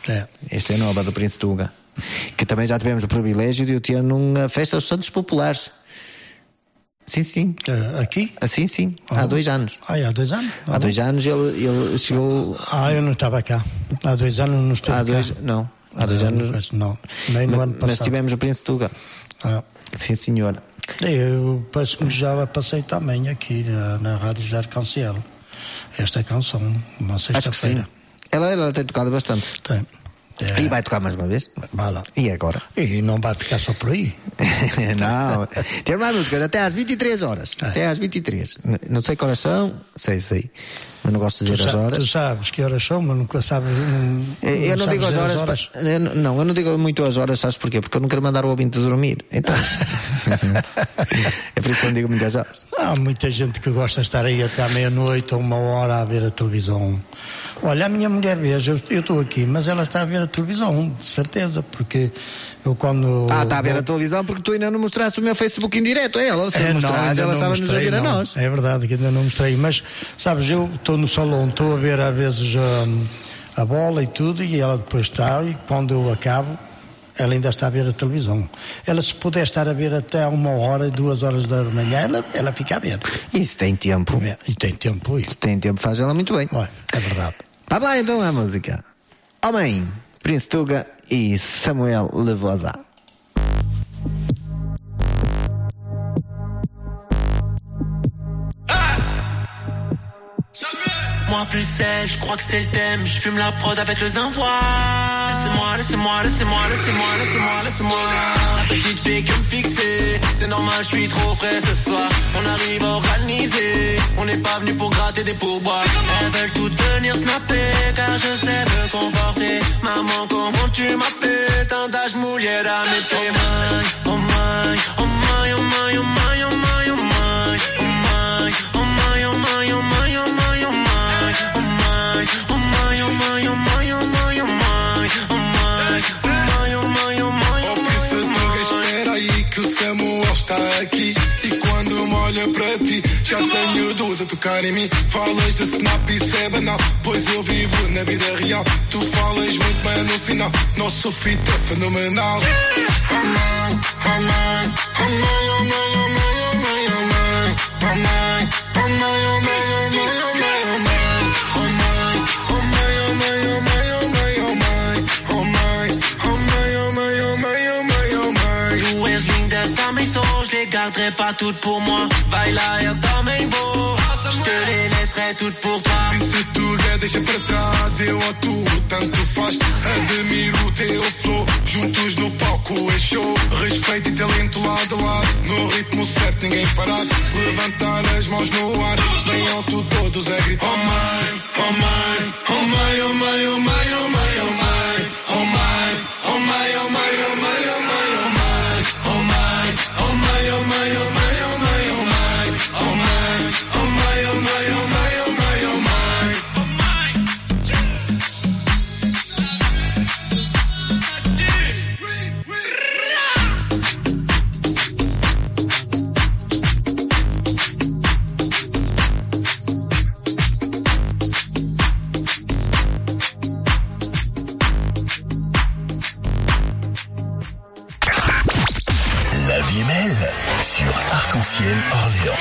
Esta é nova do Prince Tuga. Que também já tivemos o privilégio de o ter numa festa dos Santos Populares. Sim. Aqui? Sim. Há 2 anos. Há 2 anos? Há 2 anos ele chegou. Eu não estava cá. Há 2 anos não estou cá. Não. Há 2 anos. Não. Nem no ano passado. Mas tivemos o Prince Tuga. Sim, senhora. Eu penso que já passei também aqui na Rádio de Arconciel. Esta canção, uma sexta-feira. Ela tem tocado bastante. Tem. E vai tocar mais uma vez? Vai lá. E agora? E não vai ficar só por aí. Não. Tem mais músicas até às 23 horas. Até às 23. Não sei que horas são. Sei. Mas não gosto de dizer as horas. Tu sabes que horas são, mas nunca sabes. Eu não digo as horas. Eu não digo muito as horas, sabes porquê? Porque eu não quero mandar o ouvinte dormir. Então. É por isso que eu não digo muitas horas. Há muita gente que gosta de estar aí até à meia-noite ou 1 hora a ver a televisão. Olha, a minha mulher, veja, eu estou aqui, mas ela está a ver a televisão, de certeza, porque eu quando... está a ver a televisão porque tu ainda não mostraste o meu Facebook em direto a ela. Se mostraste, ela estava nos a ver a nós. É verdade que ainda não mostrei, mas, sabes, eu estou no salão, estou a ver às vezes a bola e tudo, e ela depois está, e quando eu acabo, ela ainda está a ver a televisão. Ela, se puder estar a ver até 1 hora, 2 horas da manhã, ela fica a ver. E se tem tempo? E tem tempo. Se tem tempo, faz ela muito bem. É verdade. Vá lá então a música. Homem, Prince Tuga e Samuel Levoisin. Moi plus celle, je crois que c'est le thème. Je fume la prod avec le zinvois. Laissez-moi. La petite fille que me fixer. C'est normal, je suis trop frais ce soir. On arrive organisé. On n'est pas venu pour gratter des pourboires. Elles veulent toutes venir snapper, car je sais me comporter. Maman, comment tu m'as fait? Tant d'âge mouillé à mes pieds. Oh my. Aqui, e quando me olha para ti, já tenho 2 a tocar em mim. Falas de snap, isso é banal, pois eu vivo na vida real. Tu falas muito bem no final, nosso fit é fenomenal. Je les garderai pas toutes pour moi. Baila, eu também vou. Je te les laisserai toutes pour toi. Se tudo deixa para trás, eu ou tu, tanto faz. Admiro o teu flow, juntos no palco é show. Respeito e talento lado a lado, no ritmo certo ninguém parar. Levantar as mãos no ar, bem alto todos a gritar. Oh my, oh my, oh my, oh my, oh my, oh my, oh my, oh my, oh my, oh my, oh my, oh my, oh my. La vie est belle sur Arc-en-Ciel Orléans.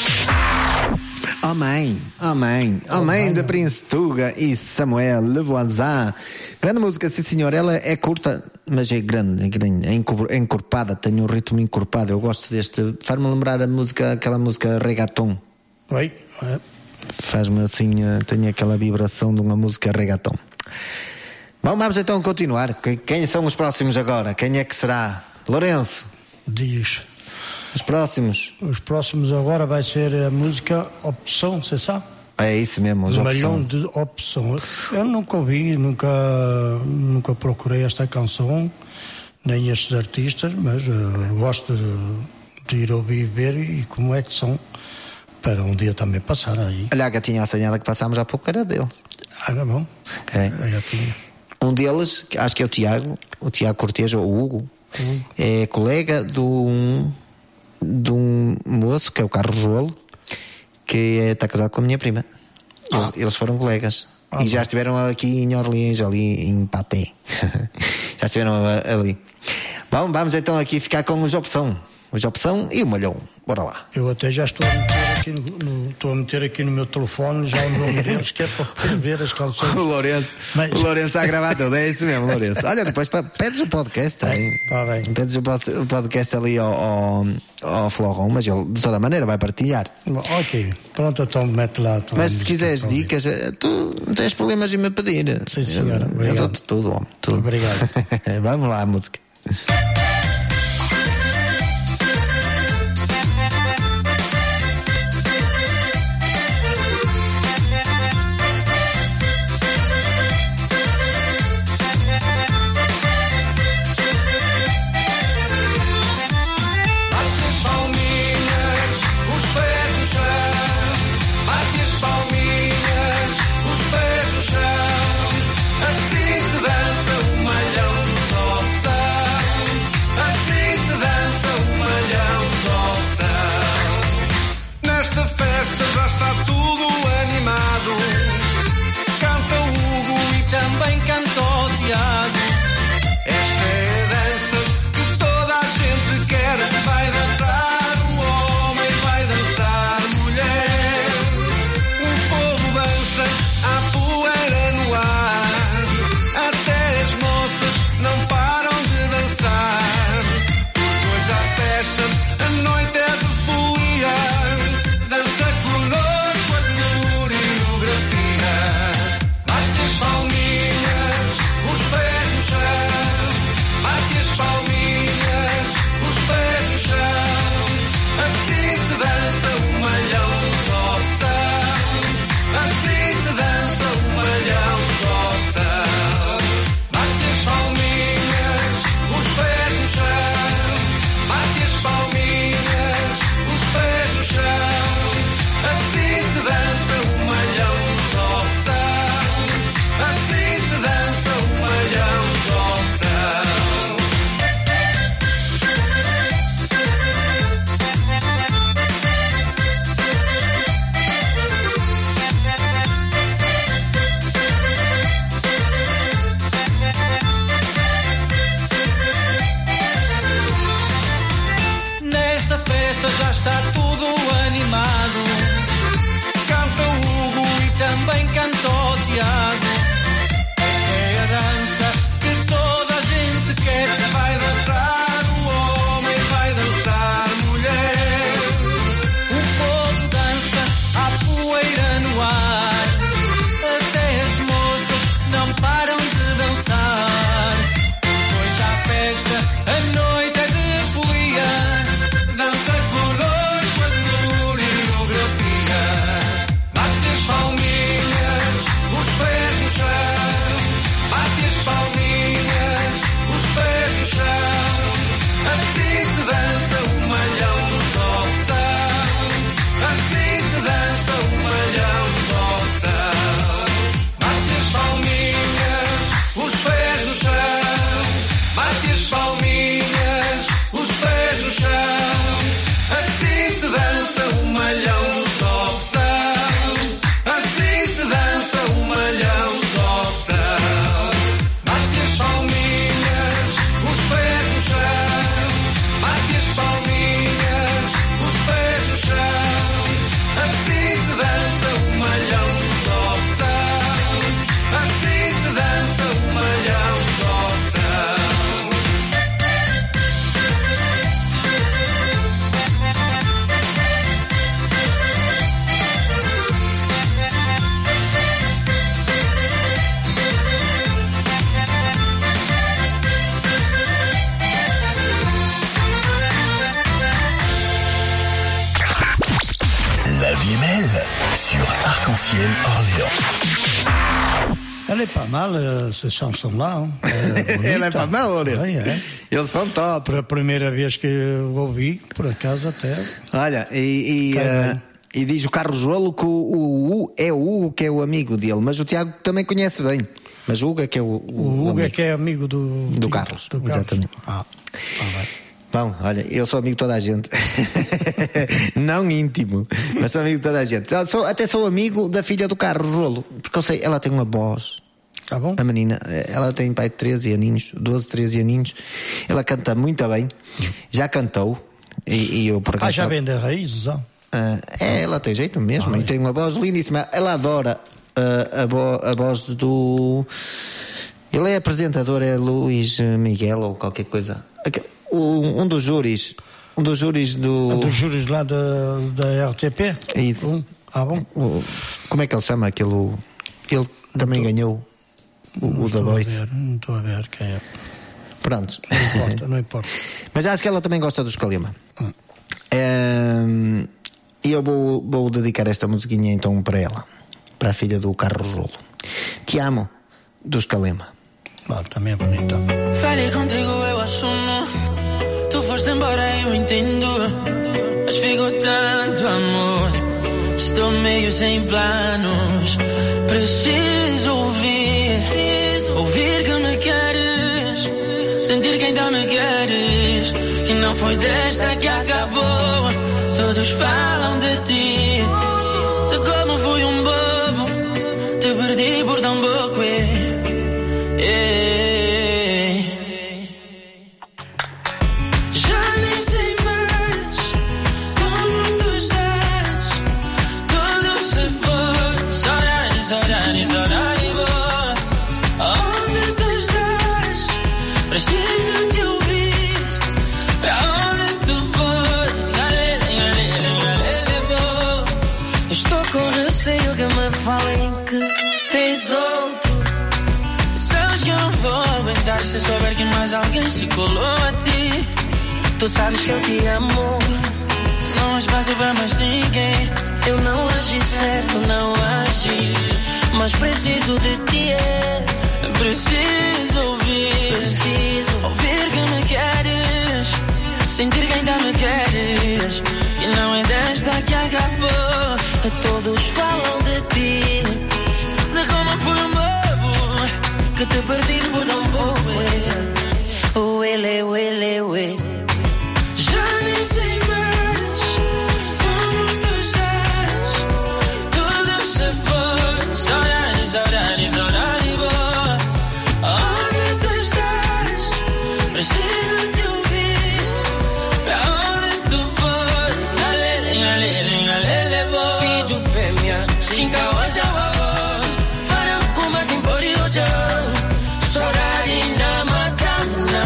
Homem de Prince Tuga e Samuel Levoisin. Grande música, sim senhor. Ela é curta, mas é grande, é encorpada, tem um ritmo encorpado. Eu gosto deste. Faz-me lembrar aquela música reggaeton. Oi? Faz-me assim, tem aquela vibração de uma música reggaeton. Bom, vamos então continuar. Quem são os próximos agora? Quem é que será? Lourenço. Diz. Os próximos? Os próximos agora vai ser a música Opção, você sabe? É isso mesmo, os Opção. De Opção. Eu nunca ouvi, nunca procurei esta canção, nem estes artistas, mas gosto de ir ouvir e ver e como é que são, para um dia também passar aí. Olha, a gatinha assanhada que passámos há pouco era deles. Bom. É. A gatinha. Um deles, acho que é o Tiago Cortejo, ou o Hugo, é colega de um moço que é o Carlos Joelo, que está casado com a minha prima. Eles foram colegas. E já estiveram aqui em Orleans, ali em Paté. Já estiveram ali. Bom, vamos então aqui ficar com os Opção e o Malhão. Bora lá. Eu até já estou a meter aqui no meu telefone já o nome deles, que é para poder ver as canções. O Lourenço está a gravar tudo, é isso mesmo, Lourenço. Olha, depois pedes o podcast também. Está bem. Pedes o podcast ali ao Florão, mas ele de toda maneira vai partilhar. Ok, pronto, então mete lá. Mas se quiseres dicas, tu não tens problemas em me pedir. Sim, senhora. Eu dou-te tudo, homem. Tudo. Obrigado. Vamos lá, a música. Nesta festa já está tudo animado. Canta o Hugo e também canta o Tiago. Esta é a dança que toda a gente quer. Vai dançar o homem, vai dançar a mulher. O povo dança, há poeira no ar. Até as moças não param de dançar. Hoje há festa, a noite é de folia. Dança conosco a coreografia. Bate as palminhas, os pés no chão. Bate as palminhas, os pés no chão. Assim se dança o malhão dos Opção. Assim se dança o malhão dos Opção. Bate as palminhas, os pés no chão. Bate as palminhas, os pés no chão. Assim se dança o malhão dos Opção. Assim se dança o malhão dos Opção. Nesta festa já está tudo animado. Canta o Hugo e também canta o Tiago. Esta é a dança que toda a gente quer. Vai dançar o homem, vai dançar a mulher. O povo dança, há poeira no ar. Até as moças não param de dançar. Hoje há festa, a noite é de folia. Dança conosco a coreografia. Bate as palminhas, os pés no chão. Bate as palminhas, os pés no chão. Assim se dança o malhão dos Opção. Assim se dança o malhão dos Opção. Bate as palminhas, os pés no chão. Bate as palminhas, os pés no chão. Assim se dança o malhão dos Opção. Assim se dança o malhão dos Opção. Bate as palminhas, os pés no chão. Bate as palminhas, os pés no chão. Assim se dança o malhão dos Opção. Assim se dança o malhão dos Opção. La vie est belle sur Arc-en-Ciel Orléans. Elle est pas mal, cette chanson-là. Hein. Ela é para mal, Lourenço. É. Eles são top. Para a primeira vez que eu ouvi, por acaso até. Olha, e diz o Carlos Rolo que o Hugo que é o amigo dele, mas o Tiago também conhece bem. Mas o Hugo é que é o Hugo é que é amigo do Carlos. Do Carlos. Exatamente. Vai. Bom, olha, eu sou amigo de toda a gente. Não íntimo, mas sou amigo de toda a gente. Até sou amigo da filha do carro, Rolo. Porque eu sei, ela tem uma voz. Tá bom? A menina, ela tem pai de 13 aninhos, 12, 13 aninhos. Ela canta muito bem. Já cantou. E eu por acaso. Já vem da raiz, ó. Ela tem jeito mesmo. E tem uma voz lindíssima. Ela adora a voz do. Ele é apresentador, é Luís Miguel ou qualquer coisa. Um dos júris. Um dos júris do. Dos júris lá da RTP? É isso. Bom. Como é que ele chama aquele. Ele também ganhou o The Voice. Não estou a ver quem é. Pronto. Não importa. Mas acho que ela também gosta dos Kalima. E eu vou dedicar esta musiquinha então para ela, para a filha do Carro Rolo. Te amo, dos Kalima. Também é bonita. Falei contigo, eu assumo. Tu foste embora, eu entendo. Mas ficou tanto amor. Estou meio sem planos. Preciso ouvir que me queres. Sentir que ainda me queres. Que não foi desta que acabou. Todos falam de ti, de como fui um bobo. Te perdi por tão pouco. Já nem sei mais como tu estás. Tudo se foi. Saudade boa. Onde tu estás? Preciso te ouvir. Pra onde tu fores? Estou com receio que me falem que tens outro. Sabes que eu não vou aguentar se souber que mais alguém se colou a ti. Tu sabes que eu te amo. Não há espaço pra mais ninguém. Eu não agi certo, não agi. Mas preciso de ti, preciso ouvir que me queres. Sentir que ainda me queres. E não é desta que acabou. Todos falam de ti, de como fui um bobo, que te perdi por tão pouco. Já nem sei mais como tu estás. Tudo se foi. Saudade boa. Onde tu estás? Preciso te ouvir. Pra onde tu fores? Filho, fêmea, cinca hoje a voz. Farão como quem pode hoje. Saudade na matana,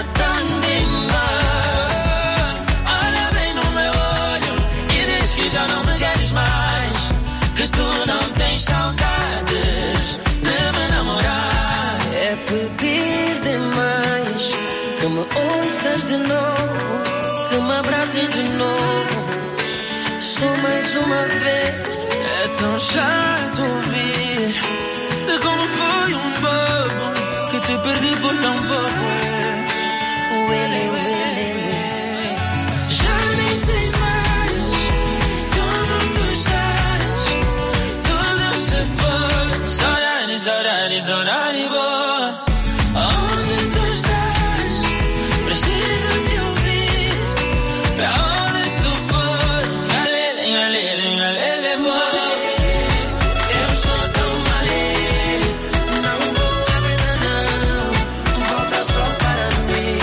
olha bem no meu olho e diz que já não me queres mais. Que tu não tens saudades de me namorar. É pedir demais que me ouças de novo, que me abraces de novo. Só mais uma vez. É tão chato ouvir de como fui um bobo, que te perdi por tão pouco. Já nem sei mais como tu estás. Tudo se foi. Saudade boa. Onde tu estás? Preciso te ouvir. Pra onde tu fores? Eu estou tão mal. Não vou aguentar não. Volta só para mim.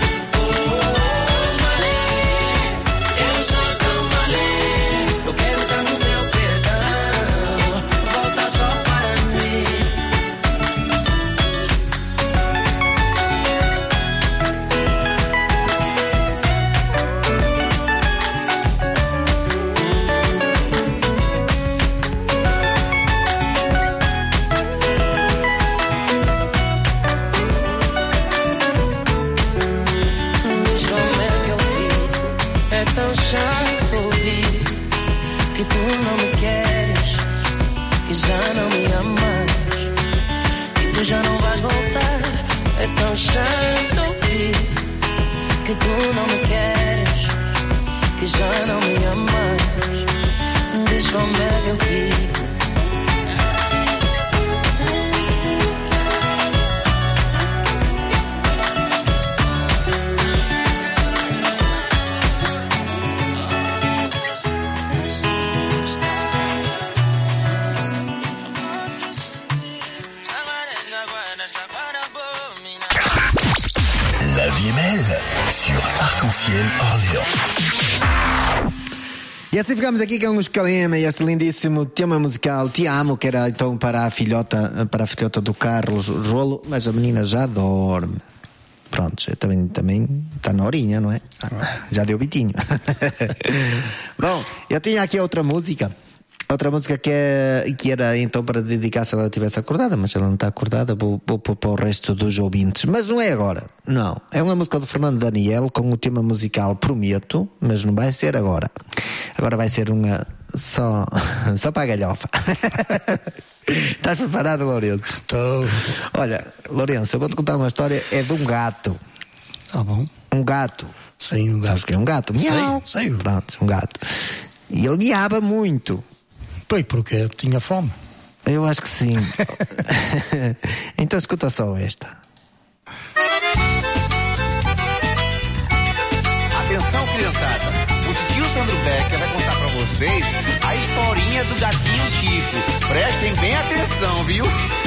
Eu estou tão mal. Eu quero tanto meu perdão. Volta só para mim. Diz como é que eu fico. É tão chato ouvir que tu não me queres, que já não me amas, que tu já não vais voltar. É tão chato ouvir que tu não me queres, que já não me amas. Diz como é que eu fico. Arc-en-Ciel Orléans. E assim ficamos aqui com os Calema e este lindíssimo tema musical Te Amo, que era então para a filhota do Carlos Rolo, mas a menina já dorme. Pronto, também está na horinha, não é? Já deu bitinho. Bom, eu tinha aqui outra música que era então para dedicar se ela estivesse acordada, mas ela não está acordada, vou para o resto dos ouvintes. Mas não é agora, não. É uma música do Fernando Daniel com o tema musical Prometo, mas não vai ser agora. Agora vai ser uma só para a galhofa. Estás preparado, Lourenço? Estou. Olha, Lourenço, eu vou-te contar uma história, é de um gato. Ah, bom. Um gato. Sim, um gato. Sabes que é um gato? Miau. Sei. Pronto, um gato. E ele miava muito. Pois, porque tinha fome. Eu acho que sim. Então escuta só esta. Atenção, criançada. O titio Sandro Becker vai contar pra vocês a historinha do gatinho Tico. Prestem bem atenção, viu?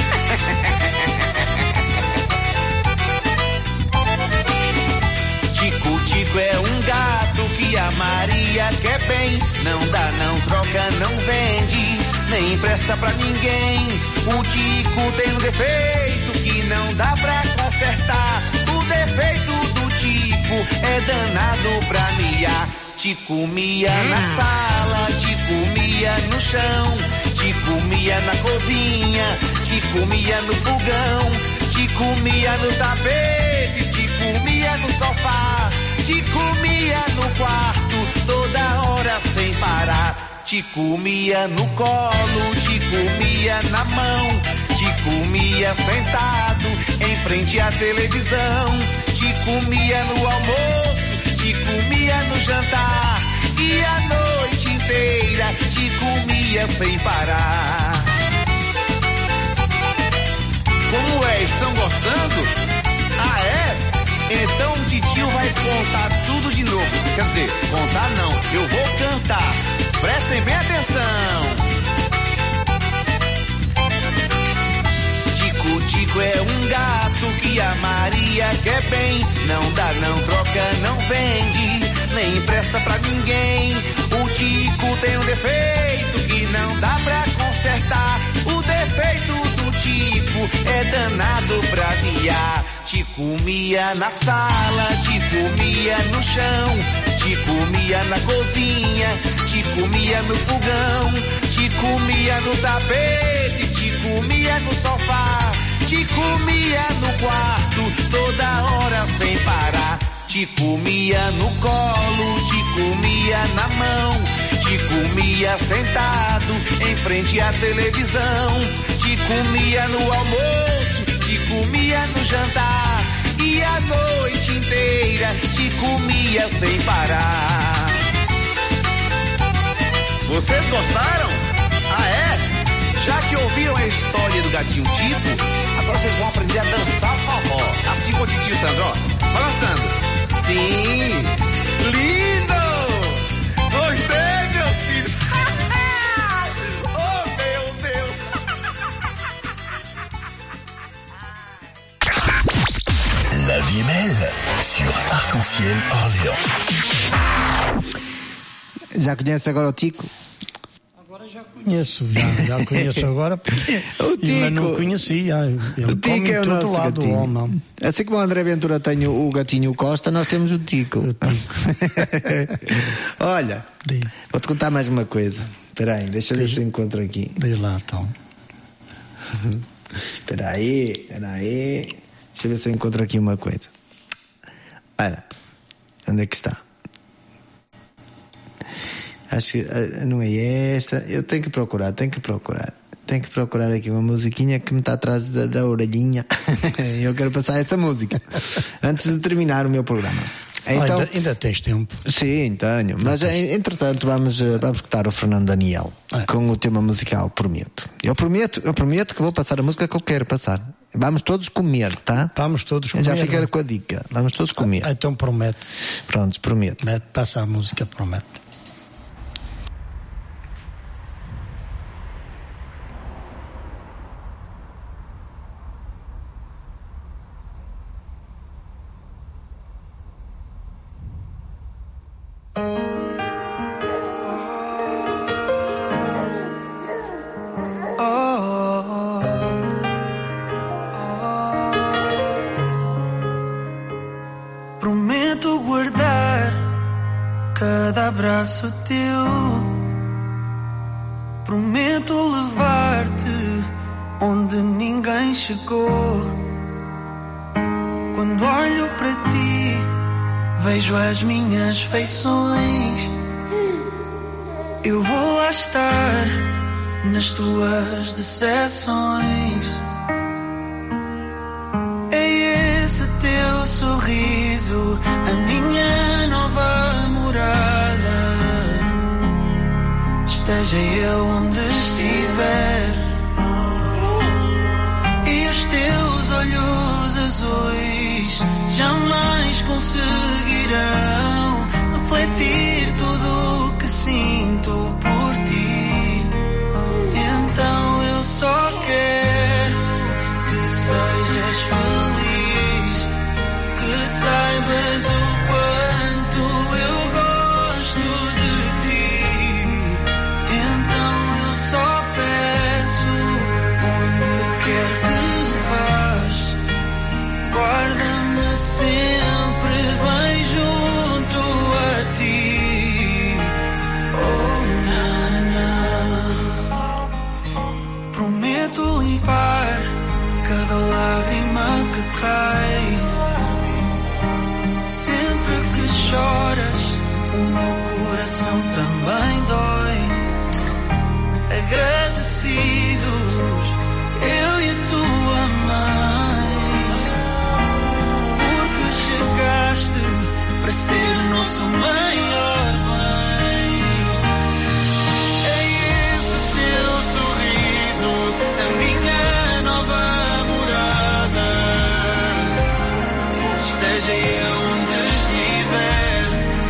Tico é um gato que a Maria quer bem. Não dá, não troca, não vende, nem empresta pra ninguém. O Tico tem um defeito que não dá pra consertar. O defeito do Tico é danado pra miar. Tico mia na sala, Tico mia no chão, Tico mia na cozinha, Tico mia no fogão, Tico mia no tapete, Tico mia no sofá, Tico mia no quarto, toda hora sem parar. Tico mia no colo, Tico mia na mão, Tico mia sentado em frente à televisão, Tico mia no almoço, Tico mia no jantar, e a noite inteira Tico mia sem parar. Como é? Estão gostando? Ah, é? Então o titio vai contar tudo de novo. Quer dizer, contar não, eu vou cantar. Prestem bem atenção. Tico é um gato que a Maria quer bem. Não dá, não troca, não vende, nem empresta pra ninguém. O Tico tem um defeito que não dá pra consertar. O defeito do Tico é danado pra miar. Tico mia na sala, Tico mia no chão, Tico mia na cozinha, Tico mia no fogão, Tico mia no tapete, Tico mia no sofá, Tico mia no quarto, toda hora sem parar. Tico mia no colo, Tico mia na mão, Tico mia sentado em frente à televisão, Tico mia no almoço, Tico mia no jantar, e a noite inteira Tico mia sem parar. Vocês gostaram? Ah, é? Já que ouviram a história do gatinho Tico, agora vocês vão aprender a dançar forró, assim com o titio Sandro, ó, balançando. Sim, lindo! Gostei, meus filhos! Oh, meu Deus! La vie est belle sur Arc-en-Ciel Orléans. Já conhece agora o Tico? Agora já conheço agora, porque eu não conhecia. Ele o Tico come é o todo nosso lado, gatinho. homem. Assim como o André Ventura tem o gatinho Costa, nós temos o Tico. Olha, vou-te contar mais uma coisa. Espera aí, deixa eu ver se eu encontro aqui. Diz lá, então. Espera aí. Deixa eu ver se eu encontro aqui uma coisa. Olha, onde é que está? Acho que não é esta. Eu tenho que procurar aqui uma musiquinha que me está atrás da orelhinha. Eu quero passar essa música antes de terminar o meu programa. Então, ainda tens tempo. Sim, tenho. Mas entretanto vamos escutar o Fernando Daniel com o tema musical Prometo. Eu prometo que vou passar a música que eu quero passar. Vamos todos comer, tá? Vamos todos comer. Já ficar com a dica. Vamos todos comer. Então promete. Pronto, prometo. Passa a música, promete. braço teu. Prometo levar-te onde ninguém chegou. Quando olho para ti, vejo as minhas feições. Eu vou lá estar nas tuas decepções. É esse teu sorriso, a minha nova morada. Esteja eu onde estiver, e os teus olhos azuis jamais conseguirão refletir tudo o que sinto por ti. Então eu só quero que sejas feliz, que saibas o quanto eu gosto de ti. Então eu só peço, onde quer que vás, guarda-me sempre bem junto a ti. Oh, na. Prometo limpar cada lágrima que cai. Sempre que choras, o meu coração também dói. Agradecidos, eu e a tua mãe, porque chegaste para ser o nosso maior bem. É esse teu sorriso, a minha nova morada. Esteja eu onde estiver,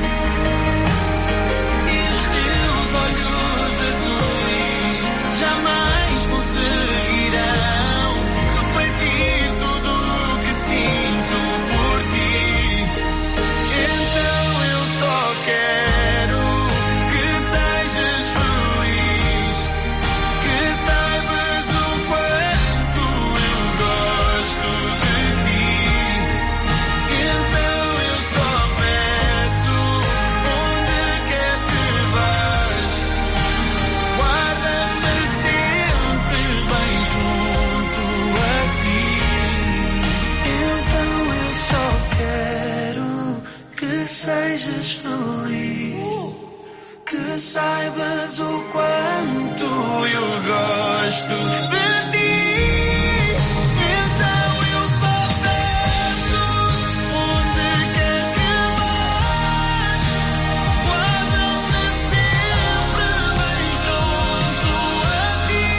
e os teus olhos azuis jamais conseguirão refletir tudo o que sinto por ti. Então eu só quero que sejas feliz, que saibas o quanto eu gosto de ti. Então eu só peço, onde quer que vás, guarda-me sempre bem junto a ti. Então eu só quero que sejas feliz, que saibas o quanto eu gosto de ti. Então eu só peço, onde quer que vás, guarda-me sempre bem junto a ti.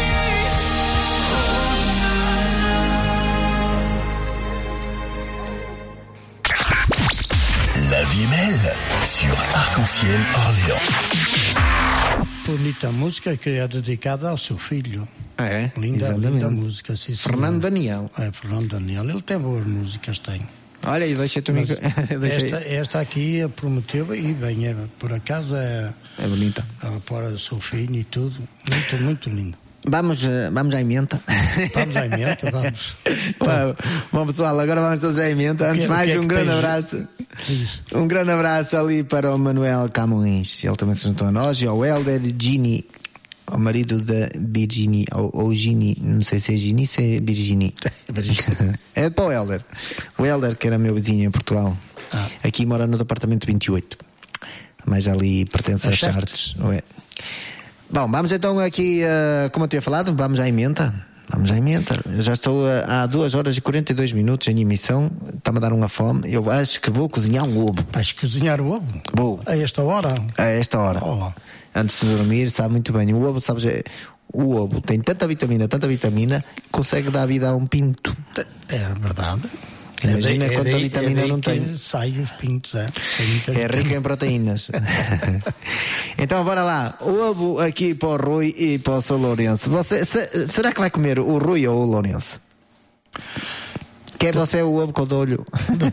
La vie est belle sur Arc-en-Ciel Orléans. Bonita música que é dedicada ao seu filho. É, linda, exatamente. linda música. Sim, Fernando Daniel. É, Fernando Daniel. Ele tem boas músicas, tem. Olha, e deixa-te o micro. Esta aqui ele prometeu e bem, por acaso é bonita. Fora do seu filho e tudo. Muito, muito lindo. Vamos à emenda. Vamos à emenda, vamos. Bom, pessoal, agora vamos todos à emenda. Antes de mais, um grande abraço. Um grande abraço ali para o Manuel Camões. Ele também se juntou a nós. E ao Helder Gini, o marido da Virginie, ou Gini, não sei se é Gini, se é Virginie. É para o Helder. O Helder, que era meu vizinho em Portugal. Aqui mora no departamento 28. Mas ali pertence a Chartres, não é? Bom, vamos então aqui, como eu tinha falado, vamos à emenda. Vamos à emenda. Eu já estou há 2 horas e 42 minutos em emissão. Está-me a dar uma fome. Eu acho que vou cozinhar um ovo. Vais cozinhar o ovo? Vou. A esta hora? A esta hora. Olá. Antes de dormir, sabe muito bem. O ovo, sabes, o ovo tem tanta vitamina, consegue dar vida a um pinto. É verdade. Imagina quanta vitamina não tem. Sai os pintos, é rico em proteínas. Então, bora lá. O ovo aqui para o Rui e para o Sr. Lourenço. Será que vai comer o Rui ou o Lourenço? Quer você o ovo com o olho?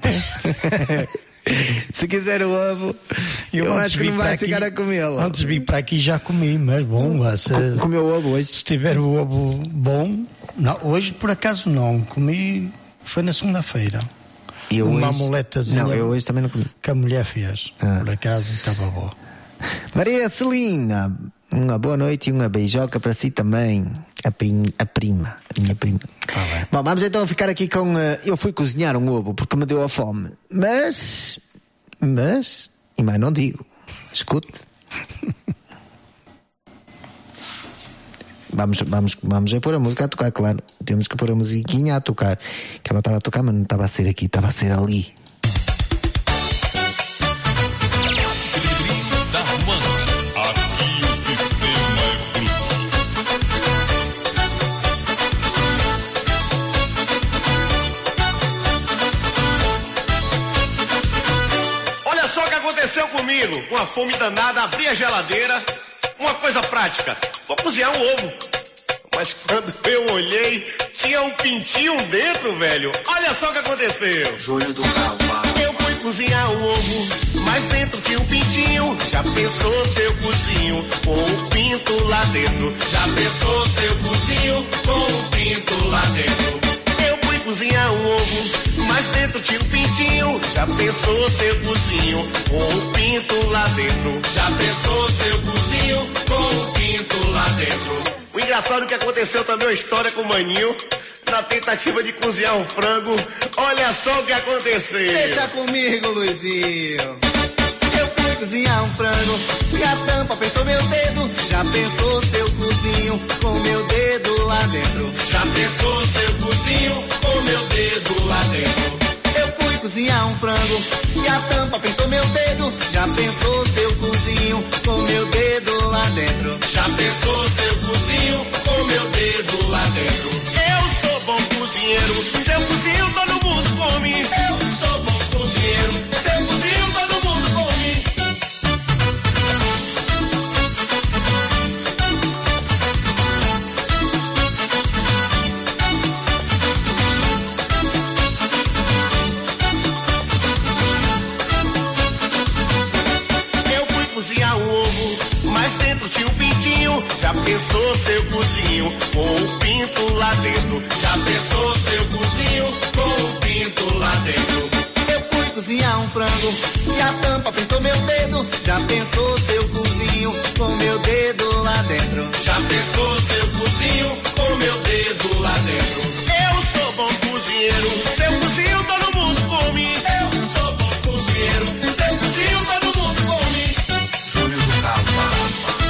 Se quiser o ovo, eu acho que não vai chegar a comê-lo. Antes de vir para aqui já comi, mas bom. Comeu o ovo hoje? Se tiver o ovo bom. Não, hoje por acaso não. Comi, foi na segunda-feira. Uma amuletazinha. Não, eu hoje também não comi. Que a mulher fez. Por acaso estava boa. Maria Celina, uma boa noite e uma beijoca para si também. A minha prima. Bom, vamos então ficar aqui com... eu fui cozinhar um ovo porque me deu a fome. Mas, e mais não digo. Escute. Vamos pôr a música a tocar, claro. Temos que pôr a musiquinha a tocar. Que ela estava a tocar, mas não estava a ser aqui, estava a ser ali. Aqui o sistema é bruto. Olha só o que aconteceu comigo. Com a fome danada, abri a geladeira. Uma coisa prática, vou cozinhar um ovo. Mas quando eu olhei, tinha um pintinho dentro, velho. Olha só o que aconteceu. Júlio do Cavalo. Eu fui cozinhar um ovo, mas dentro tinha um pintinho. Já pensou se eu cozinho com um pinto lá dentro? Já pensou se eu cozinho com um pinto lá dentro? Eu fui cozinhar um ovo, mas dentro tinha um pintinho. Já pensou se eu cozinho com um pinto lá dentro? Já pensou se eu cozinho com um pinto lá dentro? O engraçado é que aconteceu também uma história com o Maninho. Na tentativa de cozinhar um frango, olha só o que aconteceu. Deixa comigo, Luizinho. Eu fui cozinhar um frango e a tampa apertou meu dedo. Já pensou se eu cozinho com meu dedo lá dentro? Já pensou se eu cozinho com meu dedo lá dentro? Eu fui cozinhar um frango e a tampa apertou meu dedo. Já pensou se eu cozinho com meu dedo lá dentro? Já pensou se eu cozinho com meu dedo lá dentro? Eu sou bom cozinheiro, se eu cozinho todo mundo come. Eu sou bom cozinheiro, se eu cozinho todo mundo come. Cozinhar um ovo, mas dentro tinha um pintinho. Já pensou se eu cozinho com um pinto lá dentro? Já pensou se eu cozinho com um pinto lá dentro? Eu fui cozinhar um frango e a tampa apertou meu dedo. Já pensou se eu cozinho com meu dedo lá dentro? Já pensou se eu cozinho com meu dedo lá dentro? Eu sou bom cozinheiro, se eu cozinho todo mundo come. Eu sou bom cozinheiro, se eu cozinho todo mundo come. Júlio do Cavalo.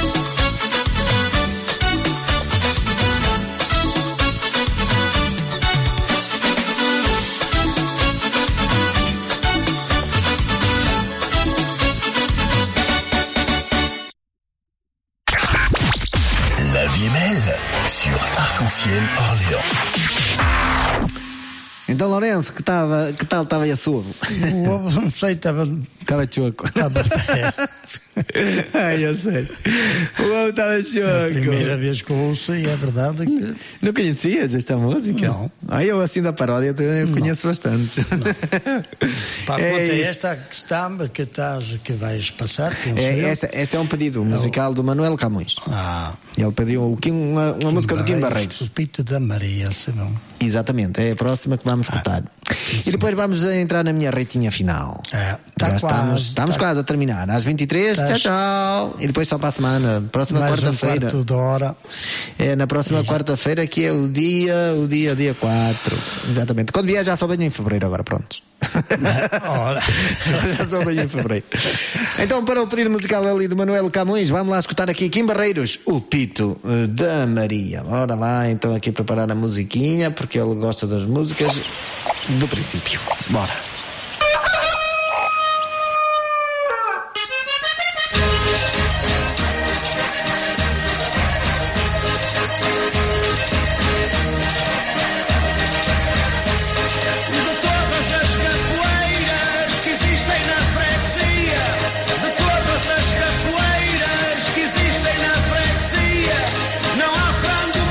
La vie est belle sur Arc-en-Ciel Orléans. Então, Lourenço, que tal estava esse ovo? O ovo, não sei, estava choco. Ai, eu sei. O ovo estava choco. É a primeira vez que eu ouço e é verdade que... Não conhecias esta música? Não. Eu assim da paródia eu conheço bastante. Pá, conta esta que vais passar. Esse é um pedido musical do Manuel Camões. Ele pediu uma música do Kim Barreiros. O Pito da Maria, se não. Exatamente, é a próxima que vamos escutar. E depois vamos entrar na minha reitinha final. Estamos quase a terminar. Às 23, tchau. E depois só para a semana. Próxima quarta-feira. Um quarto de hora. É na próxima quarta-feira, que é o dia 4. Exatamente. Quando vier já só venho em fevereiro agora, prontos. Já só venho em fevereiro. Então, para o pedido musical ali do Manuel Camões, vamos lá escutar aqui Kim Barreiros, o Pito da Maria. Bora lá então aqui preparar a musiquinha, porque ele gosta das músicas do princípio. Bora.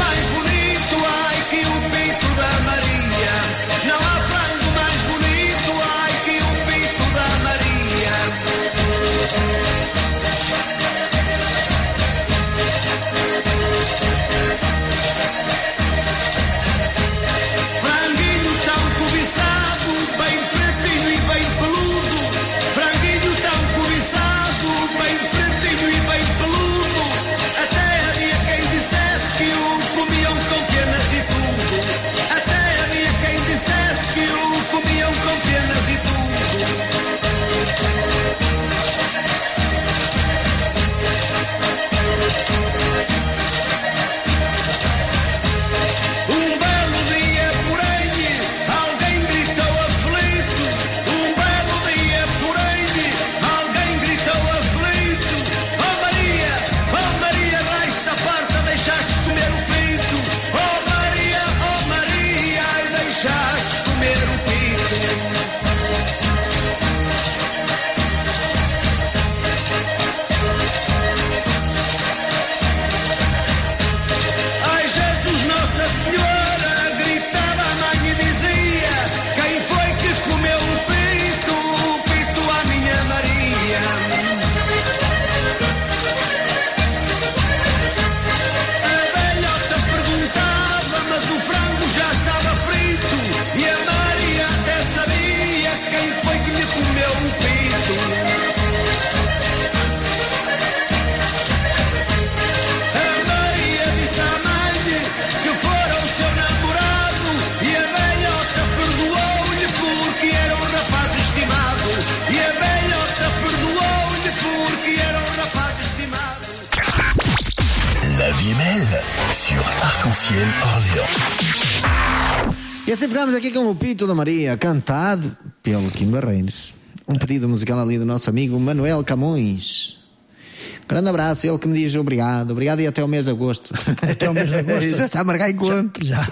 Não há frango mais bonito, La vie est belle sur Arc-en-Ciel Orléans. E assim ficamos aqui com o Pito da Maria, cantado pelo Kim Barreiros. Um pedido musical ali do nosso amigo Manuel Camões. Grande abraço, ele que me diz obrigado e até o mês de agosto. Até o mês de agosto. Já está a marcar encontro. Já.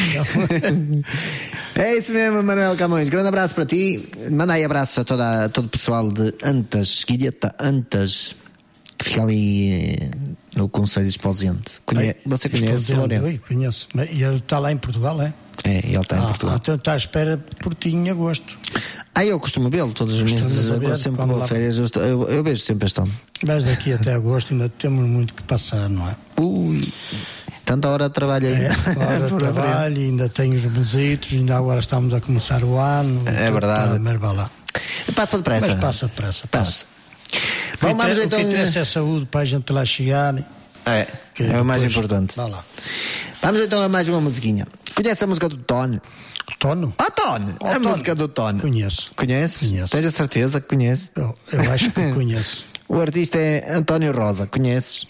É isso mesmo, Manuel Camões. Grande abraço para ti. Manda aí abraços a todo o pessoal de Antas, Guilheta Antas, que fica ali no Conselho de Esposente. Você conhece, Lourenço? Conheço. E ele está lá em Portugal, é? É, ele está em Portugal. Então está à espera por ti em agosto. Eu costumo vê-lo todos os meses. Sempre que vou a férias, eu vejo sempre este homem. Mas daqui até agosto ainda temos muito que passar, não é? Ui, tanta hora de trabalho aí. Hora de trabalho, ainda tenho os besitos, ainda agora estamos a começar o ano. É verdade. Mas vá lá. Passa depressa. Mas passa depressa. Vamos o que interessa é a saúde para a gente lá chegar. É o mais importante. Vá lá. Vamos então a mais uma musiquinha. Conhece a música do Tone? Tono? Tone! A música do Tone. Conheço. Conhece? Tens a certeza que conhece? Eu acho que conheço. O artista é António Rosa. Conheces?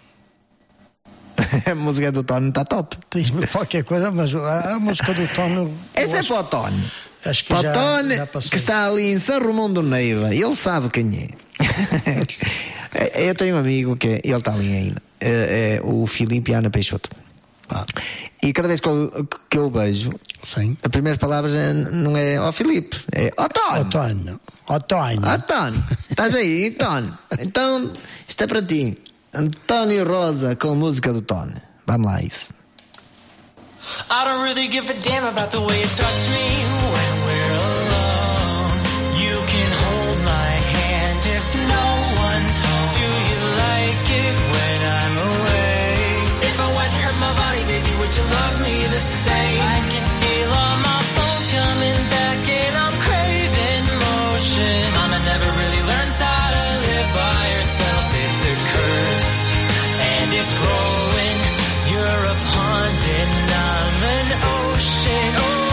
A música do Tone está top. Diz-me qualquer coisa, mas a música do Tone... Essa é para o Tone. Acho que para o Tone, já que está ali em São Romão do Neiva. Ele sabe quem é. Eu tenho um amigo que ele está ali ainda. É o Filipe Ana Peixoto. E cada vez que eu vejo, sim, as primeiras palavras não é ó Filipe, é ó Tone. Ó Tone. Estás aí, Tone? Então, isto é para ti. António Rosa com a música do Tone. Vamos lá, isso. I don't really give a damn about the way you touch me when we're alone. You can hold my hand if no one's home. Do you like it when I'm away? If I went and hurt my body, baby, would you love me the same? I can feel all my bones coming back and I'm craving motion. Mama never really learns how to live by herself. It's a curse and it's growing. You're a pond and I'm an ocean.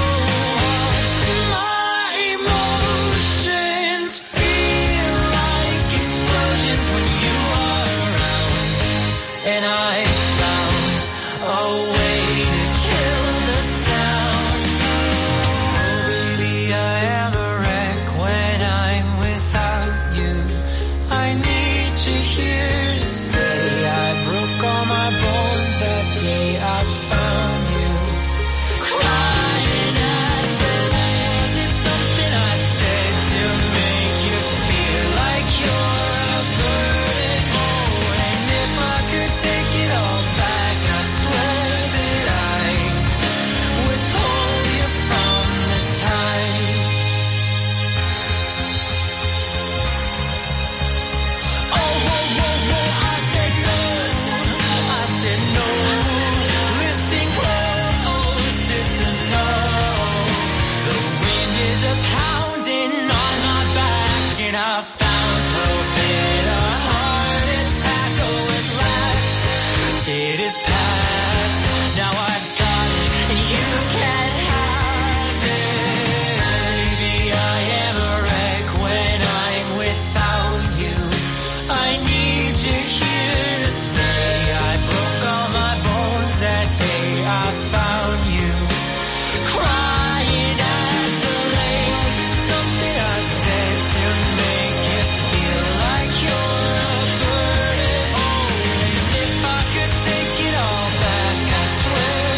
My emotions feel like explosions when you are around. And I found a way to kill the sound. Oh baby, I am a wreck when I'm without you. I need you here to stay. I broke all my bones that day I found you. Crying at the rails, it's something I said to make you feel like you're a burden. Oh, and if I could take it all back, I swear that I would pull you from the tide. Oh, whoa, whoa, whoa, I said no. I said no. Listen close, it's a no. The wind is a pounding on my back, and I found hope in a heart attack. Oh, at last it is past. Now I've got it, and you can't have it. Baby, I am a wreck when I'm without you. I need you here to stay. I broke all my bones that day I found you. Crying at the rails, it's something I said to make you feel like you're a burden. Oh, and if I could take it all back, I swear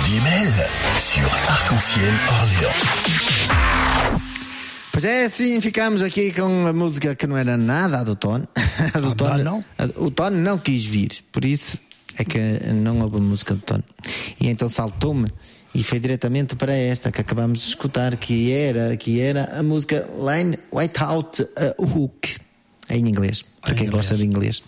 vie est belle sur Arc-en-Ciel Orléans. Pois é, assim ficamos aqui com a música que não era nada a do Tony. O Tony não quis vir, por isso é que não houve a música do Tony. E então saltou-me e foi diretamente para esta que acabamos de escutar, que era a música Line Without a Hook, em inglês, para quem gosta de inglês.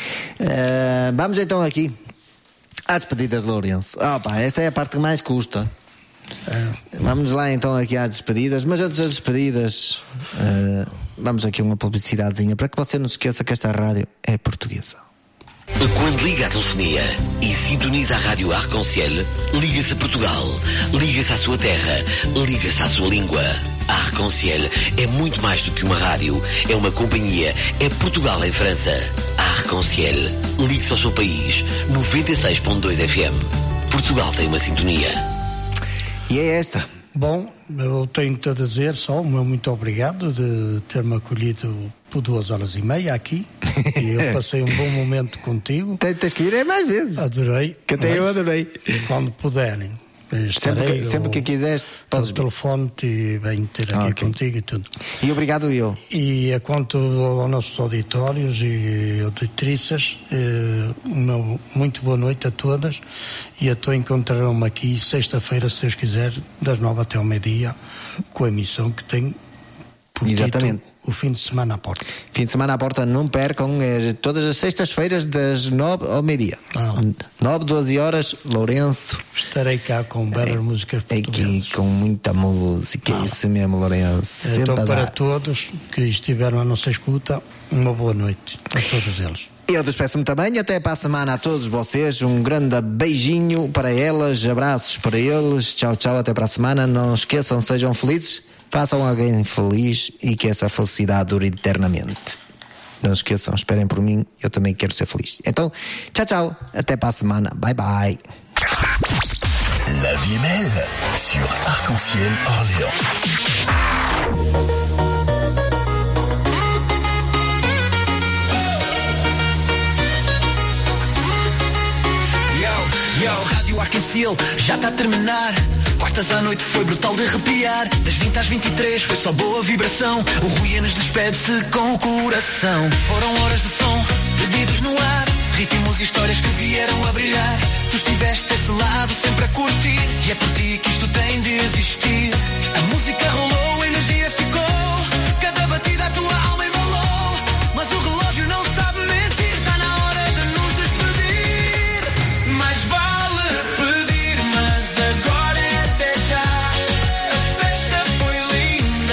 Vamos então aqui às despedidas de Lourenço. Esta é a parte que mais custa. Vamos lá então aqui às despedidas. Mas antes das despedidas, vamos aqui uma publicidadezinha para que você não se esqueça que esta rádio é portuguesa. Quando liga a telefonia e sintoniza a rádio Arc-en-Ciel, liga-se a Portugal, liga-se à sua terra, liga-se à sua língua. A Arc-en-Ciel é muito mais do que uma rádio, é uma companhia, é Portugal em França. A Arc-en-Ciel, ligue-se ao seu país, 96.2 FM. Portugal tem uma sintonia. E é esta. Bom, eu tenho-te a dizer só o meu muito obrigado de ter-me acolhido por 2h30 aqui. E eu passei um bom momento contigo. Tens que vir mais vezes. Adorei. Que até eu adorei. Quando puderem. Sempre que quiseres, podes vir. Telefone e venho ter aqui contigo e tudo. E obrigado eu. E quanto aos nossos auditórios e auditrices, uma muito boa noite a todas. E a tu encontrarão-me aqui sexta-feira, se Deus quiser, das 9 até ao meio-dia, com a emissão que tem por exatamente o fim de semana à porta. Fim de semana à porta, não percam, todas as sextas-feiras das 9 ao meio-dia. 9, 12 horas, Lourenço. Estarei cá com belas músicas portuguesas. Aqui com muita música, isso mesmo, Lourenço. Então, para todos que estiveram à nossa escuta, uma boa noite a todos eles. Eu despeço-me também, até para a semana a todos vocês, um grande beijinho para elas, abraços para eles, tchau, tchau, até para a semana, não esqueçam, sejam felizes, façam alguém feliz e que essa felicidade dure eternamente. Não esqueçam, esperem por mim, eu também quero ser feliz. Então, tchau, tchau, até para a semana, bye bye. La vie est belle sur Arc-en-Ciel Orléans. Rádio Arc-en-Ciel já está a terminar. Quartas à noite foi brutal de arrepiar. Das 20 às 23 foi só boa vibração. O Rui Enes despede-se com o coração. Foram horas de som, pedidos no ar, ritmos e histórias que vieram a brilhar. Tu estiveste desse lado sempre a curtir. E